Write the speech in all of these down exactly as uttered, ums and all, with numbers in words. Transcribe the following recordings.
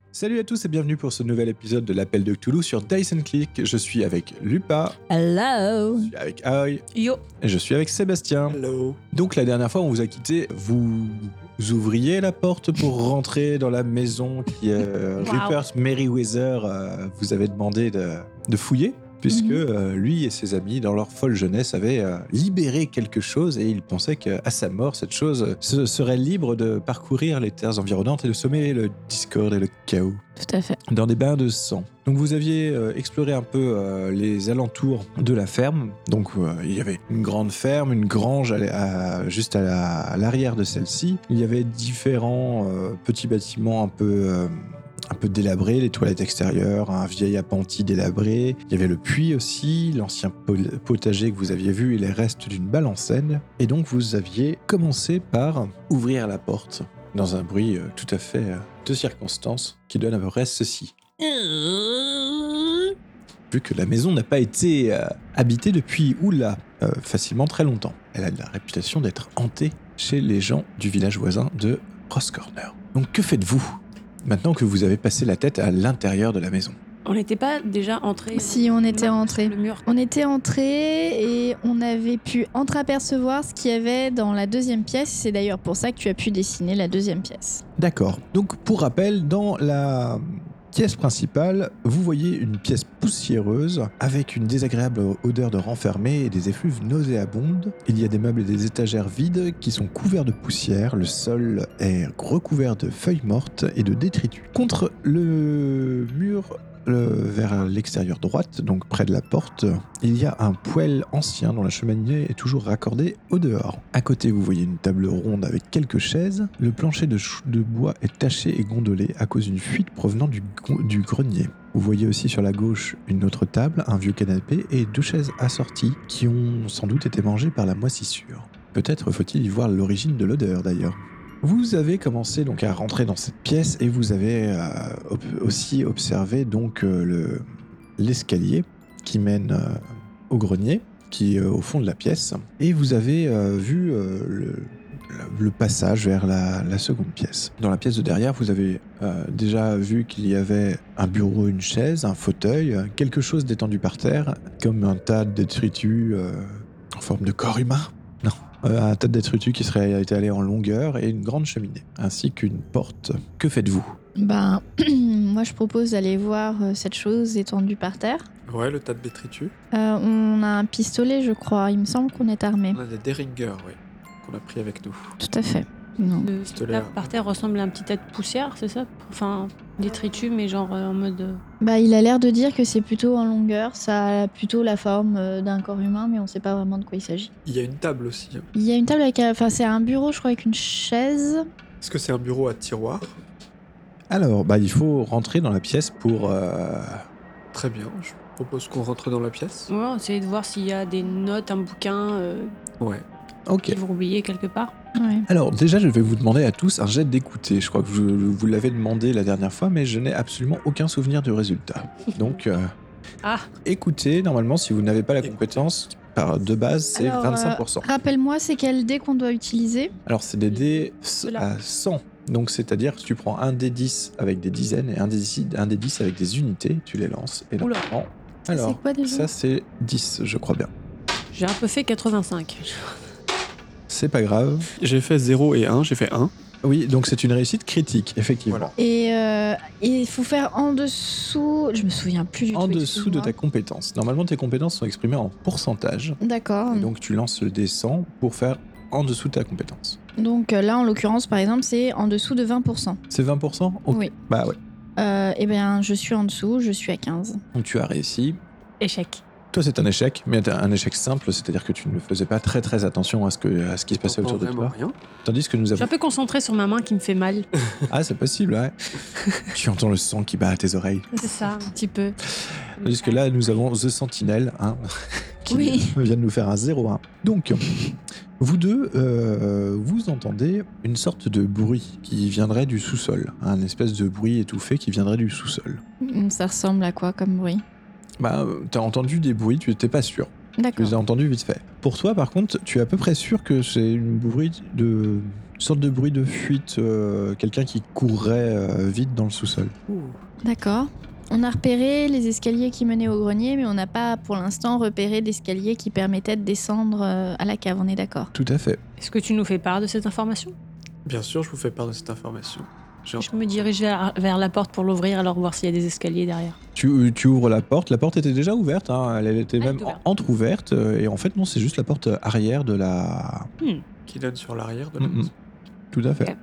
Salut à tous et bienvenue pour ce nouvel épisode de l'Appel de Cthulhu sur Dice and Click. Je suis avec Lupa. Hello. Je suis avec Aoi. Yo. Et je suis avec Sébastien. Hello. Donc la dernière fois on vous a quitté, vous ouvriez la porte pour rentrer dans la maison qui euh, Wow. Rupert Merriweather euh, vous avait demandé de, de fouiller. Puisque Mhm. euh, lui et ses amis, dans leur folle jeunesse, avaient euh, libéré quelque chose et ils pensaient qu'à sa mort, cette chose euh, se- serait libre de parcourir les terres environnantes et de semer le discorde et le chaos Tout à fait. dans des bains de sang. Donc vous aviez euh, exploré un peu euh, les alentours de la ferme. Donc euh, il y avait une grande ferme, une grange à la- à- juste à la- à l'arrière de celle-ci. Il y avait différents euh, petits bâtiments un peu... euh, un peu délabrés, les toilettes extérieures, un vieil appentis délabré. Il y avait le puits aussi, l'ancien pol- potager que vous aviez vu et les restes d'une balancène. Et donc vous aviez commencé par ouvrir la porte dans un bruit euh, tout à fait euh, de circonstance qui donne à peu près ceci. Vu que la maison n'a pas été euh, habitée depuis, oula, euh, facilement très longtemps. Elle a la réputation d'être hantée chez les gens du village voisin de Cross Corner. Donc que faites-vous maintenant que vous avez passé la tête à l'intérieur de la maison? On n'était pas déjà entré. Si, on était entré. Le mur. On était entré et on avait pu entreapercevoir ce qu'il y avait dans la deuxième pièce. C'est d'ailleurs pour ça que tu as pu dessiner la deuxième pièce. D'accord. Donc pour rappel, dans la pièce principale, vous voyez une pièce poussiéreuse avec une désagréable odeur de renfermé et des effluves nauséabondes. Il y a des meubles et des étagères vides qui sont couverts de poussière. Le sol est recouvert de feuilles mortes et de détritus. Contre le mur le- vers l'extérieur droite, donc près de la porte, il y a un poêle ancien dont la cheminée est toujours raccordée au dehors. À côté, vous voyez une table ronde avec quelques chaises. Le plancher de, ch- de bois est taché et gondolé à cause d'une fuite provenant du, gr- du grenier. Vous voyez aussi sur la gauche une autre table, un vieux canapé et deux chaises assorties qui ont sans doute été mangées par la moisissure. Peut-être faut-il y voir l'origine de l'odeur d'ailleurs. Vous avez commencé donc à rentrer dans cette pièce et vous avez euh, ob- aussi observé donc euh, le, l'escalier qui mène euh, au grenier, qui est euh, au fond de la pièce. Et vous avez euh, vu euh, le, le- le passage vers la, la seconde pièce. Dans la pièce de derrière, vous avez euh, déjà vu qu'il y avait un bureau, une chaise, un fauteuil, euh, quelque chose d'étendu par terre, comme un tas de détritus euh, en forme de corps humain. Non. Euh, un tas de détritus qui serait étalé en longueur et une grande cheminée, ainsi qu'une porte. Que faites-vous? Ben, moi je propose d'aller voir euh, cette chose étendue par terre. Ouais, le tas de détritus. Euh, on a un pistolet, je crois. Il me semble qu'on est armé. On a des Derringer, ouais, qu'on a pris avec nous. Tout à fait. Non. Le Pistolet, là, hein. par terre ressemble à un petit tas de poussière, c'est ça? Enfin, détritus, mais genre euh, en mode. euh, Bah, il a l'air de dire que c'est plutôt en longueur. Ça a plutôt la forme euh, d'un corps humain, mais on sait pas vraiment de quoi il s'agit. Il y a une table aussi. hein. Il y a une table avec, un- enfin c'est un bureau, je crois, avec une chaise. Est-ce que c'est un bureau à tiroir? Alors, bah, il faut rentrer dans la pièce pour... euh, Très bien, je propose qu'on rentre dans la pièce. Ouais, on essaie de voir s'il y a des notes, un bouquin euh, Ouais. Ok. qu'ils vont oublier quelque part. Ouais. Alors, déjà, je vais vous demander à tous un jet d'écouter. Je crois que je vous l'avez demandé la dernière fois, mais je n'ai absolument aucun souvenir du résultat. Donc, euh, Ah, écoutez, normalement, si vous n'avez pas la compétence, par de base, c'est Alors, vingt-cinq pour cent. euh, rappelle-moi, c'est quel dé qu'on doit utiliser? Alors, c'est des dés Cela. à cent. Donc, c'est-à-dire que tu prends un dé dix avec des dizaines et un dé dix, un dé dix avec des unités, tu les lances. Et là, Oula. tu prends. Ça, Alors, c'est quoi déjà? ça, c'est dix, je crois bien. j'ai un peu fait quatre-vingt-cinq. C'est pas grave. J'ai fait zéro et un, j'ai fait un. Oui, donc c'est une réussite critique, effectivement. Voilà. Et euh, il faut faire en dessous. Je me souviens plus du tout. En dessous de excuse-moi. ta compétence. Normalement, tes compétences sont exprimées en pourcentage. D'accord. Et donc, tu lances le dé cent pour faire en dessous de ta compétence. Donc euh, là, en l'occurrence, par exemple, c'est en dessous de vingt pour cent. C'est vingt pour cent? Ok. Oui. Bah ouais. Euh, eh bien, je suis en dessous, je suis à quinze. Donc, tu as réussi. Échec. Toi, c'est un échec, mais un échec simple, c'est-à-dire que tu ne faisais pas très très attention à ce, que, à ce qui se passait J'entends autour de vraiment toi. rien. Tandis que nous Je suis avons... un peu concentrée sur ma main qui me fait mal. Ah, c'est possible, ouais. Tu entends le sang qui bat à tes oreilles. C'est ça, un petit peu. Tandis que là, nous avons The Sentinel, hein, qui Oui. vient de nous faire un zéro un. Donc, vous deux, euh, vous entendez une sorte de bruit qui viendrait du sous-sol. Un espèce de bruit étouffé qui viendrait du sous-sol. Hum, Ça ressemble à quoi comme bruit? Bah, euh, t'as entendu des bruits, tu n'étais pas sûr. Tu D'accord. les as entendus vite fait. Pour toi, par contre, tu es à peu près sûr que c'est une bruit de sorte de bruit de fuite, euh, quelqu'un qui courrait euh, vite dans le sous-sol. Ouh. D'accord. On a repéré les escaliers qui menaient au grenier, mais on n'a pas pour l'instant repéré d'escalier qui permettait de descendre euh, à la cave, on est d'accord. Tout à fait. Est-ce que tu nous fais part de cette information? Bien sûr, je vous fais part de cette information. J'ai Je me dirige vers, vers la porte pour l'ouvrir, alors voir s'il y a des escaliers derrière. Tu, tu ouvres la porte, la porte était déjà ouverte, hein. Elle était Elle même est ouverte. entrouverte, euh, et en fait non, c'est juste la porte arrière de la... qui donne sur l'arrière de la Mm, mm. maison. Tout à fait. Ok.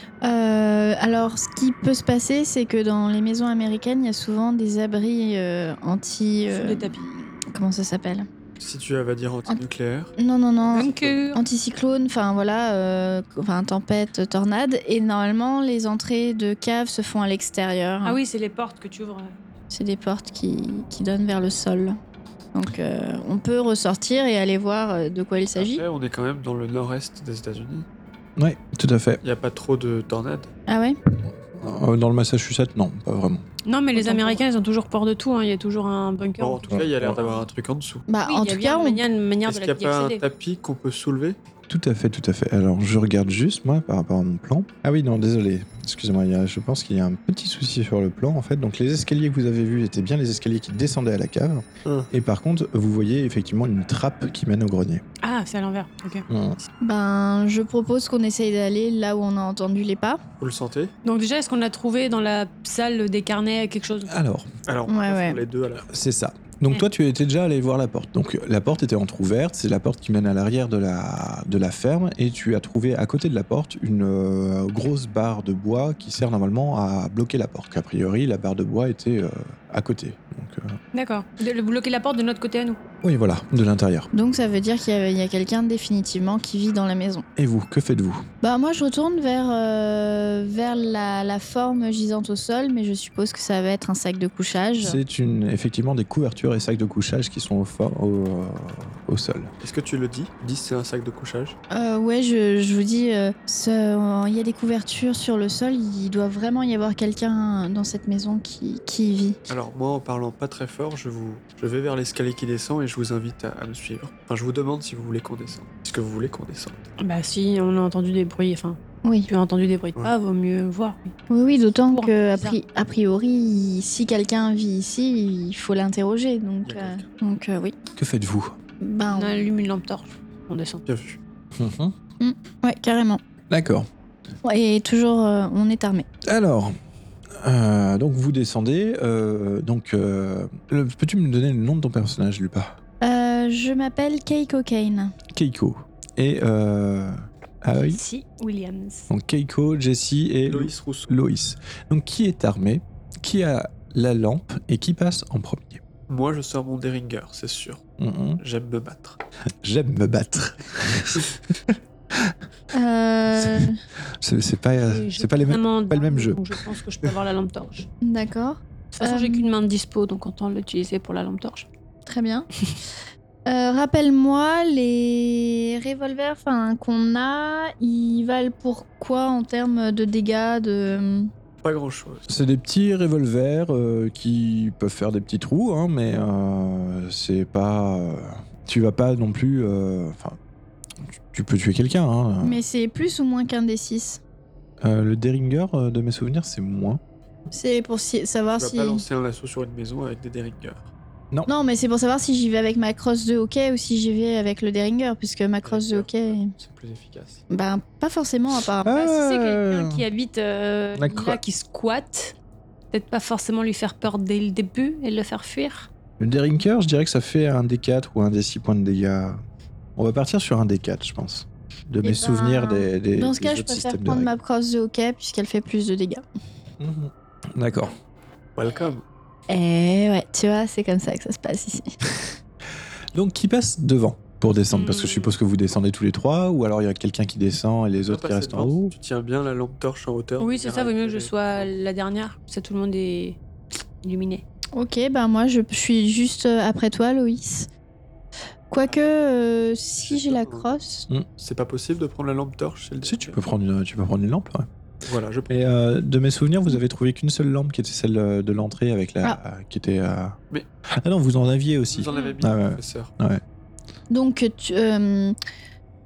Euh, alors, ce qui peut se passer, c'est que dans les maisons américaines, il y a souvent des abris euh, anti... Sous euh, des tapis. Comment ça s'appelle? Si tu vas dire antinucléaire, Non, non, non. Bunker. Anticyclone, enfin voilà, euh, enfin tempête, tornade. Et normalement, les entrées de cave se font à l'extérieur. Ah oui, c'est les portes que tu ouvres. C'est des portes qui, qui donnent vers le sol. Donc euh, on peut ressortir et aller voir euh, de quoi il s'agit. après, on est quand même dans le nord-est des États-Unis. Oui, tout à fait. Il n'y a pas trop de tornades. Ah ouais? Euh, Dans le Massachusetts, non, pas vraiment. Non, mais les Autant Américains, ils ont toujours peur de tout. hein. Il y a toujours un bunker. Bon, en tout cas, il y a l'air d'avoir un truc en dessous. Bah Oui, en il y a tout bien cas, une on... manière, une manière Est-ce de qu'il la n'y a pas un accéder. tapis qu'on peut soulever? Tout à fait, tout à fait. Alors, je regarde juste, moi, par rapport à mon plan. Ah oui, non, désolé. Excusez-moi, il y a- je pense qu'il y a un petit souci sur le plan, en fait. Donc, les escaliers que vous avez vus étaient bien les escaliers qui descendaient à la cave. Hum. Et par contre, vous voyez effectivement une trappe qui mène au grenier. Ah, c'est à l'envers. Ok. Hum. ben, je propose qu'on essaye d'aller là où on a entendu les pas. Vous le sentez? Donc déjà, est-ce qu'on a trouvé dans la salle des carnets quelque chose? Alors, Alors, Ouais, on va ouais. faire les deux à la fois. c'est ça. Donc Ouais. toi, tu étais déjà allé voir la porte. Donc la porte était entrouverte, c'est la porte qui mène à l'arrière de la, de la ferme, et tu as trouvé à côté de la porte une euh, grosse barre de bois qui sert normalement à bloquer la porte. A priori, la barre de bois était euh, à côté. Donc, euh, D'accord. De de bloquer la porte de notre côté à nous. oui, voilà, de l'intérieur. Donc ça veut dire qu'il y a, il y a quelqu'un définitivement qui vit dans la maison. Et vous, que faites-vous? Bah moi je retourne vers, euh, vers la, la forme gisante au sol, mais je suppose que ça va être un sac de couchage. C'est une, effectivement des couvertures et sacs de couchage qui sont au, for- au, euh, au sol. Est-ce que tu le dis? Dis c'est un sac de couchage. Euh, ouais, je, je vous dis, euh, ce- il y a des couvertures sur le sol, il doit vraiment y avoir quelqu'un dans cette maison qui, qui y vit. Alors moi, en parlant pas très fort, je vous, je vais vers l'escalier qui descend et je vous invite à, à me suivre. Enfin, je vous demande si vous voulez qu'on descende. Est-ce que vous voulez qu'on descende? Bah si, on a entendu des bruits. Enfin, Oui, tu as entendu des bruits de Ouais. pas, vaut mieux voir. oui. oui, oui, d'autant Courant, que a, bizarre. pri- a priori, si quelqu'un vit ici, il faut l'interroger. Donc, Il y a euh, quelqu'un. donc euh, oui. Que faites-vous? Ben, On allume une lampe torche. On descend. Bien vu. ouais, carrément. D'accord. Ouais, et toujours, euh, on est armé. Alors, euh, donc vous descendez. euh, donc, euh, le- peux-tu me donner le nom de ton personnage, Lupa? Euh, je m'appelle Kay Cocaine. Keiko. Et euh, ah oui. Si, Williams. Donc Keiko, Jessie et Loïs Rousseau. Loïs. Donc qui est armé? Qui a la lampe et qui passe en premier? Moi, je sors mon Derringer, c'est sûr. Mhm. J'aime me battre. J'aime me battre. Euh, C'est c'est pas, euh, Et j'ai c'est pas, les mêmes- vraiment pas le même d'armes, jeu. donc je pense que je peux avoir la lampe torche. D'accord. De toute façon, Euh, j'ai qu'une main de dispo, donc autant l'utiliser pour la lampe torche. Très bien. Euh, Rappelle-moi, les revolvers enfin, qu'on a, ils valent pour quoi en termes de dégâts de... Pas grand-chose. C'est des petits revolvers euh, qui peuvent faire des petits trous, hein, mais euh, c'est pas. euh, tu vas pas non plus. euh, Enfin, tu, tu peux tuer quelqu'un. Hein. Mais c'est plus ou moins qu'un D six. Euh, le Derringer, euh, de mes souvenirs, c'est moins. C'est pour si- savoir Tu vas si... pas lancer un assaut sur une maison avec des Derringer. Non, mais c'est pour savoir si j'y vais avec ma crosse de hockey ou si j'y vais avec le Derringer, puisque ma crosse de hockey... C'est plus efficace. Ben, pas forcément, apparemment. Bah, si c'est Ah. quelqu'un qui habite euh, La là, cro- qui squatte, peut-être pas forcément lui faire peur dès le début et le faire fuir. Le Derringer, je dirais que ça fait un D quatre ou un D six points de dégâts. On va partir sur un D quatre, je pense. De Eh mes ben, souvenirs des, des Dans ce des cas, je autres préfère systèmes de prendre ma règles. crosse de hockey, puisqu'elle fait plus de dégâts. Mhm. D'accord. Welcome. Et ouais, tu vois, c'est comme ça que ça se passe ici. Donc, qui passe devant pour descendre? Parce que je Hmm. suppose que vous descendez tous les trois, ou alors il y a quelqu'un qui descend et les Tu vas autres qui passer restent en devant, haut. Tu tiens bien la lampe torche en hauteur. Oui, de c'est manière ça, à vaut mieux que je éclairer. sois la dernière. Ça, tout le monde est illuminé. Ok, ben moi, je suis juste euh, après toi, Loïs. Quoique, euh, si j'ai la crosse... C'est pas possible de prendre la lampe torche chez le Si, tu peux prendre une, tu peux prendre une lampe. Ouais. Voilà, je prends. Et euh, de mes souvenirs, vous avez trouvé qu'une seule lampe qui était celle euh, de l'entrée avec la. qui était. euh, Mais- Ah non, vous en aviez aussi. Vous en avez mis, Ah ouais. professeur. Donc, tu, euh,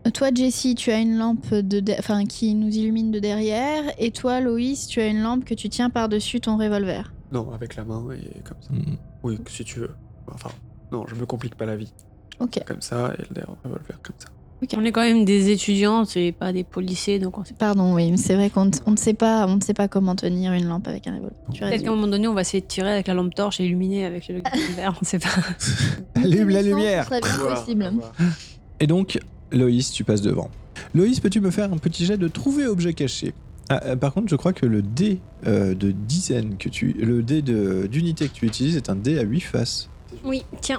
Toi, Jessie, tu as une lampe de de- enfin, qui nous illumine de derrière. Et toi, Loïs, tu as une lampe que tu tiens par-dessus ton revolver. Non, avec la main et comme ça. Hmm. Oui, si tu veux. Enfin, non, je me complique pas la vie. Ok. Comme ça, et le revolver comme ça. On est quand même des étudiants, c'est pas des policiers, donc on sait pas. Pardon, oui, mais c'est vrai qu'on ne on ne sait pas, on ne sait pas comment tenir une lampe avec un revolver. Tu as Peut-être raison. qu'à un moment donné, on va essayer de tirer avec la lampe torche et illuminer avec le vert, on sait pas. Allume la Ce lumière. serait bien Voilà, possible. voilà. Et donc, Loïs, tu passes devant. Loïs, peux-tu me faire un petit jet de trouver objet caché? Ah, euh, par contre, je crois que le dé euh, de dizaine que tu, le dé de- d'unité que tu utilises est un dé à huit faces. Oui, tiens.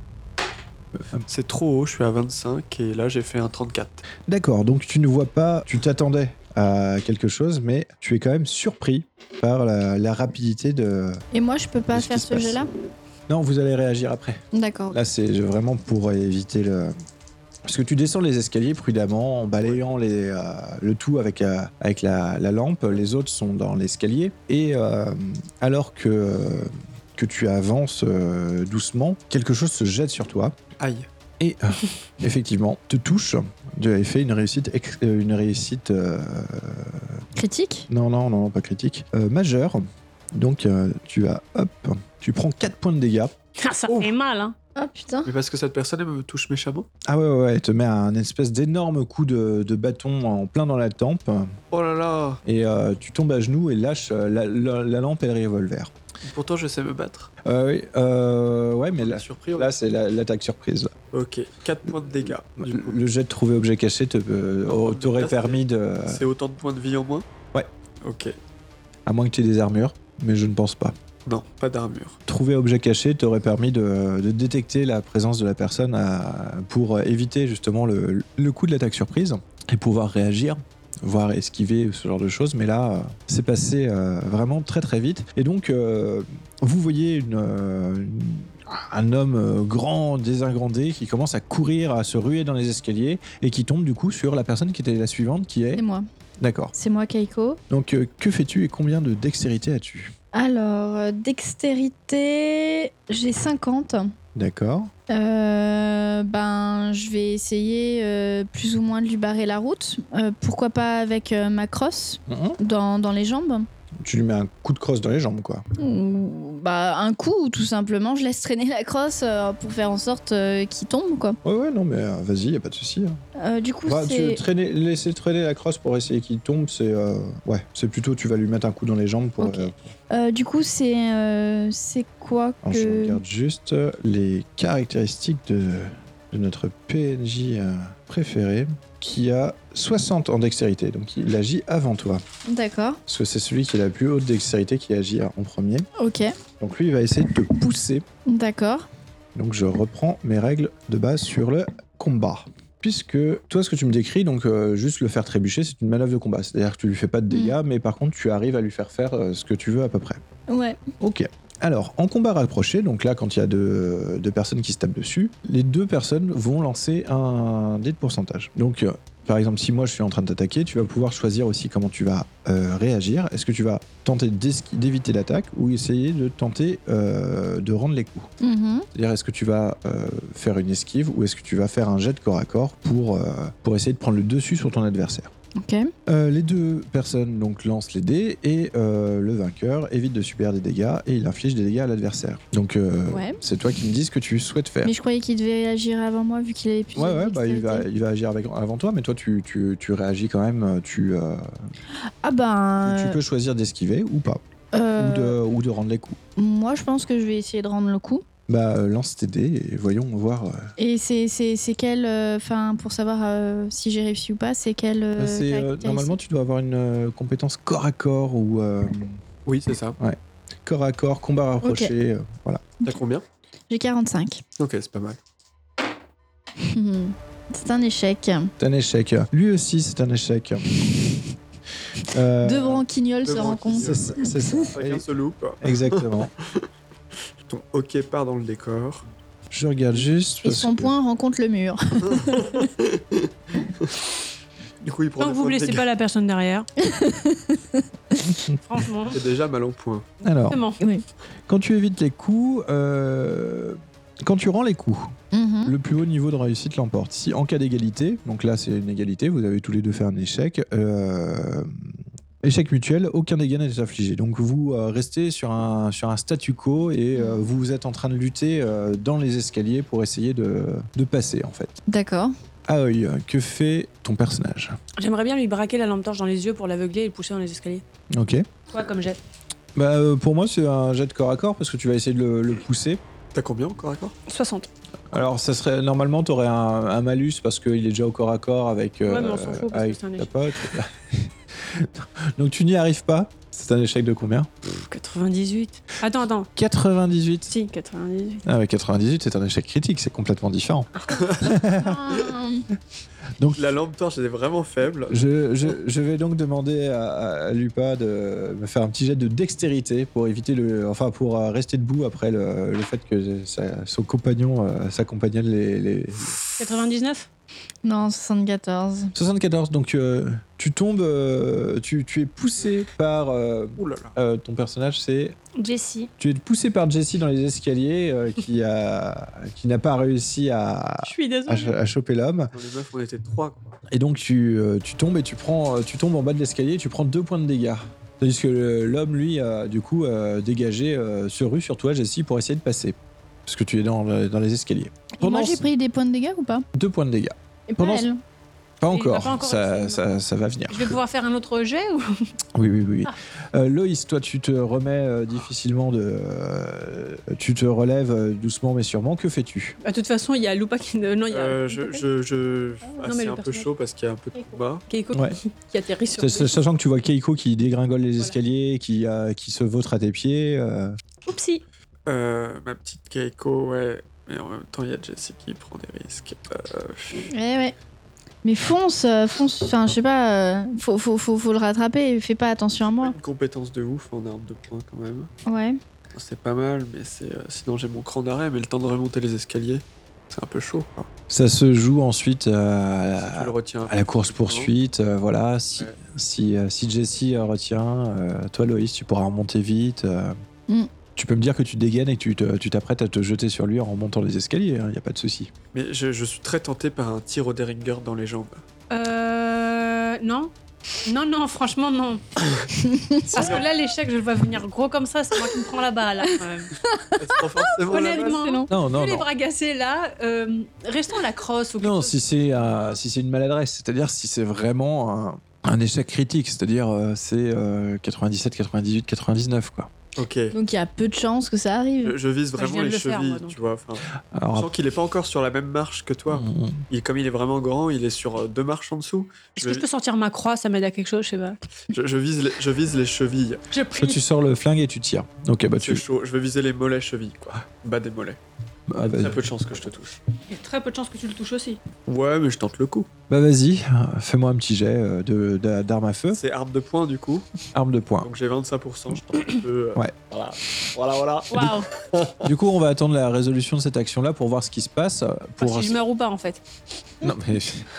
C'est trop haut, je suis à vingt-cinq et là j'ai fait un trente-quatre. D'accord, donc tu ne vois pas, tu t'attendais à quelque chose, mais tu es quand même surpris par la, la rapidité de... Et moi, je peux pas de ce qui faire se ce passe. jet-là? Non, vous allez réagir après. D'accord. Là, c'est vraiment pour éviter le... Parce que tu descends les escaliers prudemment, en balayant les, euh, le tout avec, euh, avec la, la lampe. Les autres sont dans l'escalier. Et euh, alors que, euh, que tu avances euh, doucement, quelque chose se jette sur toi. Aïe. Et euh, effectivement, te touche. Tu avais fait une réussite, ex- euh, une réussite euh, Critique? non, non, non, pas critique, euh, majeure. Donc euh, tu as, hop, tu prends quatre points de dégâts. Ah, ça Oh. fait mal, hein. Oh putain. Mais parce que cette personne elle me touche méchamment. Ah ouais, ouais, ouais, elle te met un espèce d'énorme coup de, de bâton en plein dans la tempe. Oh là là. Et euh, tu tombes à genoux et lâches euh, la, la- la lampe et le revolver. Pourtant je sais me battre. Euh, oui, euh, ouais, mais là, Surpris. ouais. là c'est la- l'attaque surprise. Ok, quatre points de dégâts. Du Le, coup. le jet de trouver objet caché te, euh, Oh, t'aurait là, c'est- permis de... C'est autant de points de vie en moins. Ouais. Ok. À moins que tu aies des armures, mais je ne pense pas. Non, pas d'armure. Trouver objet caché t'aurait permis de, de détecter la présence de la personne à- pour éviter justement le, le coup de l'attaque surprise et pouvoir réagir, voire esquiver ce genre de choses. Mais là, euh, c'est passé euh, vraiment très très vite. Et donc, euh, vous voyez une, euh, une- un homme euh, grand, désingrandé, qui commence à courir, à se ruer dans les escaliers et qui tombe du coup sur la personne qui était la suivante, qui est... C'est moi. D'accord. C'est moi, Keiko. Donc, euh, que fais-tu et combien de dextérité as-tu? Alors, euh, dextérité, j'ai cinquante. D'accord. Euh, ben, je vais essayer euh, plus ou moins de lui barrer la route. Euh, pourquoi pas avec euh, ma crosse Mhm. dans, dans les jambes. Tu lui mets un coup de crosse dans les jambes, quoi. Ou bah, un coup, ou tout simplement, je laisse traîner la crosse euh, pour faire en sorte euh, qu'il tombe, quoi. Ouais, ouais, non, mais euh, vas-y, y a pas de souci. hein. Euh, du coup, Bah, c'est... tu traîner, laisser traîner la crosse pour essayer qu'il tombe, c'est euh, ouais, c'est plutôt tu vas lui mettre un coup dans les jambes pour. Ok. euh, Euh, du coup, c'est c'est c'est quoi alors, je que... regarde juste les caractéristiques de, de notre P N J euh, préféré, qui a soixante en dextérité, donc il agit avant toi, D'accord, parce que c'est celui qui a la plus haute dextérité qui agit en premier. ok, Donc lui, il va essayer de te pousser. d'accord. Donc je reprends mes règles de base sur le combat. Puisque toi, ce que tu me décris, donc euh, juste le faire trébucher, c'est une manœuvre de combat. C'est-à-dire que tu lui fais pas de dégâts, mais par contre, tu arrives à lui faire faire euh, ce que tu veux à peu près. Ouais, Ok. Alors, en combat rapproché, donc là, quand il y a deux, deux personnes qui se tapent dessus, les deux personnes vont lancer un dé de pourcentage. Donc, euh, par exemple, si moi je suis en train de t'attaquer, tu vas pouvoir choisir aussi comment tu vas euh, réagir. Est-ce que tu vas tenter d'esqui- d'éviter l'attaque ou essayer de tenter euh, de rendre les coups? mhm, C'est-à-dire, est-ce que tu vas euh, faire une esquive ou est-ce que tu vas faire un jet de corps à corps pour, euh, pour essayer de prendre le dessus sur ton adversaire? ok. Euh, les deux personnes donc lancent les dés et euh, le vainqueur évite de subir des dégâts et il inflige des dégâts à l'adversaire. Donc euh, Ouais. c'est toi qui me dis ce que tu souhaites faire. Mais je croyais qu'il devait agir avant moi vu qu'il avait plus Ouais, de ouais, bah, il, va, dextérité. il va agir avec, avant toi, mais toi tu, tu, tu réagis quand même, tu, euh, Ah ben... tu, tu peux choisir d'esquiver ou pas, euh, ou, de, ou de rendre les coups. Moi, je pense que je vais essayer de rendre le coup. Bah euh, lance tes dés et voyons voir. euh. Et c'est c'est c'est quel... Enfin, pour savoir euh, si j'ai réussi ou pas, c'est quel... euh, Bah, c'est, euh, caractéristique normalement tu dois avoir une euh, compétence corps à corps ou euh, Oui, c'est ça. corps à corps, combat rapproché, euh, voilà. T'as combien? J'ai quarante-cinq. Ok, c'est pas mal. C'est un échec. C'est un échec. Lui aussi c'est un échec. Euh, Deux branquignoles deux se rencontrent. C'est ça. c'est ça. Chacun se loupe. Exactement. Ton ok part dans le décor. Je regarde juste. Et parce son que- poing rencontre le mur. Du coup, il prend Tant des que vous points de blessez dégâts. pas la personne derrière. Franchement. C'est déjà mal en point. Alors, Vraiment. Oui. quand tu évites les coups, euh, Quand tu rends les coups, Mhm. le plus haut niveau de réussite l'emporte. Si en cas d'égalité, donc là c'est une égalité, vous avez tous les deux fait un échec. euh, Échec mutuel, aucun dégât n'est infligé. Donc vous euh, restez sur un, sur un statu quo et euh, vous êtes en train de lutter euh, dans les escaliers pour essayer de, de passer en fait. D'accord. Aoi, que fait ton personnage? J'aimerais bien lui braquer la lampe torche dans les yeux pour l'aveugler et le pousser dans les escaliers. Ok. Quoi comme jet? Bah, euh, pour moi c'est un jet de corps à corps parce que tu vas essayer de le, le pousser. T'as combien encore à corps? soixante. Alors ça serait normalement t'aurais un, un malus parce qu'il est déjà au corps à corps avec, euh, Ouais, mais on s'en fout parce avec que c'est un ta échec. pote. Donc tu n'y arrives pas. C'est un échec de combien? quatre-vingt-dix-huit. Attends, attends. quatre-vingt-dix-huit. Si, quatre-vingt-dix-huit. Ah ouais, quatre-vingt-dix-huit c'est un échec critique, c'est complètement différent. Ah. La lampe torche était vraiment faible. Je, je, je vais donc demander à, à Lupa de me faire un petit jet de dextérité pour éviter le, enfin pour euh, rester debout après le, le fait que sa- son compagnon, euh, sa compagnonne les, les... quatre-vingt-dix-neuf. Non, soixante-quatorze. soixante-quatorze. Donc euh, tu tombes, euh, tu, tu es poussé par euh, Ouh là là. euh, ton personnage, c'est Jessie. tu es poussé par Jessie dans les escaliers euh, qui a qui n'a pas réussi à, Je suis à, désolée. ch- à choper l'homme. Dans les meufs, on était trois, quoi. Et donc tu, euh, tu tombes et tu prends, tu tombes en bas de l'escalier et tu prends deux points de dégâts. Tandis que le- l'homme, lui, a du coup euh, dégagé euh, ce rue sur toi, Jessie, pour essayer de passer. Parce que tu es dans, le- dans les escaliers. Et moi, Pendant j'ai ce- pris des points de dégâts ou pas? Deux points de dégâts. Et pas Pendant- elle. Pas Il va encore, pas encore ça, essayer, ça, ça va venir. Je vais pouvoir faire un autre jet ou... Oui, oui, oui. Ah. Euh, Loïs, toi, tu te remets euh, difficilement de... euh, tu te relèves euh, doucement mais sûrement. Que fais-tu? Bah, de toute façon, il y a Lupa qui... Non, il y a... Euh, je, je, je... Ah, Non, mais c'est le un peu personnage. chaud parce qu'il y a un peu de combat. Keiko Ouais. qui... qui atterrit sur... Sa- sa- Sachant que tu vois Keiko qui dégringole les Voilà. escaliers, qui, euh, qui se vautre à tes pieds. euh, Oupsie. Euh, ma petite Keiko, ouais. Mais en même temps, il y a Jessie qui prend des risques. Euh, Eh ouais. Mais fonce, euh, fonce. Enfin, je sais pas. euh, faut, faut, faut, faut le rattraper. Fais pas attention à moi. Une compétence de ouf en arme de poing quand même. Ouais. C'est pas mal, mais c'est euh, sinon j'ai mon cran d'arrêt, mais le temps de remonter les escaliers, c'est un peu chaud. Quoi. Ça se joue ensuite euh, Je le à, retiens. à la course-poursuite. euh, voilà. Si, Ouais. si, euh, si Jessie euh, retient, euh, toi, Loïs, tu pourras remonter vite. euh. Mm. Tu peux me dire que tu dégaines et que tu te- tu t'apprêtes à te jeter sur lui en remontant les escaliers. Il n'y a pas de souci. Mais je, je suis très tenté par un tir au Derringer dans les jambes. Euh... Non. Non, non, franchement, non. Parce que là, l'échec, je le vois venir gros comme ça, c'est moi qui me prends la balle, là, quand même. C'est pas forcément la balle. Honnêtement, Non, non, vu les non. bras cassés, là, euh, restons à la crosse ou quelque Non, chose. si c'est euh, si c'est une maladresse, c'est-à-dire si c'est vraiment un, un échec critique, c'est-à-dire euh, c'est euh, quatre-vingt-dix-sept, quatre-vingt-dix-huit, quatre-vingt-dix-neuf quoi. Ok. Donc il y a peu de chances que ça arrive. Je, je vise Bah, je vraiment viens de les le faire, chevilles, moi, donc. tu vois. Enfin, je Alors, sens qu'il est pas encore sur la même marche que toi. mm, Il, comme il est vraiment grand, il est sur euh, deux marches en dessous. Est-ce Je, que je peux sortir ma croix, ça m'aide à quelque chose, je sais pas. je- je vise les, je vise les chevilles. Je toi, prie. tu sors le flingue et tu tires. Ok, bah C'est tu. chaud. Je vais viser les mollets chevilles, quoi. Bas des mollets. Bah, Il y vas-y. a peu de chances que je te touche. Il y a très peu de chances que tu le touches aussi. Ouais, mais je tente le coup. Bah, vas-y, euh, fais-moi un petit jet euh, de- d'a- d'arme à feu, C'est arme de poing, du coup. arme de poing. Donc j'ai vingt-cinq pour cent. Je tente un peu. euh, Ouais. Voilà. Voilà, voilà. Waouh. Du coup, on va attendre la résolution de cette action-là pour voir ce qui se passe. euh, Pour... Si je meurs ou pas, en fait. Non, mais.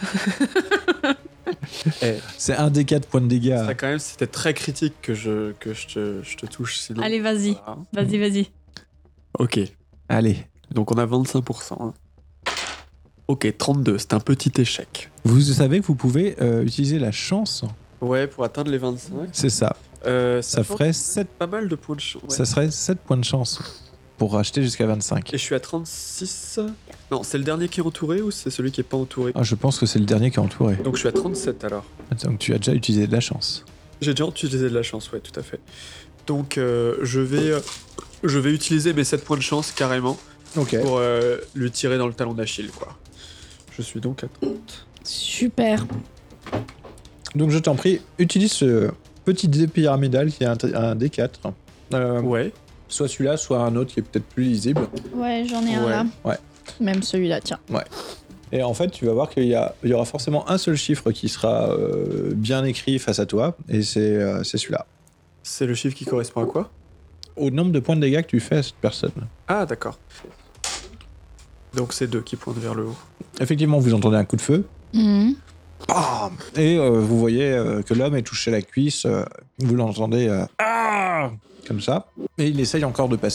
Eh, C'est un des quatre points de dégâts. ça, quand même, c'était très critique que je, que je, te, je te touche. Sinon, Allez, vas-y. Voilà. Vas-y, vas-y. Ok. Allez, Donc on a vingt-cinq pour cent. hein. Ok, trente-deux. C'est un petit échec. vous savez que vous pouvez euh, utiliser la chance. Ouais, pour atteindre les vingt-cinq. C'est ça. Euh, Ça sachant ferait que sept. pas mal de points de chance. ouais. Ça serait sept points de chance pour racheter jusqu'à vingt-cinq. Et je suis à trente-six. Non, c'est le dernier qui est entouré ou c'est celui qui est pas entouré? Ah, je pense que c'est le dernier qui est entouré. Donc je suis à trente-sept alors. Donc tu as déjà utilisé de la chance. J'ai déjà utilisé de la chance, ouais, tout à fait. Donc euh, je vais euh, je vais utiliser mes sept points de chance carrément Ok. pour euh, lui tirer dans le talon d'Achille, quoi. Je suis donc à trente. Super. Donc je t'en prie, utilise ce petit dé pyramidal qui est un, un D quatre. Euh, Ouais. Soit celui-là, soit un autre qui est peut-être plus lisible. Ouais, j'en ai un Ouais. là. Ouais. Même celui-là, tiens. Et en fait, tu vas voir qu'il y, a- il y aura forcément un seul chiffre qui sera euh, bien écrit face à toi, et c'est euh, c'est celui-là. C'est le chiffre qui correspond à quoi? Au nombre de points de dégâts que tu fais à cette personne. Ah, d'accord. Donc c'est deux qui pointent vers le haut. Effectivement, vous entendez un coup de feu, Mhm. bam et euh, vous voyez euh, que l'homme est touché à la cuisse, euh, vous l'entendez euh, ah comme ça, et il essaye encore de passer.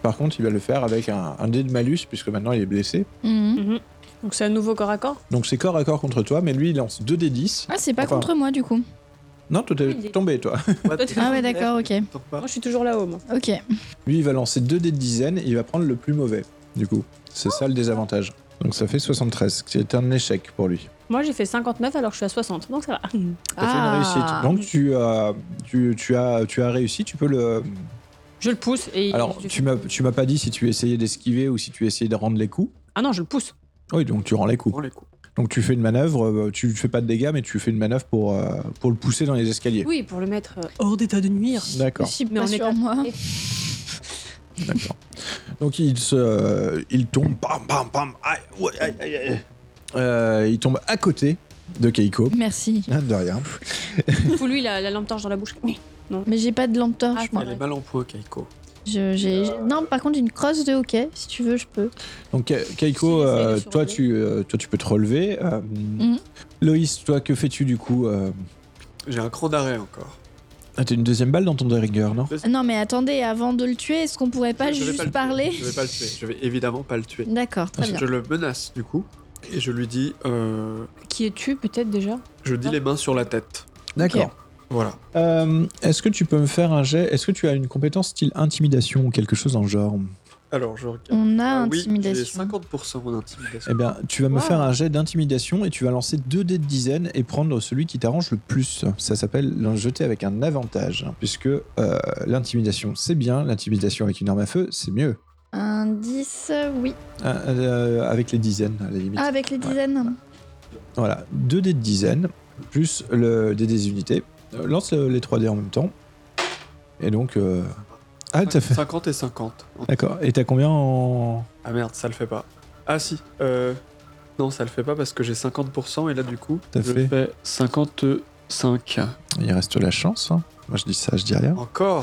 Par contre, il va le faire avec un, un dé de malus, puisque maintenant il est blessé. Mhm. Mhm. Donc c'est un nouveau corps à corps. Donc c'est corps à corps contre toi, mais lui, il lance deux dés dix. Ah, c'est pas Enfin, contre moi du coup. Non, toi, t'es Oui, il est- tombé, toi. Ouais, t'es- Ah ouais, d'accord, ok. T'entends pas. Moi je suis toujours là-haut moi. Ok. Lui, il va lancer deux dés de dizaine et il va prendre le plus mauvais, du coup. C'est ça le désavantage. Donc ça fait soixante-treize, qui est un échec pour lui. Moi j'ai fait cinquante-neuf alors que je suis à soixante, donc ça va. T'as fait une Ah. réussite. Donc tu as, tu, tu as, tu as réussi, tu peux le... Je le pousse et. Alors, je- tu m'as, tu m'as pas dit si tu essayais d'esquiver ou si tu essayais de rendre les coups. Ah non, je le pousse. Oui, donc tu rends les coups. Prends les coups. Donc tu fais une manœuvre, euh, tu fais pas de dégâts, mais tu fais une manœuvre pour, euh, pour le pousser dans les escaliers. Oui, pour le mettre euh, hors d'état de nuire. D'accord, Je suis Mais pas on est sur à- moi. d'accord. Donc il se, euh, il tombe, pam, pam, pam, aïe, ouais, aïe, aïe, aïe. Euh, il tombe à côté de Keiko. Merci. Ah, de rien. Fous lui la, la lampe torche dans la bouche. Mais j'ai pas de lampe torche, Ah, moi. Elle est mal en point, Keiko. Je, j'ai... j'ai- Non, par contre, j'ai une crosse de hockey. Si tu veux, je peux. Donc Ke- Keiko, S'il essaye de euh, se toi, relever. tu, euh, toi tu peux te relever. Euh, Mhm. Loïs, toi que fais-tu du coup euh... J'ai un cran d'arrêt encore. Ah, t'as une deuxième balle dans ton Derringer, non? Non, mais attendez, avant de le tuer, est-ce qu'on pourrait pas Je vais juste le tuer. parler Je vais pas le tuer. Je vais évidemment pas le tuer. D'accord, très bien. Je le menace du coup et je lui dis, euh, Qui es-tu peut-être déjà? je dis les mains sur la tête. D'accord. Voilà. Euh, est-ce que tu peux me faire un jet? Est-ce que tu as une compétence style intimidation ou quelque chose dans le genre? Alors je regarde. On a Ah oui, j'ai intimidation. cinquante pour cent en intimidation. Eh bien, tu vas me Wow. faire un jet d'intimidation et tu vas lancer deux dés de dizaine et prendre celui qui t'arrange le plus. Ça s'appelle le jeter avec un avantage, hein, puisque euh, l'intimidation c'est bien, l'intimidation avec une arme à feu c'est mieux. Un dix, oui. Euh, euh, avec les dizaines à la limite. Ah, avec les dizaines. Voilà, deux dés de dizaine plus le dé des unités. Euh, lance euh, les trois dés en même temps. Et donc. Euh... Ah, t'as fait. cinquante et cinquante. D'accord. Et t'as combien en. Ah merde, ça le fait pas. Ah si. Euh... Non, ça le fait pas parce que j'ai cinquante pour cent et là du coup, T'as je fait fais cinquante-cinq. Il reste la chance. Hein. Moi je dis ça, je dis rien. Encore.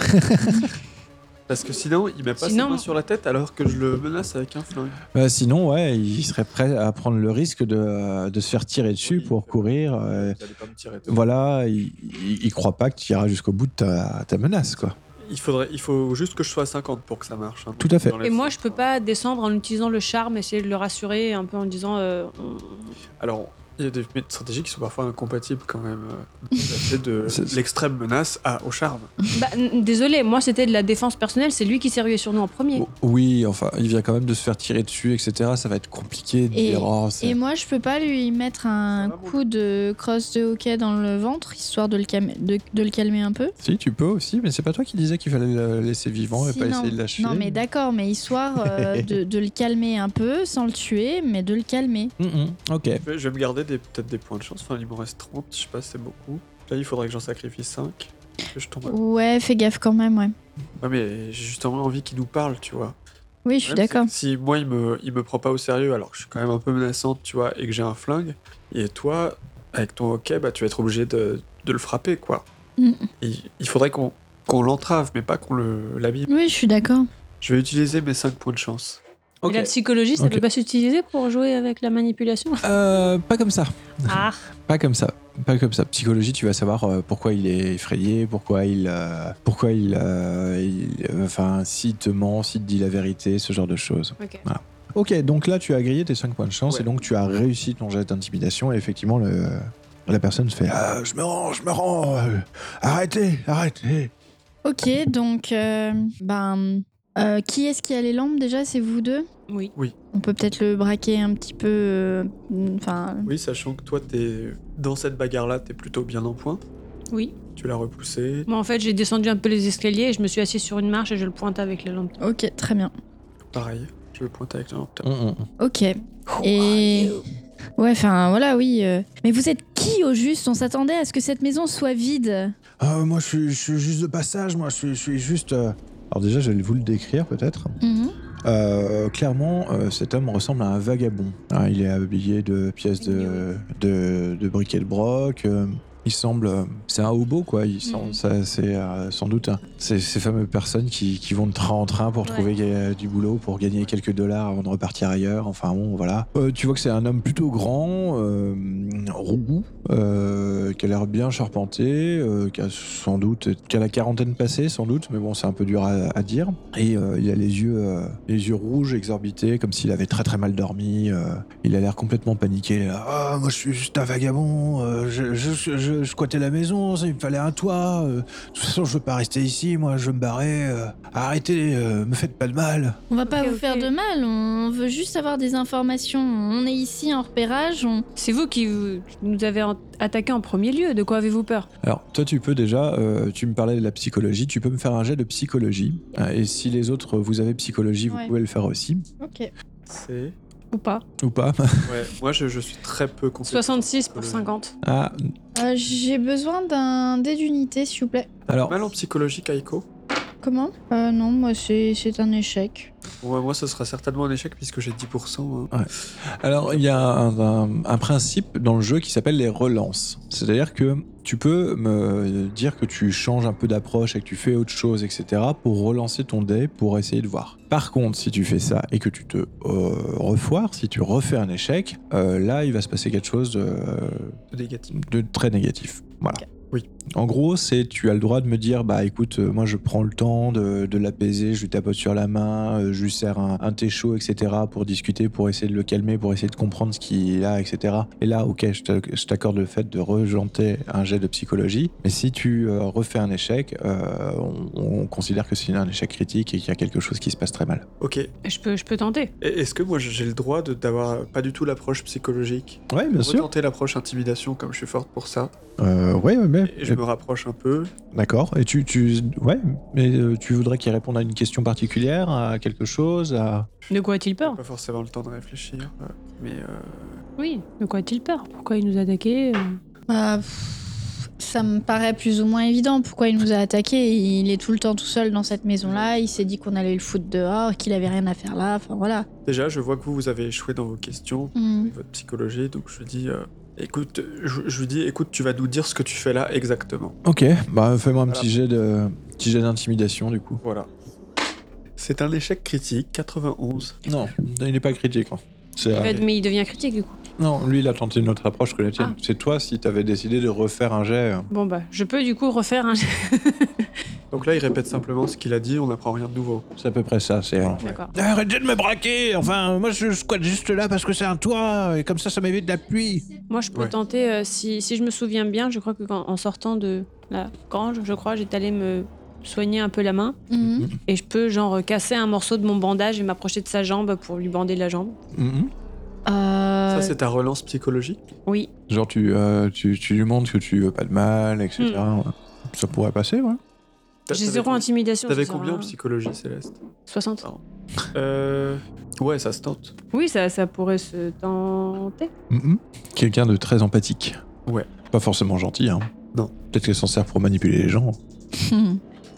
Parce que sinon, il met pas Sinon- ses mains sur la tête alors que je le menace avec un flingue. Bah, sinon, ouais, il serait prêt à prendre le risque de, de se faire tirer dessus Oui, pour courir. euh, Vous allez pas me tirer dessus. voilà, il, il, il croit pas que tu iras jusqu'au bout de ta, ta menace, quoi. Il faudrait, il faut juste que je sois à cinquante pour que ça marche. hein. Tout à fait. Dans les Et moi, sens, je peux hein. pas descendre en utilisant le charme, essayer de le rassurer un peu en disant. euh, on- Alors, il y a des stratégies qui sont parfois incompatibles quand même. euh, passer de C'est- l'extrême menace à, au charme. Bah, n- désolé, moi c'était de la défense personnelle, c'est lui qui s'est rué sur nous en premier. O- Oui, enfin, il vient quand même de se faire tirer dessus, et cetera. Ça va être compliqué de Et- dire. Oh, c'est- Et moi, je peux pas lui mettre un Ça va, mon coup de crosse de hockey dans le ventre, histoire de le, calmer, de, de le calmer un peu. Si, tu peux aussi, mais c'est pas toi qui disais qu'il fallait le laisser vivant et Si, pas non. essayer de lâcher. Non, mais d'accord, mais histoire euh, de, de le calmer un peu, sans le tuer, mais de le calmer. Hum, hum, ok. Je vais, je vais me garder des- peut-être des points de chance. Enfin, il m'en reste trente, je sais pas, c'est beaucoup. Là, il faudrait que j'en sacrifie cinq. Que je tombe. à- Ouais, fais gaffe quand même, ouais. Ouais, mais j'ai justement envie qu'il nous parle, tu vois. Oui, je suis Le problème, d'accord. c'est que Si moi, il me, il me prend pas au sérieux, alors que je suis quand même un peu menaçante, tu vois, et que j'ai un flingue, et toi, avec ton hockey, bah, tu vas être obligé de, de le frapper, quoi. Mm. Et il faudrait qu'on qu'on l'entrave, mais pas qu'on le- l'abîme. Oui, je suis d'accord. Je vais utiliser mes cinq points de chance. Et la psychologie, ça Ok. peut pas s'utiliser pour jouer avec la manipulation? Euh, pas comme ça. Ah, Pas comme ça. Pas comme ça. Psychologie, tu vas savoir euh, pourquoi il est effrayé, pourquoi il, euh, pourquoi il, euh, il- euh, enfin, s'il te ment, s'il te dit la vérité, ce genre de choses. ok. Ok, donc là, tu as grillé tes cinq points de chance Ouais. et donc tu as réussi ton jet d'intimidation et effectivement, le, la personne se fait ah, je me rends, je me rends, euh, arrêtez, arrêtez. Ok, donc, euh, ben, euh, qui est-ce qui a les lampes déjà? C'est vous deux? Oui. On peut peut-être le braquer un petit peu. euh, Enfin, Oui, sachant que toi, t'es dans cette bagarre-là, t'es plutôt bien en point. Oui. Tu l'as repoussé. Moi, en fait, j'ai descendu un peu les escaliers et je me suis assis sur une marche et je le pointe avec la lampe. ok, très bien. Pareil, je le pointe avec la lampe. Hum, hum. Ok. Et. Ouais, enfin, voilà, oui. euh. Mais vous êtes qui au juste? On s'attendait à ce que cette maison soit vide. Ah, moi, je suis, je suis juste de passage, moi, je suis, je suis juste. euh, Alors, déjà, je vais vous le décrire peut-être. Mhm. Euh, clairement, euh, cet homme ressemble à un vagabond. Ah, il est habillé de pièces de, de, de briquet de broc. euh, Il semble, euh, c'est un hobo quoi. Il semble, Mhm. ça, c'est euh, sans doute hein, ces, ces fameuses personnes qui, qui vont de train en train pour Ouais. trouver euh, du boulot, pour gagner quelques dollars avant de repartir ailleurs. Enfin bon, voilà. Euh, tu vois que c'est un homme plutôt grand, euh, roux, euh, qui a l'air bien charpenté, euh, qui a sans doute, qui a la quarantaine passée sans doute, mais bon c'est un peu dur à, à dire. Et euh, il a les yeux, euh, les yeux rouges exorbités, comme s'il avait très très mal dormi. euh, il a l'air complètement paniqué. Ah, moi je suis juste un vagabond. euh, je, je, je, je squattais la maison, il me fallait un toit. euh, de toute façon, je veux pas rester ici. Moi, je veux me barrer. euh, arrêtez, euh, me faites pas de mal. On va pas Ok, vous ok. faire de mal, on veut juste avoir des informations. On est ici en repérage, on... C'est vous qui vous- nous avez en- attaqué en premier lieu. De quoi avez-vous peur? Alors, toi, tu peux déjà, euh, tu me parlais de la psychologie, tu peux me faire un jet de psychologie. Euh, et si les autres, vous avez psychologie, vous Ouais. pouvez le faire aussi. Ok. C'est... Ou pas? Ou pas. Ouais, moi je, je suis très peu compétent. soixante-six pour Psychologie. cinquante. Ah, Euh, J'ai besoin d'un dé d'unité, s'il vous plaît. alors, Mal en psychologie, Kaiko. Comment Euh, non, moi c'est c'est un échec. Ouais, moi ce sera certainement un échec puisque j'ai dix pour cent. hein. alors il y a un, un- un principe dans le jeu qui s'appelle les relances. C'est-à-dire que tu peux me dire que tu changes un peu d'approche et que tu fais autre chose, et cetera, pour relancer ton dé, pour essayer de voir. Par contre, si tu fais ça et que tu te euh, refoires, si tu refais un échec, euh, là, il va se passer quelque chose de, De négatif. de très négatif. Voilà. Ok. Oui. En gros, c'est tu as le droit de me dire bah écoute, euh, moi je prends le temps de, de l'apaiser, je lui tapote sur la main, euh, je lui sers un, un thé chaud, et cetera pour discuter, pour essayer de le calmer, pour essayer de comprendre ce qu'il a, et cetera. Et là, ok, je te- je t'accorde le fait de rejanter un jet de psychologie, mais si tu euh, refais un échec, euh, on, on considère que c'est un échec critique et qu'il y a quelque chose qui se passe très mal. Ok. Et Je peux, je peux tenter. est-ce que moi j'ai le droit de- d'avoir pas du tout l'approche psychologique? Ouais, bien sûr. Retenter l'approche intimidation comme je suis forte pour ça. Euh, ouais, ouais, mais Et je me rapproche un peu. d'accord. Et tu, tu, ouais, mais euh, tu voudrais qu'il réponde à une question particulière, à quelque chose, à De quoi a-t-il peur? Pas forcément le temps de réfléchir. euh, Mais euh, Oui, de quoi a-t-il peur? Pourquoi il nous a attaqué? Bah, pff, ça me paraît plus ou moins évident pourquoi il nous a attaqués. Il est tout le temps tout seul dans cette maison-là. Il s'est dit qu'on allait le foutre dehors, qu'il avait rien à faire là. Enfin voilà. déjà, je vois que vous, vous avez échoué dans vos questions, Hmm. et votre psychologie, donc je dis, euh, écoute, je, je lui dis, écoute, tu vas nous dire ce que tu fais là exactement. Ok, bah fais-moi un Voilà. petit jet de petit jet d'intimidation du coup. Voilà. C'est un échec critique, quatre-vingt-onze. Non, il n'est pas critique. hein. C'est, Il euh, va- Mais il devient critique du coup. non, lui il a tenté une autre approche que la tienne. Ah. C'est toi si t'avais décidé de refaire un jet. euh. Bon bah, je peux du coup refaire un... Donc là, il répète simplement ce qu'il a dit, on n'apprend rien de nouveau. C'est à peu près ça. C'est. euh, D'accord. Arrêtez de me braquer. Enfin, moi je squatte juste là parce que c'est un toit et comme ça, ça m'évite de la pluie. Moi, je peux Ouais. tenter, euh, si, si je me souviens bien, je crois que quand- en sortant de la grange, je crois, j'étais allée me soigner un peu la main. Mhm. Et je peux, genre, casser un morceau de mon bandage et m'approcher de sa jambe pour lui bander la jambe. Mhm. Euh, Ça, c'est ta relance psychologique. Oui. Genre tu, euh, tu tu lui montres que tu veux pas de mal, et cetera. Ouais. Ça pourrait passer, ouais. T'a- J'ai t'avais zéro com- intimidation. T'avais ça sert à combien en rien. psychologie, Céleste? soixante. Euh... Ouais, ça se tente. Oui, ça, ça pourrait se tenter. Mhm. Quelqu'un de très empathique. Ouais. Pas forcément gentil, hein. Non. Peut-être qu'elle s'en sert pour manipuler les gens. hmm.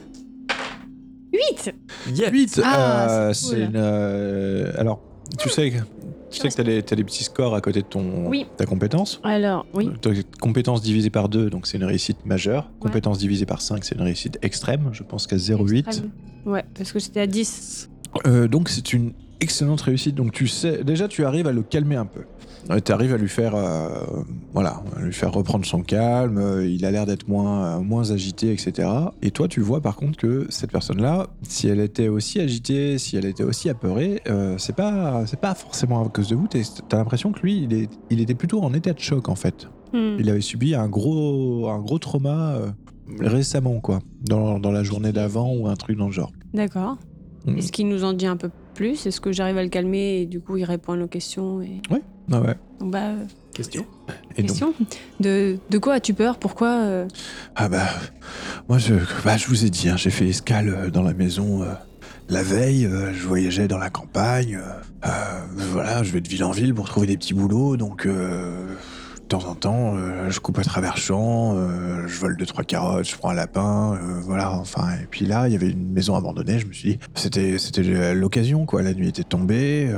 huit. Yeah. huit, Ah, euh, c'est c'est cool. une. euh, alors, tu sais que tu sais que t'as des, t'as des petits scores à côté de ton Oui. ta compétence. Alors, oui. Ta compétence divisée par deux, donc c'est une réussite majeure. Compétence divisée par cinq, c'est une réussite extrême. Je pense qu'à zéro virgule huit. Extrême. Ouais, parce que j'étais à dix. Euh, donc c'est une excellente réussite. Donc tu sais, déjà tu arrives à le calmer un peu. Tu arrives à lui faire, euh, voilà, à lui faire reprendre son calme. euh, il a l'air d'être moins, euh, moins agité, et cetera. Et toi, tu vois par contre que cette personne-là, si elle était aussi agitée, si elle était aussi apeurée, euh, c'est pas, c'est pas forcément à cause de vous. T'es- T'as l'impression que lui, il, est, il était plutôt en état de choc en fait. Hmm. Il avait subi un gros, un gros trauma euh, récemment, quoi, dans, dans la journée d'avant ou un truc dans le genre. D'accord. Mm. Est-ce qu'il nous en dit un peu plus? Est-ce que j'arrive à le calmer et du coup il répond à nos questions et... Ah ouais. Donc bah, euh, Question. Et donc, question. De, de quoi as-tu peur? Pourquoi euh, ah bah, moi je, bah, je vous ai dit, hein, j'ai fait escale euh, dans la maison euh, la veille, euh, je voyageais dans la campagne, euh, euh, voilà, je vais de ville en ville pour trouver des petits boulots, donc euh, de temps en temps, euh, je coupe à travers champs, euh, je vole deux trois carottes, je prends un lapin, euh, voilà, enfin, et puis là, il y avait une maison abandonnée, je me suis dit, c'était, c'était l'occasion, quoi, la nuit était tombée, euh,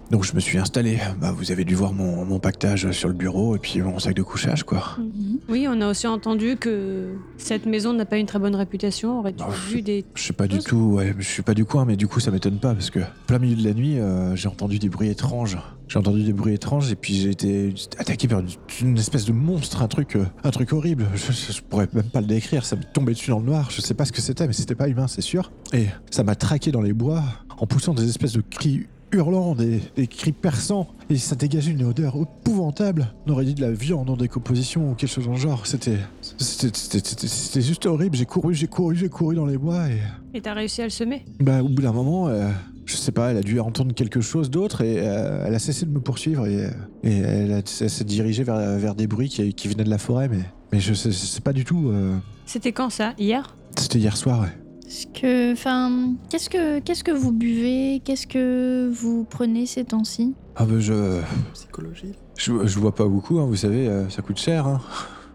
Donc je me suis installé. Bah, vous avez dû voir mon, mon pactage sur le bureau et puis mon sac de couchage, quoi. Mhm. Oui, on a aussi entendu que cette maison n'a pas une très bonne réputation. Aurais-tu Ah, vu des... Je sais pas du Chose. tout, ouais, je suis pas du coin, mais du coup ça m'étonne pas parce que plein milieu de la nuit, euh, j'ai entendu des bruits étranges. J'ai entendu des bruits étranges et puis j'ai été attaqué par une espèce de monstre, un truc, euh, un truc horrible. Je, je, je pourrais même pas le décrire, ça me tombait dessus dans le noir. Je sais pas ce que c'était, mais c'était pas humain, c'est sûr. Et ça m'a traqué dans les bois en poussant des espèces de cris hurlants, des, des cris perçants, et ça dégageait une odeur épouvantable. On aurait dit de la viande en décomposition ou quelque chose dans le genre. C'était, c'était, c'était, c'était, c'était juste horrible. J'ai couru, j'ai couru, j'ai couru dans les bois et Et t'as réussi à le semer? bah au bout d'un moment, euh, je sais pas, elle a dû entendre quelque chose d'autre et euh, elle a cessé de me poursuivre et, euh, et elle, a, elle s'est dirigée vers, vers des bruits qui, qui venaient de la forêt, mais mais je sais, je sais pas du tout. Euh, C'était quand ça? Hier? c'était hier soir, ouais. Est-ce que, enfin, qu'est-ce que, qu'est-ce que vous buvez? Qu'est-ce que vous prenez ces temps-ci? Ah bah je, Psychologie. je, je vois pas beaucoup, hein, vous savez, euh, ça coûte cher. Hein.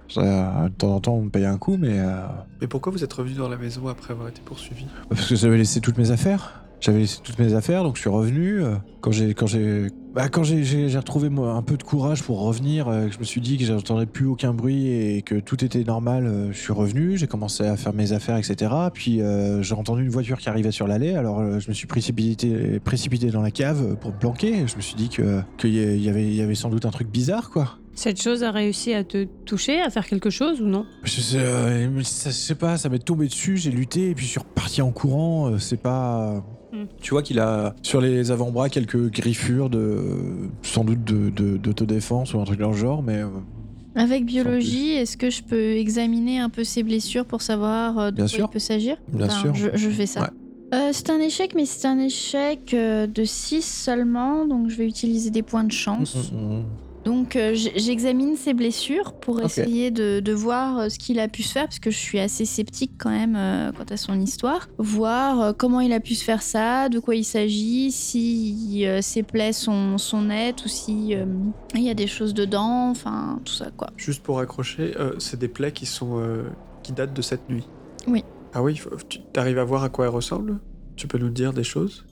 Ça, de temps en temps, on me paye un coup, mais euh, Mais pourquoi vous êtes revenu dans la maison après avoir été poursuivi? parce que j'avais laissé toutes mes affaires. J'avais laissé toutes mes affaires, donc je suis revenu. euh, Quand j'ai, quand j'ai, bah, quand j'ai, j'ai, j'ai retrouvé moi, un peu de courage pour revenir, euh, que je me suis dit que j'entendais plus aucun bruit et que tout était normal, euh, je suis revenu. J'ai commencé à faire mes affaires, et cetera. Puis euh, j'ai entendu une voiture qui arrivait sur l'allée, alors euh, je me suis précipité, précipité dans la cave pour me planquer. Je me suis dit que qu'il y avait, il y avait sans doute un truc bizarre, quoi. Cette chose a réussi à te toucher, à faire quelque chose ou non? Je sais, euh, mais ça- je sais pas, ça m'est tombé dessus, j'ai lutté et puis je suis reparti en courant. euh, C'est pas. Hmm. Tu vois qu'il a sur les avant-bras quelques griffures de. Sans doute de, de- d'autodéfense ou un truc dans le genre, mais. euh, Avec biologie, est-ce que je peux examiner un peu ses blessures pour savoir euh, de Bien quoi sûr. il peut s'agir? Bien Enfin, sûr. Je, je fais ça. Ouais. Euh, c'est un échec, mais c'est un échec euh, de six seulement, donc je vais utiliser des points de chance. Mm, mm, mm. Donc euh, j- j'examine ses blessures pour Ok. essayer de, de voir euh, ce qu'il a pu se faire, parce que je suis assez sceptique quand même euh, quant à son histoire. Voir euh, comment il a pu se faire ça, de quoi il s'agit, si euh, ses plaies sont, sont nettes ou si euh, il y a des choses dedans, enfin tout ça quoi. Juste pour accrocher, euh, c'est des plaies qui sont euh, qui datent de cette nuit. Oui. Ah oui, faut- tu arrives à voir à quoi elles ressemblent? Tu peux nous dire des choses?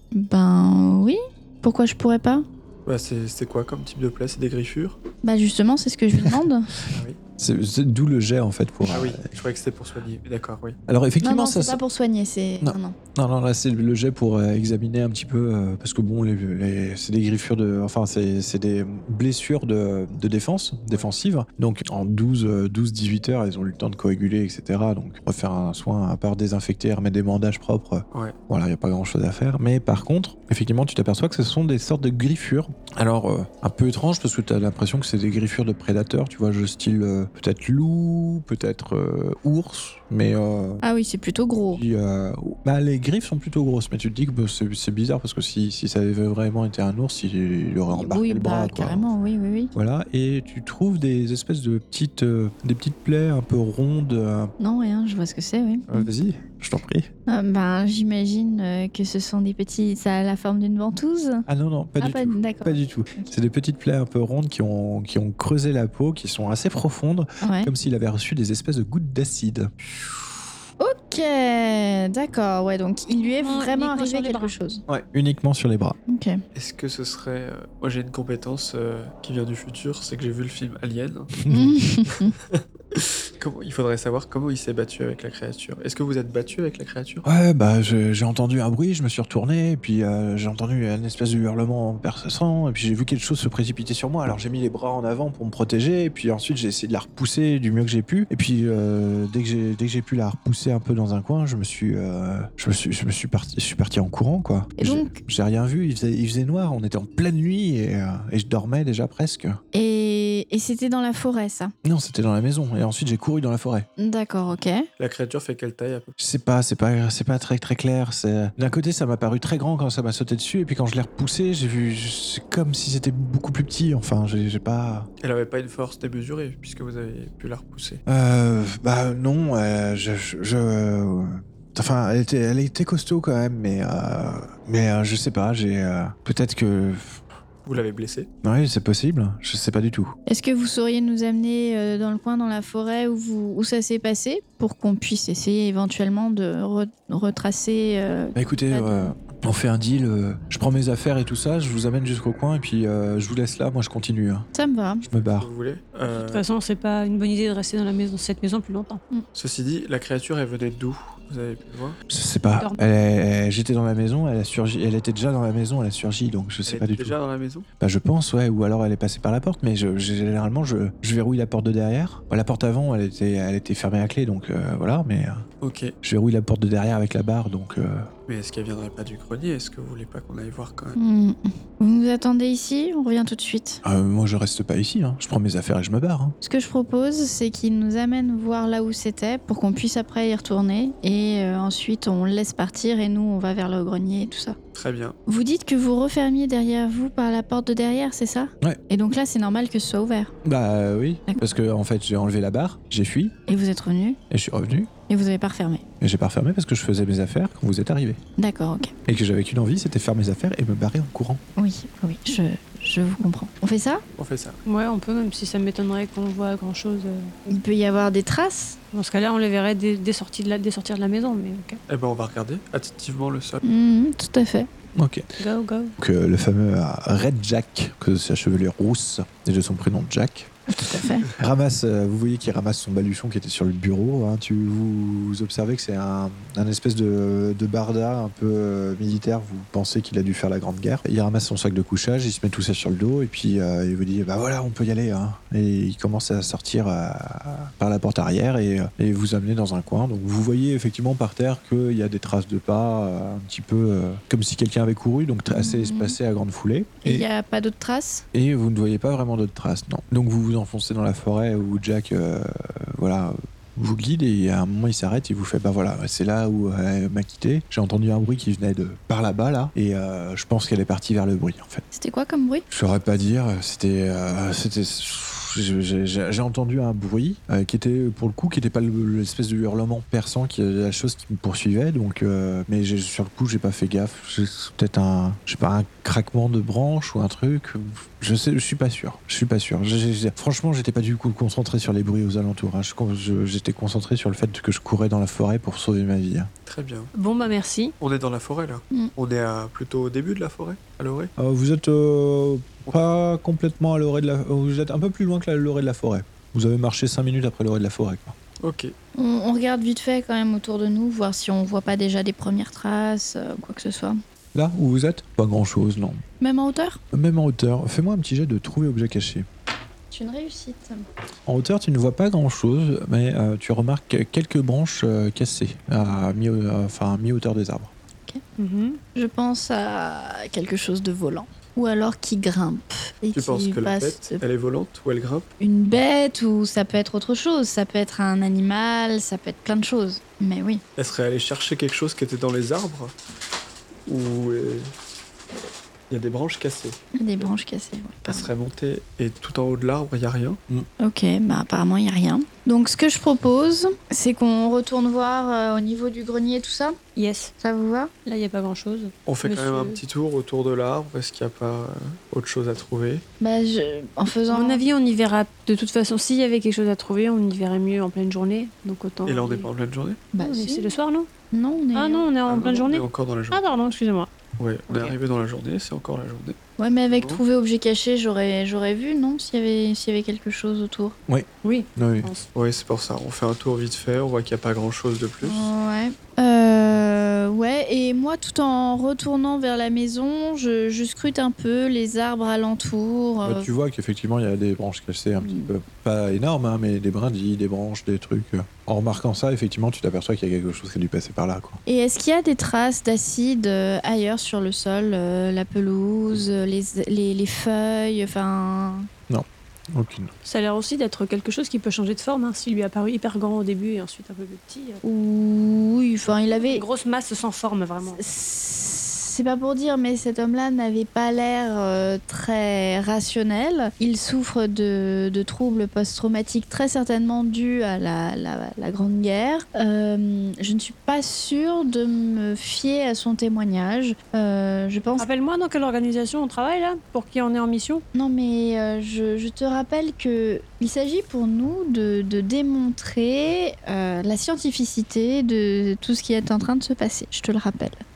Ben oui, pourquoi je pourrais pas? Bah c'est c'est quoi comme type de plaie? C'est des griffures? Bah justement, c'est ce que je lui demande. Ah oui. C'est, c'est d'où le jet en fait pour. Ah oui, euh, je croyais que c'était pour soigner. D'accord, oui. Alors Non, effectivement, non, ça. c'est pas pour soigner, c'est... Non. Non, non. Non, non, là c'est le jet pour euh, examiner un petit peu, euh, parce que bon, les, les- c'est des griffures de. Enfin, c'est, c'est des blessures de, de défense, défensives. Donc en douze, euh, douze dix-huit heures, elles ont eu le temps de coaguler, et cetera. Donc refaire un soin, à part désinfecter, remettre des bandages propres, Ouais. voilà, il n'y a pas grand chose à faire. Mais par contre, effectivement, tu t'aperçois que ce sont des sortes de griffures. Alors, euh, un peu étrange, parce que tu as l'impression que c'est des griffures de prédateurs, tu vois, je style euh, peut-être loup, peut-être euh, ours, mais. Euh, Ah oui, c'est plutôt gros. puis, euh, bah, les griffes sont plutôt grosses, mais tu te dis que bah, c'est, c'est bizarre parce que si, si ça avait vraiment été un ours, il, il aurait embarqué Oui, le bras. bah quoi. carrément, oui, oui, oui. Voilà, et tu trouves des espèces de petites, euh, des petites plaies un peu rondes. euh, Non, rien, je vois ce que c'est, oui. euh, vas-y, je t'en prie. Ah, ben, j'imagine euh, que ce sont des petits... Ça a la forme d'une ventouse. Ah non, non, pas ah, du pas... tout. D'accord. Pas du tout. C'est des petites plaies un peu rondes qui ont, qui ont creusé la peau, qui sont assez profondes, Ouais. comme s'il avait reçu des espèces de gouttes d'acide. Ok, d'accord, ouais, donc il lui est Non, vraiment uniquement sur arrivé les quelque bras. chose. Ouais, uniquement sur les bras. Ok. Est-ce que ce serait... euh, Moi j'ai une compétence euh, qui vient du futur, c'est que j'ai vu le film Alien. Comment... Il faudrait savoir comment il s'est battu avec la créature. Est-ce que vous êtes battu avec la créature? Ouais, bah je- j'ai entendu un bruit, je me suis retourné, et puis euh, j'ai entendu une espèce de hurlement perçant, et puis j'ai vu quelque chose se précipiter sur moi. Alors j'ai mis les bras en avant pour me protéger, et puis ensuite j'ai essayé de la repousser du mieux que j'ai pu. Et puis euh, dès que j'ai dès que j'ai pu la repousser un peu dans un coin, je me suis euh, je me suis je me suis parti je suis parti en courant quoi. Et J'ai- donc- j'ai rien vu, il faisait, il faisait noir, on était en pleine nuit et, euh, et je dormais déjà presque. Et, et c'était dans la forêt, ça. Non, c'était dans la maison, et ensuite j'ai couru dans la forêt. D'accord, ok. La créature fait quelle taille à peu près? Je sais pas, c'est pas, c'est pas très très clair. C'est... D'un côté, ça m'a paru très grand quand ça m'a sauté dessus, et puis quand je l'ai repoussé, j'ai vu, c'est comme si c'était beaucoup plus petit. Enfin, j'ai, j'ai pas. Elle avait pas une force démesurée puisque vous avez pu la repousser. Euh, bah non, euh, je, je, je- euh, enfin, elle était, elle était costaud quand même, mais, euh, mais euh, je sais pas. J'ai euh, peut-être que, Vous l'avez blessée? oui, c'est possible. Je sais pas du tout. Est-ce que vous sauriez nous amener euh, dans le coin, dans la forêt où, vous, où ça s'est passé, pour qu'on puisse essayer éventuellement de re- retracer... euh, Bah écoutez, Pas de- euh, On fait un deal, euh, je prends mes affaires et tout ça, je vous amène jusqu'au coin et puis euh, je vous laisse là, moi je continue. Hein. Ça me va. Je me barre. Si vous voulez. De Euh, toute façon, c'est pas une bonne idée de rester dans la maison, cette maison plus longtemps. Ceci dit, la créature, elle venait d'où? Vous avez pu le voir? Je sais pas. Dorme. Elle est- elle- J'étais dans la maison, elle a surgi. Elle était déjà dans la maison, elle a surgi, donc je sais Elle pas était du déjà tout. dans la maison? Bah je pense, ouais, ou alors elle est passée par la porte, mais je, je- généralement je, je verrouille la porte de derrière. Bah, la porte avant, elle était, elle était fermée à clé, donc euh, voilà, mais euh, Ok. je verrouille la porte de derrière avec la barre, donc. Euh... Mais est-ce qu'elle viendrait pas du grenier? Est-ce que vous voulez pas qu'on aille voir quand même? Hmm. Vous nous attendez ici, on revient tout de suite. euh, moi je reste pas ici, hein. Je prends mes affaires et je me barre. Hein. Ce que je propose, c'est qu'il nous amène voir là où c'était pour qu'on puisse après y retourner et euh, ensuite on le laisse partir et nous on va vers le grenier et tout ça. Très bien. Vous dites que vous refermiez derrière vous par la porte de derrière, c'est ça? Ouais. Et donc là, c'est normal que ce soit ouvert. Bah euh, oui, D'accord. parce que en fait j'ai enlevé la barre, j'ai fui Et vous êtes revenu et je suis revenu et vous avez pas refermé. et j'ai pas refermé parce que je faisais mes affaires quand vous êtes arrivés D'accord, ok. et que j'avais qu'une envie, c'était faire mes affaires et me barrer en courant. Oui, oui, je, je vous comprends. On fait ça? On fait ça. Ouais, on peut, même si ça m'étonnerait qu'on voit grand chose. Il peut y avoir des traces? Dans ce cas-là, on les verrait dès, dès, sortir de la, dès sortir de la maison, mais ok. Eh ben, on va regarder attentivement le sol. Mhm, tout à fait. Ok. Go, go. Donc euh, le fameux euh, Red Jack, que c'est sa chevelure rousse et de son prénom Jack, Tout à fait. ramasse, euh, vous voyez qu'il ramasse son baluchon qui était sur le bureau. Hein. Tu, vous, vous observez que c'est un, un espèce de, de barda un peu euh, militaire. Vous pensez qu'il a dû faire la Grande Guerre. Il ramasse son sac de couchage, il se met tout ça sur le dos et puis euh, il vous dit bah voilà, on peut y aller. Hein. Et il commence à sortir euh, par la porte arrière et, euh, et vous amener dans un coin. Donc vous voyez effectivement par terre qu'il y a des traces de pas, euh, un petit peu euh, comme si quelqu'un avait couru, donc t- assez Mhm. espacé à grande foulée. Il Et, n'y a pas d'autres traces? et vous ne voyez pas vraiment d'autres traces, non. Donc vous vous enfoncez dans la forêt où Jack, euh, voilà, vous guide et à un moment il s'arrête et vous fait bah voilà, c'est là où elle m'a quitté. J'ai entendu un bruit qui venait de par là-bas là et euh, je pense qu'elle est partie vers le bruit en fait. C'était quoi comme bruit? Je saurais pas dire, c'était euh, c'était j'ai- j'ai j'ai entendu un bruit euh, qui était pour le coup qui était pas le- l'espèce de hurlement perçant qui est la chose qui me poursuivait donc euh, mais j'ai- sur le coup j'ai pas fait gaffe. C'est peut-être un je sais pas un craquement de branche ou un truc. Je sais, je suis pas sûr. Je suis pas sûr. J'ai- j'ai- franchement, j'étais pas du tout concentré sur les bruits aux alentours. hein. Je- je- J'étais concentré sur le fait que je courais dans la forêt pour sauver ma vie. hein. Très bien. Bon, bah merci. On est dans la forêt là. Mm. On est à, plutôt au début de la forêt, à l'orée. Euh, vous êtes euh, pas complètement à l'orée de la. Vous êtes un peu plus loin que la- l'orée de la forêt. Vous avez marché cinq minutes après l'orée de la forêt. Quoi. Ok. On, on regarde vite fait quand même autour de nous, voir si on voit pas déjà des premières traces, euh, quoi que ce soit. Là où vous êtes, pas grand chose, non. Même en hauteur? Même en hauteur. Fais-moi un petit jet de trouver objet caché. C'est une réussite. En hauteur, tu ne vois pas grand-chose, mais euh, tu remarques quelques branches euh, cassées à mi- euh, enfin, mi-hauteur des arbres. Mhm. Je pense à quelque chose de volant. Ou alors qui grimpe. Et Tu qui penses que la passe bête, elle est volante ou elle grimpe? une bête, ou ça peut être autre chose. Ça peut être un animal, ça peut être plein de choses. Mais oui. Elle serait allée chercher quelque chose qui était dans les arbres? Ou euh, il y a des branches cassées? Il y a des branches cassées. ouais, Elle pardon. serait montée et tout en haut de l'arbre, il n'y a rien? Ok, bah apparemment il n'y a rien. Donc ce que je propose, c'est qu'on retourne voir euh, au niveau du grenier tout ça. Yes. Ça vous va? Là, il n'y a pas grand-chose. On fait quand même un Monsieur- petit tour autour de l'arbre. Est-ce qu'il n'y a pas euh, autre chose à trouver? Bah je... en À faisant... mon avis, on y verra. De toute façon, s'il y avait quelque chose à trouver, on y verrait mieux en pleine journée. Donc autant. Et là, on n'est pas en pleine journée? Bah, Ah, mais si. c'est le soir, non? Non, on est... Ah non, on est en Ah non, pleine non, journée. On est encore dans la Ah journée. pardon, excusez-moi. Ouais, on est Ok. arrivé dans la journée, c'est encore la journée. Ouais, mais avec Bon. trouver objet caché, j'aurais j'aurais vu, non? S'il y avait s'il y avait quelque chose autour. Oui. Oui. je pense. Oui, c'est pour ça. On fait un tour vite fait, on voit qu'il n'y a pas grand-chose de plus. Ouais. Euh, ouais, et moi, tout en retournant vers la maison, je, je scrute un peu les arbres alentours. Bah, euh, tu vois qu'effectivement, il y a des branches cassées un petit Mm. peu. Pas énormes, hein, mais des brindilles, des branches, des trucs. En remarquant ça, effectivement, tu t'aperçois qu'il y a quelque chose qui a dû passer par là. Quoi. Et est-ce qu'il y a des traces d'acide euh, ailleurs sur le sol, euh, la pelouse, euh, les, les, les feuilles, enfin... Aucune. Ça a l'air aussi d'être quelque chose qui peut changer de forme. Hein. S'il lui est apparu hyper grand au début et ensuite un peu plus petit. euh. Oui, enfin, il avait... Une grosse masse sans forme, vraiment. C'est pas pour dire, mais cet homme-là n'avait pas l'air euh, très rationnel. Il souffre de, de troubles post-traumatiques très certainement dus à la, la, la Grande Guerre. Euh, je ne suis pas sûre de me fier à son témoignage. Euh, je pense... Rappelle-moi dans quelle organisation on travaille là? Pour qui on est en mission? Non, mais euh, je, je te rappelle que il s'agit pour nous de, de démontrer euh, la scientificité de tout ce qui est en train de se passer. Je te le rappelle.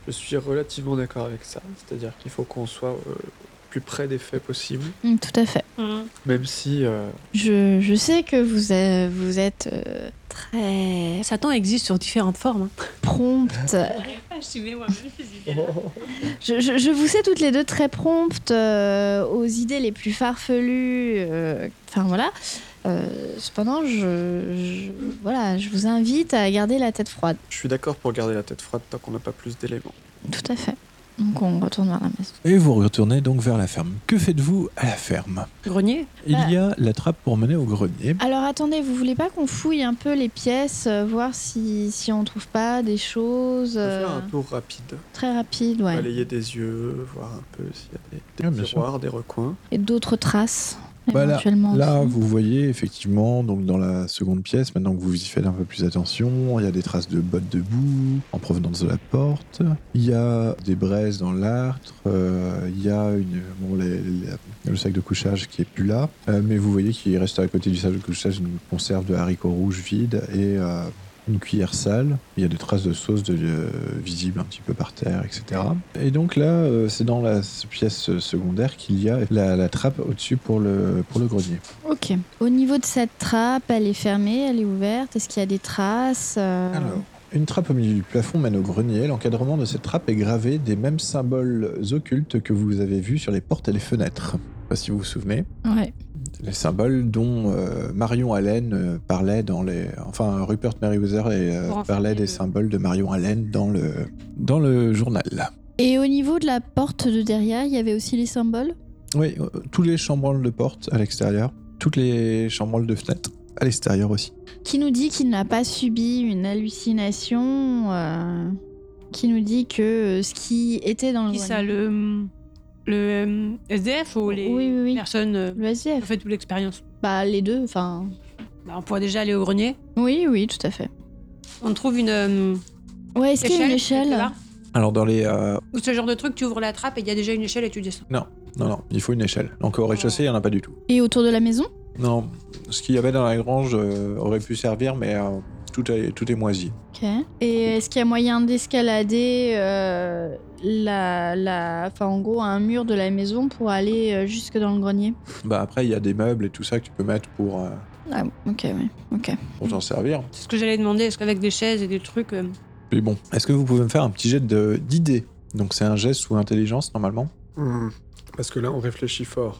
Je suis relativement d'accord avec ça. C'est-à-dire qu'il faut qu'on soit euh, plus près des faits possible. Mm, tout à fait. Mmh. Même si... euh, Je, je sais que vous, êtes- vous êtes euh, très Satan existe sur différentes formes. hein. prompte. Je suis mais moi-même, je suis Je, je- je vous sais toutes les deux très promptes euh, aux idées les plus farfelues. euh, Enfin voilà. Euh, cependant, je, je- voilà, je vous invite à garder la tête froide. Je suis d'accord pour garder la tête froide tant qu'on n'a pas plus d'éléments. Tout à fait. Donc on retourne vers la maison. Et vous retournez donc vers la ferme. Que faites-vous à la ferme? Grenier. Il Ah. y a la trappe pour mener au grenier. Alors attendez, vous voulez pas qu'on fouille un peu les pièces, euh, voir si, si on trouve pas des choses On peut euh, faire un tour rapide. très rapides, ouais. Balayer des yeux, voir un peu s'il y a des, des Ah, bien sûr. tiroirs, des recoins. Et d'autres traces, Bah, là- éventuellement. Là, aussi. vous voyez effectivement, donc dans la seconde pièce, maintenant que vous y faites un peu plus attention, il y a des traces de bottes de boue en provenance de la porte. Il y a des braises dans l'âtre. euh, il y a une, bon, les- les- le sac de couchage qui est plus là, euh, mais vous voyez qu'il reste à côté du sac de couchage une conserve de haricots rouges vide et euh, une cuillère sale. Il y a des traces de sauce de, euh, visibles un petit peu par terre, et cetera. Et donc là, euh, c'est dans la pièce secondaire qu'il y a la, la trappe au-dessus pour le, pour le grenier. Ok. Au niveau de cette trappe, elle est fermée, elle est ouverte. Est-ce qu'il y a des traces euh, Alors, une trappe au milieu du plafond mène au grenier. L'encadrement de cette trappe est gravé des mêmes symboles occultes que vous avez vus sur les portes et les fenêtres. Je sais pas si vous vous souvenez. Ouais. Les symboles dont euh, Marion Allen euh, parlait dans les... Enfin, Rupert Merriweather et, euh, Pour enfermer parlait des le- symboles de Marion Allen dans le, dans le journal. Et au niveau de la porte de derrière, il y avait aussi les symboles. Oui, euh, tous les chambranles de porte à l'extérieur, toutes les chambranles de fenêtre à l'extérieur aussi. Qui nous dit qu'il n'a pas subi une hallucination. euh, Qui nous dit que euh, ce qui était dans le Qui grenier- ça, le, le euh, S D F ou les Oui, oui, oui. personnes euh, Le S D qui ont F. fait toute l'expérience? Bah les deux. Enfin. Bah, on pourrait déjà aller au grenier. Oui, oui, tout à fait. On trouve une euh, Ouais, est-ce qu'il y a une échelle quelque part Alors dans les... euh, Ou ce genre de truc, tu ouvres la trappe et il y a déjà une échelle et tu descends. Non, non, il faut une échelle. Donc au rez-de-chaussée, il n'y en a pas du tout. Et autour de la maison? Non, ce qu'il y avait dans la grange euh, aurait pu servir, mais euh, tout, est, tout est moisi. Ok. Et est-ce qu'il y a moyen d'escalader euh, la, la, enfin en gros un mur de la maison pour aller euh, jusque dans le grenier? Bah après, il y a des meubles et tout ça que tu peux mettre pour, euh, Ah, ok, ouais, ok. pour t'en servir. C'est ce que j'allais demander. Est-ce qu'avec des chaises et des trucs. euh, Mais bon, est-ce que vous pouvez me faire un petit jet de- d'idées? Donc c'est un jet sous intelligence normalement. Hmm. Parce que là, on réfléchit fort.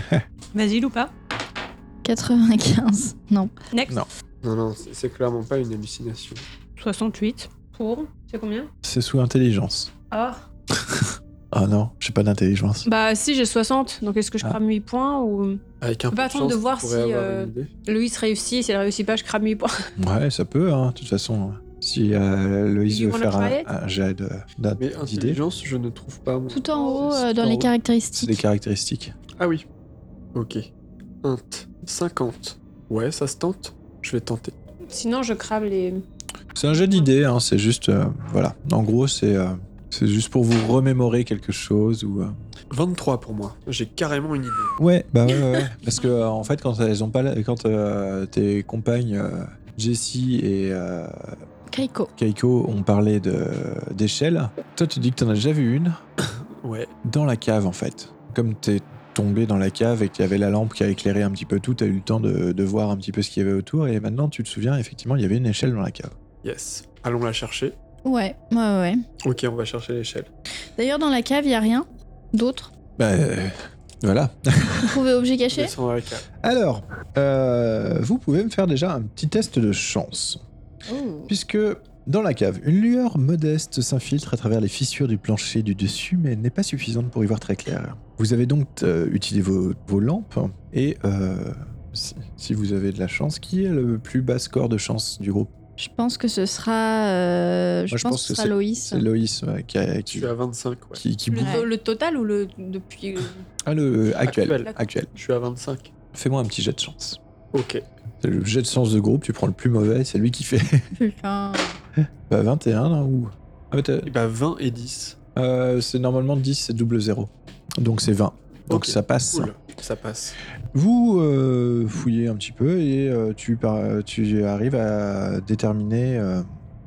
Vas-y, ou pas? quatre-vingt-quinze. Non. Next. Non. Non, non, c'est c'est clairement pas une hallucination. soixante-huit. Pour. C'est combien? C'est sous intelligence. Ah. Ah non, j'ai pas d'intelligence. Bah, si, j'ai soixante. Donc, est-ce que je Ah. crame huit points ou. Avec un On peu peut de attendre chance, de voir tu pourrais si, avoir euh, une idée. Loïs réussit. Si elle réussit pas, je crame huit points. Ouais, ça peut, hein, de toute façon. Si euh, Loïs You veut wanna faire try un, it? un jet de- Mais d'idées, intelligence, je ne trouve pas. moi. Tout en haut, C'est euh, tout dans en les haut. c'est caractéristiques. des caractéristiques. Ah oui. Ok. Int. cinquante. Ouais, ça se tente. Je vais tenter. Sinon, je crame les. C'est un jet d'idées, hein, c'est juste... euh, voilà. En gros, c'est euh, c'est juste pour vous remémorer quelque chose ou... euh, vingt-trois pour moi. J'ai carrément une idée. Ouais, bah ouais, ouais, ouais. Parce que euh, en fait, quand elles ont pas, la- quand euh, tes compagnes euh, Jessie et euh, Keiko. Keiko ont parlé de d'échelle, toi tu dis que t'en as déjà vu une Ouais. dans la cave en fait. Comme t'es tombé dans la cave et qu'il y avait la lampe qui a éclairé un petit peu tout, t'as eu le temps de, de voir un petit peu ce qu'il y avait autour et maintenant tu te souviens effectivement il y avait une échelle dans la cave. Yes. Allons la chercher. Ouais, ouais, ouais. Ok, on va chercher l'échelle. D'ailleurs, dans la cave, il y a rien d'autre. Bah euh, voilà. Vous trouvez objet caché? Descends dans la cave. Alors, euh, vous pouvez me faire déjà un petit test de chance. Oh. Puisque dans la cave, une lueur modeste s'infiltre à travers les fissures du plancher du dessus, mais n'est pas suffisante pour y voir très clair. Vous avez donc euh, utilisé vos, vos lampes, et euh, si, si vous avez de la chance, qui est le plus bas score de chance du groupe? Je pense que ce sera. euh, je, Moi, je pense, pense que que ce sera Loïs. C'est Loïs ouais, qui, a- Je qui, suis à vingt-cinq, ouais. qui, qui Le, bouffe. Ouais. le total ou le depuis. euh, Ah, le actuel. Actuel. actuel. Je suis à vingt-cinq. Fais-moi un petit jet de chance. Ok. C'est le jet de chance de groupe, tu prends le plus mauvais, c'est lui qui fait. Putain. Bah, vingt et un, là, ou. Ah, mais t'as- Et bah vingt et dix. euh, c'est normalement dix, c'est double zéro. Donc c'est vingt. Donc Ok, ça passe. Cool. Ça passe. Vous euh, fouillez un petit peu et euh, tu, par- tu arrives à déterminer euh,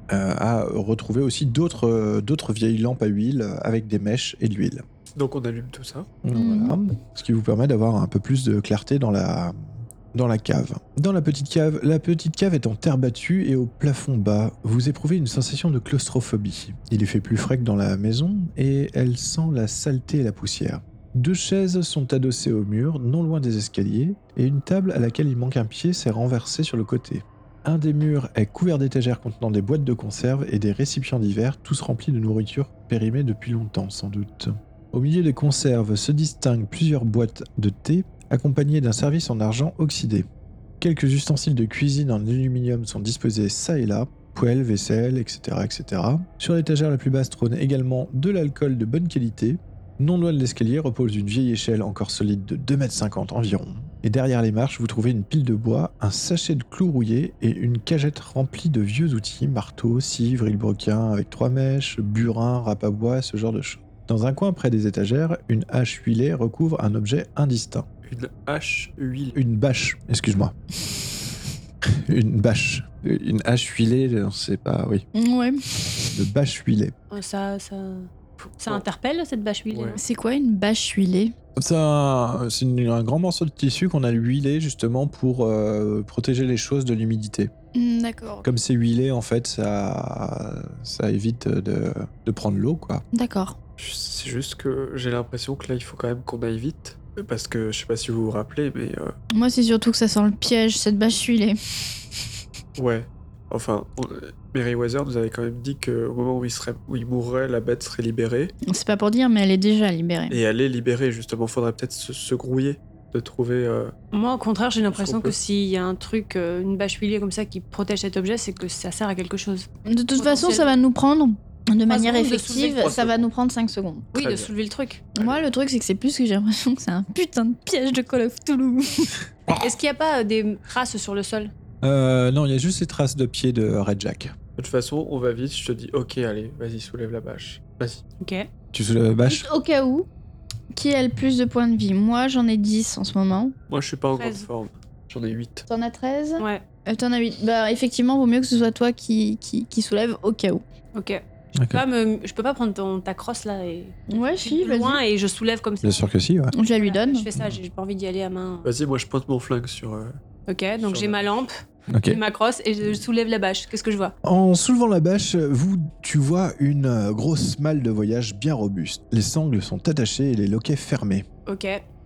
euh, à retrouver aussi d'autres, euh, d'autres vieilles lampes à huile avec des mèches et de l'huile. Donc on allume tout ça. Mhm. Voilà. Ce qui vous permet d'avoir un peu plus de clarté dans la, dans la cave. Dans la petite cave, la petite cave est en terre battue et au plafond bas, vous éprouvez une sensation de claustrophobie. Il est fait plus frais que dans la maison et elle sent la saleté et la poussière. Deux chaises sont adossées au mur, non loin des escaliers, et une table à laquelle il manque un pied s'est renversée sur le côté. Un des murs est couvert d'étagères contenant des boîtes de conserve et des récipients divers, tous remplis de nourriture périmée depuis longtemps, sans doute. Au milieu des conserves se distinguent plusieurs boîtes de thé, accompagnées d'un service en argent oxydé. Quelques ustensiles de cuisine en aluminium sont disposés çà et là, poêle, vaisselle, et cetera, et cetera. Sur l'étagère la plus basse trône également de l'alcool de bonne qualité. Non loin de l'escalier repose une vieille échelle encore solide de deux mètres cinquante environ. Et derrière les marches, vous trouvez une pile de bois, un sachet de clous rouillés et une cagette remplie de vieux outils, marteaux, scie, vilebrequin avec trois mèches, burin, râpe à bois, ce genre de choses. Dans un coin près des étagères, une hache huilée recouvre un objet indistinct. Une hache huilée. Une bâche, excuse-moi. Une bâche. Une hache huilée, on sait pas, oui. Ouais. De bâche huilée. Euh, Ça, ça, ça interpelle cette bâche huilée. Ouais. hein. C'est quoi une bâche huilée? C'est un, c'est une- un grand morceau de tissu qu'on a huilé justement pour euh, protéger les choses de l'humidité. Hmm, D'accord. Comme c'est huilé, en fait, ça, ça évite de, de prendre l'eau, quoi. D'accord. C'est juste que j'ai l'impression que là, il faut quand même qu'on aille vite. Parce que je sais pas si vous vous rappelez, mais euh, Moi, c'est surtout que ça sent le piège, cette bâche huilée. ouais. Enfin, on- Meriwether nous avait quand même dit qu'au moment où il, serait, où il mourrait, la bête serait libérée. C'est pas pour dire, mais elle est déjà libérée. Et elle est libérée, justement. Faudrait peut-être se, se grouiller, de trouver. euh, Moi, au contraire, j'ai l'impression qu'on peut. que s'il y a un truc, euh, une bâche huilée comme ça qui protège cet objet, c'est que ça sert à quelque chose. De toute façon, ça va nous prendre, de manière secondes de effective, soulever trois ça va secondes. nous prendre cinq secondes. Oui, Très de bien. soulever le truc. Moi, le truc, c'est que c'est plus que j'ai l'impression que c'est un putain de piège de Call of Cthulhu. Est-ce qu'il n'y a pas euh, des traces sur le sol? Euh, non, il y a juste ces traces de pieds de Red Jack. De toute façon, on va vite. Je te dis, ok, allez, vas-y, soulève la bâche. Vas-y. Ok. Tu soulèves la bâche? Juste au cas où, qui a le plus de points de vie? Moi, j'en ai dix en ce moment. Moi, je suis pas en grande treize. forme. J'en ai huit. T'en as treize? Ouais. Euh, T'en as huit. Bah, effectivement, vaut mieux que ce soit toi qui, qui, qui soulève au cas où. Ok. Ok. Pas me- Je peux pas prendre ton, ta crosse là et. Ouais, si, vas-y. loin et je soulève comme ça. Bien sûr que si, ouais. Je la lui Voilà, donne. Je fais ça, j'ai pas envie d'y aller à main. Vas-y, moi, je pointe mon flingue sur. euh, Ok, donc Sur j'ai la- ma lampe, Ok. j'ai ma crosse et je soulève la bâche. Qu'est-ce que je vois? En soulevant la bâche, vous, tu vois une euh, grosse malle de voyage bien robuste. Les sangles sont attachées et les loquets fermés. Ok.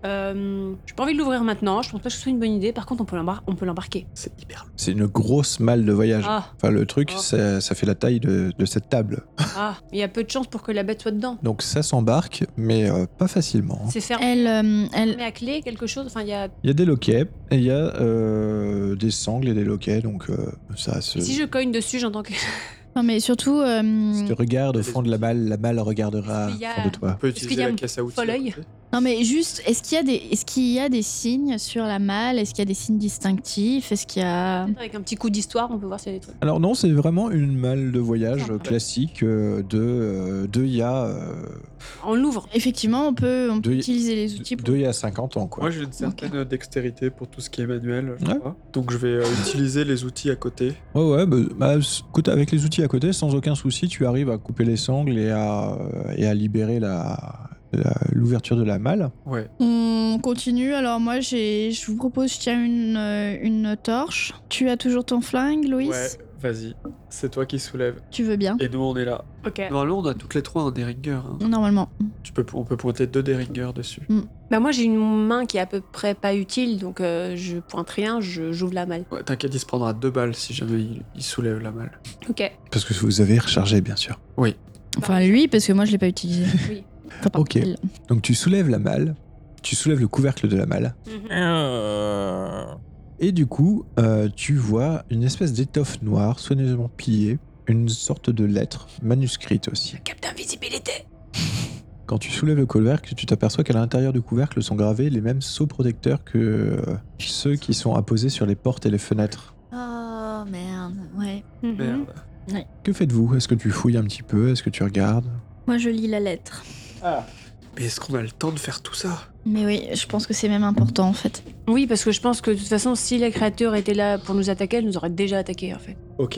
Euh, j'ai pas envie de l'ouvrir maintenant, je pense pas que ce soit une bonne idée. Par contre, on peut l'embar- on peut l'embarquer. C'est hyper long. C'est une grosse malle de voyage. Ah, Enfin, le truc, Oh. ça, ça fait la taille de, de cette table. ah, il y a peu de chances pour que la bête soit dedans. Donc ça s'embarque, mais euh, pas facilement. hein. C'est fermé Elle, euh, elle... à clé, quelque chose. Enfin, il y a. Il y a des loquets et il y a euh, des sangles et des loquets, donc euh, ça se... Et si je cogne dessus, j'entends que. Non, mais surtout, euh, Si tu regardes au fond de la malle, la malle regardera Est-ce qu'il y a- au fond de toi. On peut qu'il utiliser y a la un caisse à outils. fol à œil côté. non, mais juste, est-ce qu'il y a des, est-ce qu'il y a des signes sur la malle? Est-ce qu'il y a des signes distinctifs? Est-ce qu'il y a... Avec un petit coup d'histoire, on peut voir s'il y a des trucs. Alors non, c'est vraiment une malle de voyage Ah. classique euh, de euh, de il y a euh, On l'ouvre. Effectivement, on peut, on peut De- utiliser les outils pour... de il y a cinquante ans, quoi. Moi, j'ai une certaine dextérité pour tout ce qui est manuel, je Ouais. crois. Donc, je vais euh, utiliser les outils à côté. Ouais, ouais, bah, bah, écoute, avec les outils à côté, sans aucun souci, tu arrives à couper les sangles et à, euh, et à libérer la, la- l'ouverture de la malle. Ouais. On continue. Alors moi, j'ai, je vous propose, je tiens une, euh, une torche. Tu as toujours ton flingue, Loïs? Ouais, vas-y. C'est toi qui soulève. Tu veux bien? Et nous, on est là. Ok. Normalement, on a toutes les trois un Derringer. hein. Normalement. Tu peux, on peut pointer deux Derringer dessus. Bah, moi, j'ai une main qui est à peu près pas utile, donc euh, je pointe rien, je, j'ouvre la malle. Ouais, t'inquiète, il se prendra deux balles si jamais il, il soulève la malle. Ok. Parce que vous avez rechargé, bien sûr. Oui. Enfin, lui, parce que moi, je l'ai pas utilisé. Oui. Enfin, pas Ok. elle. Donc tu soulèves la malle, tu soulèves le couvercle de la malle, Mhm. et du coup, euh, tu vois une espèce d'étoffe noire soigneusement pliée, une sorte de lettre, manuscrite aussi. Cap d'invisibilité. Quand tu soulèves le couvercle, tu t'aperçois qu'à l'intérieur du couvercle sont gravés les mêmes sceaux protecteurs que euh, ceux qui sont apposés sur les portes et les fenêtres. Oh merde, ouais. Mhm. Merde. Que faites-vous? Est-ce que tu fouilles un petit peu? Est-ce que tu regardes? Moi, je lis la lettre. Mais est-ce qu'on a le temps de faire tout ça? Mais oui, je pense que c'est même important en fait. Oui, parce que je pense que de toute façon, si la créature était là pour nous attaquer, elle nous aurait déjà attaqué en fait. Ok.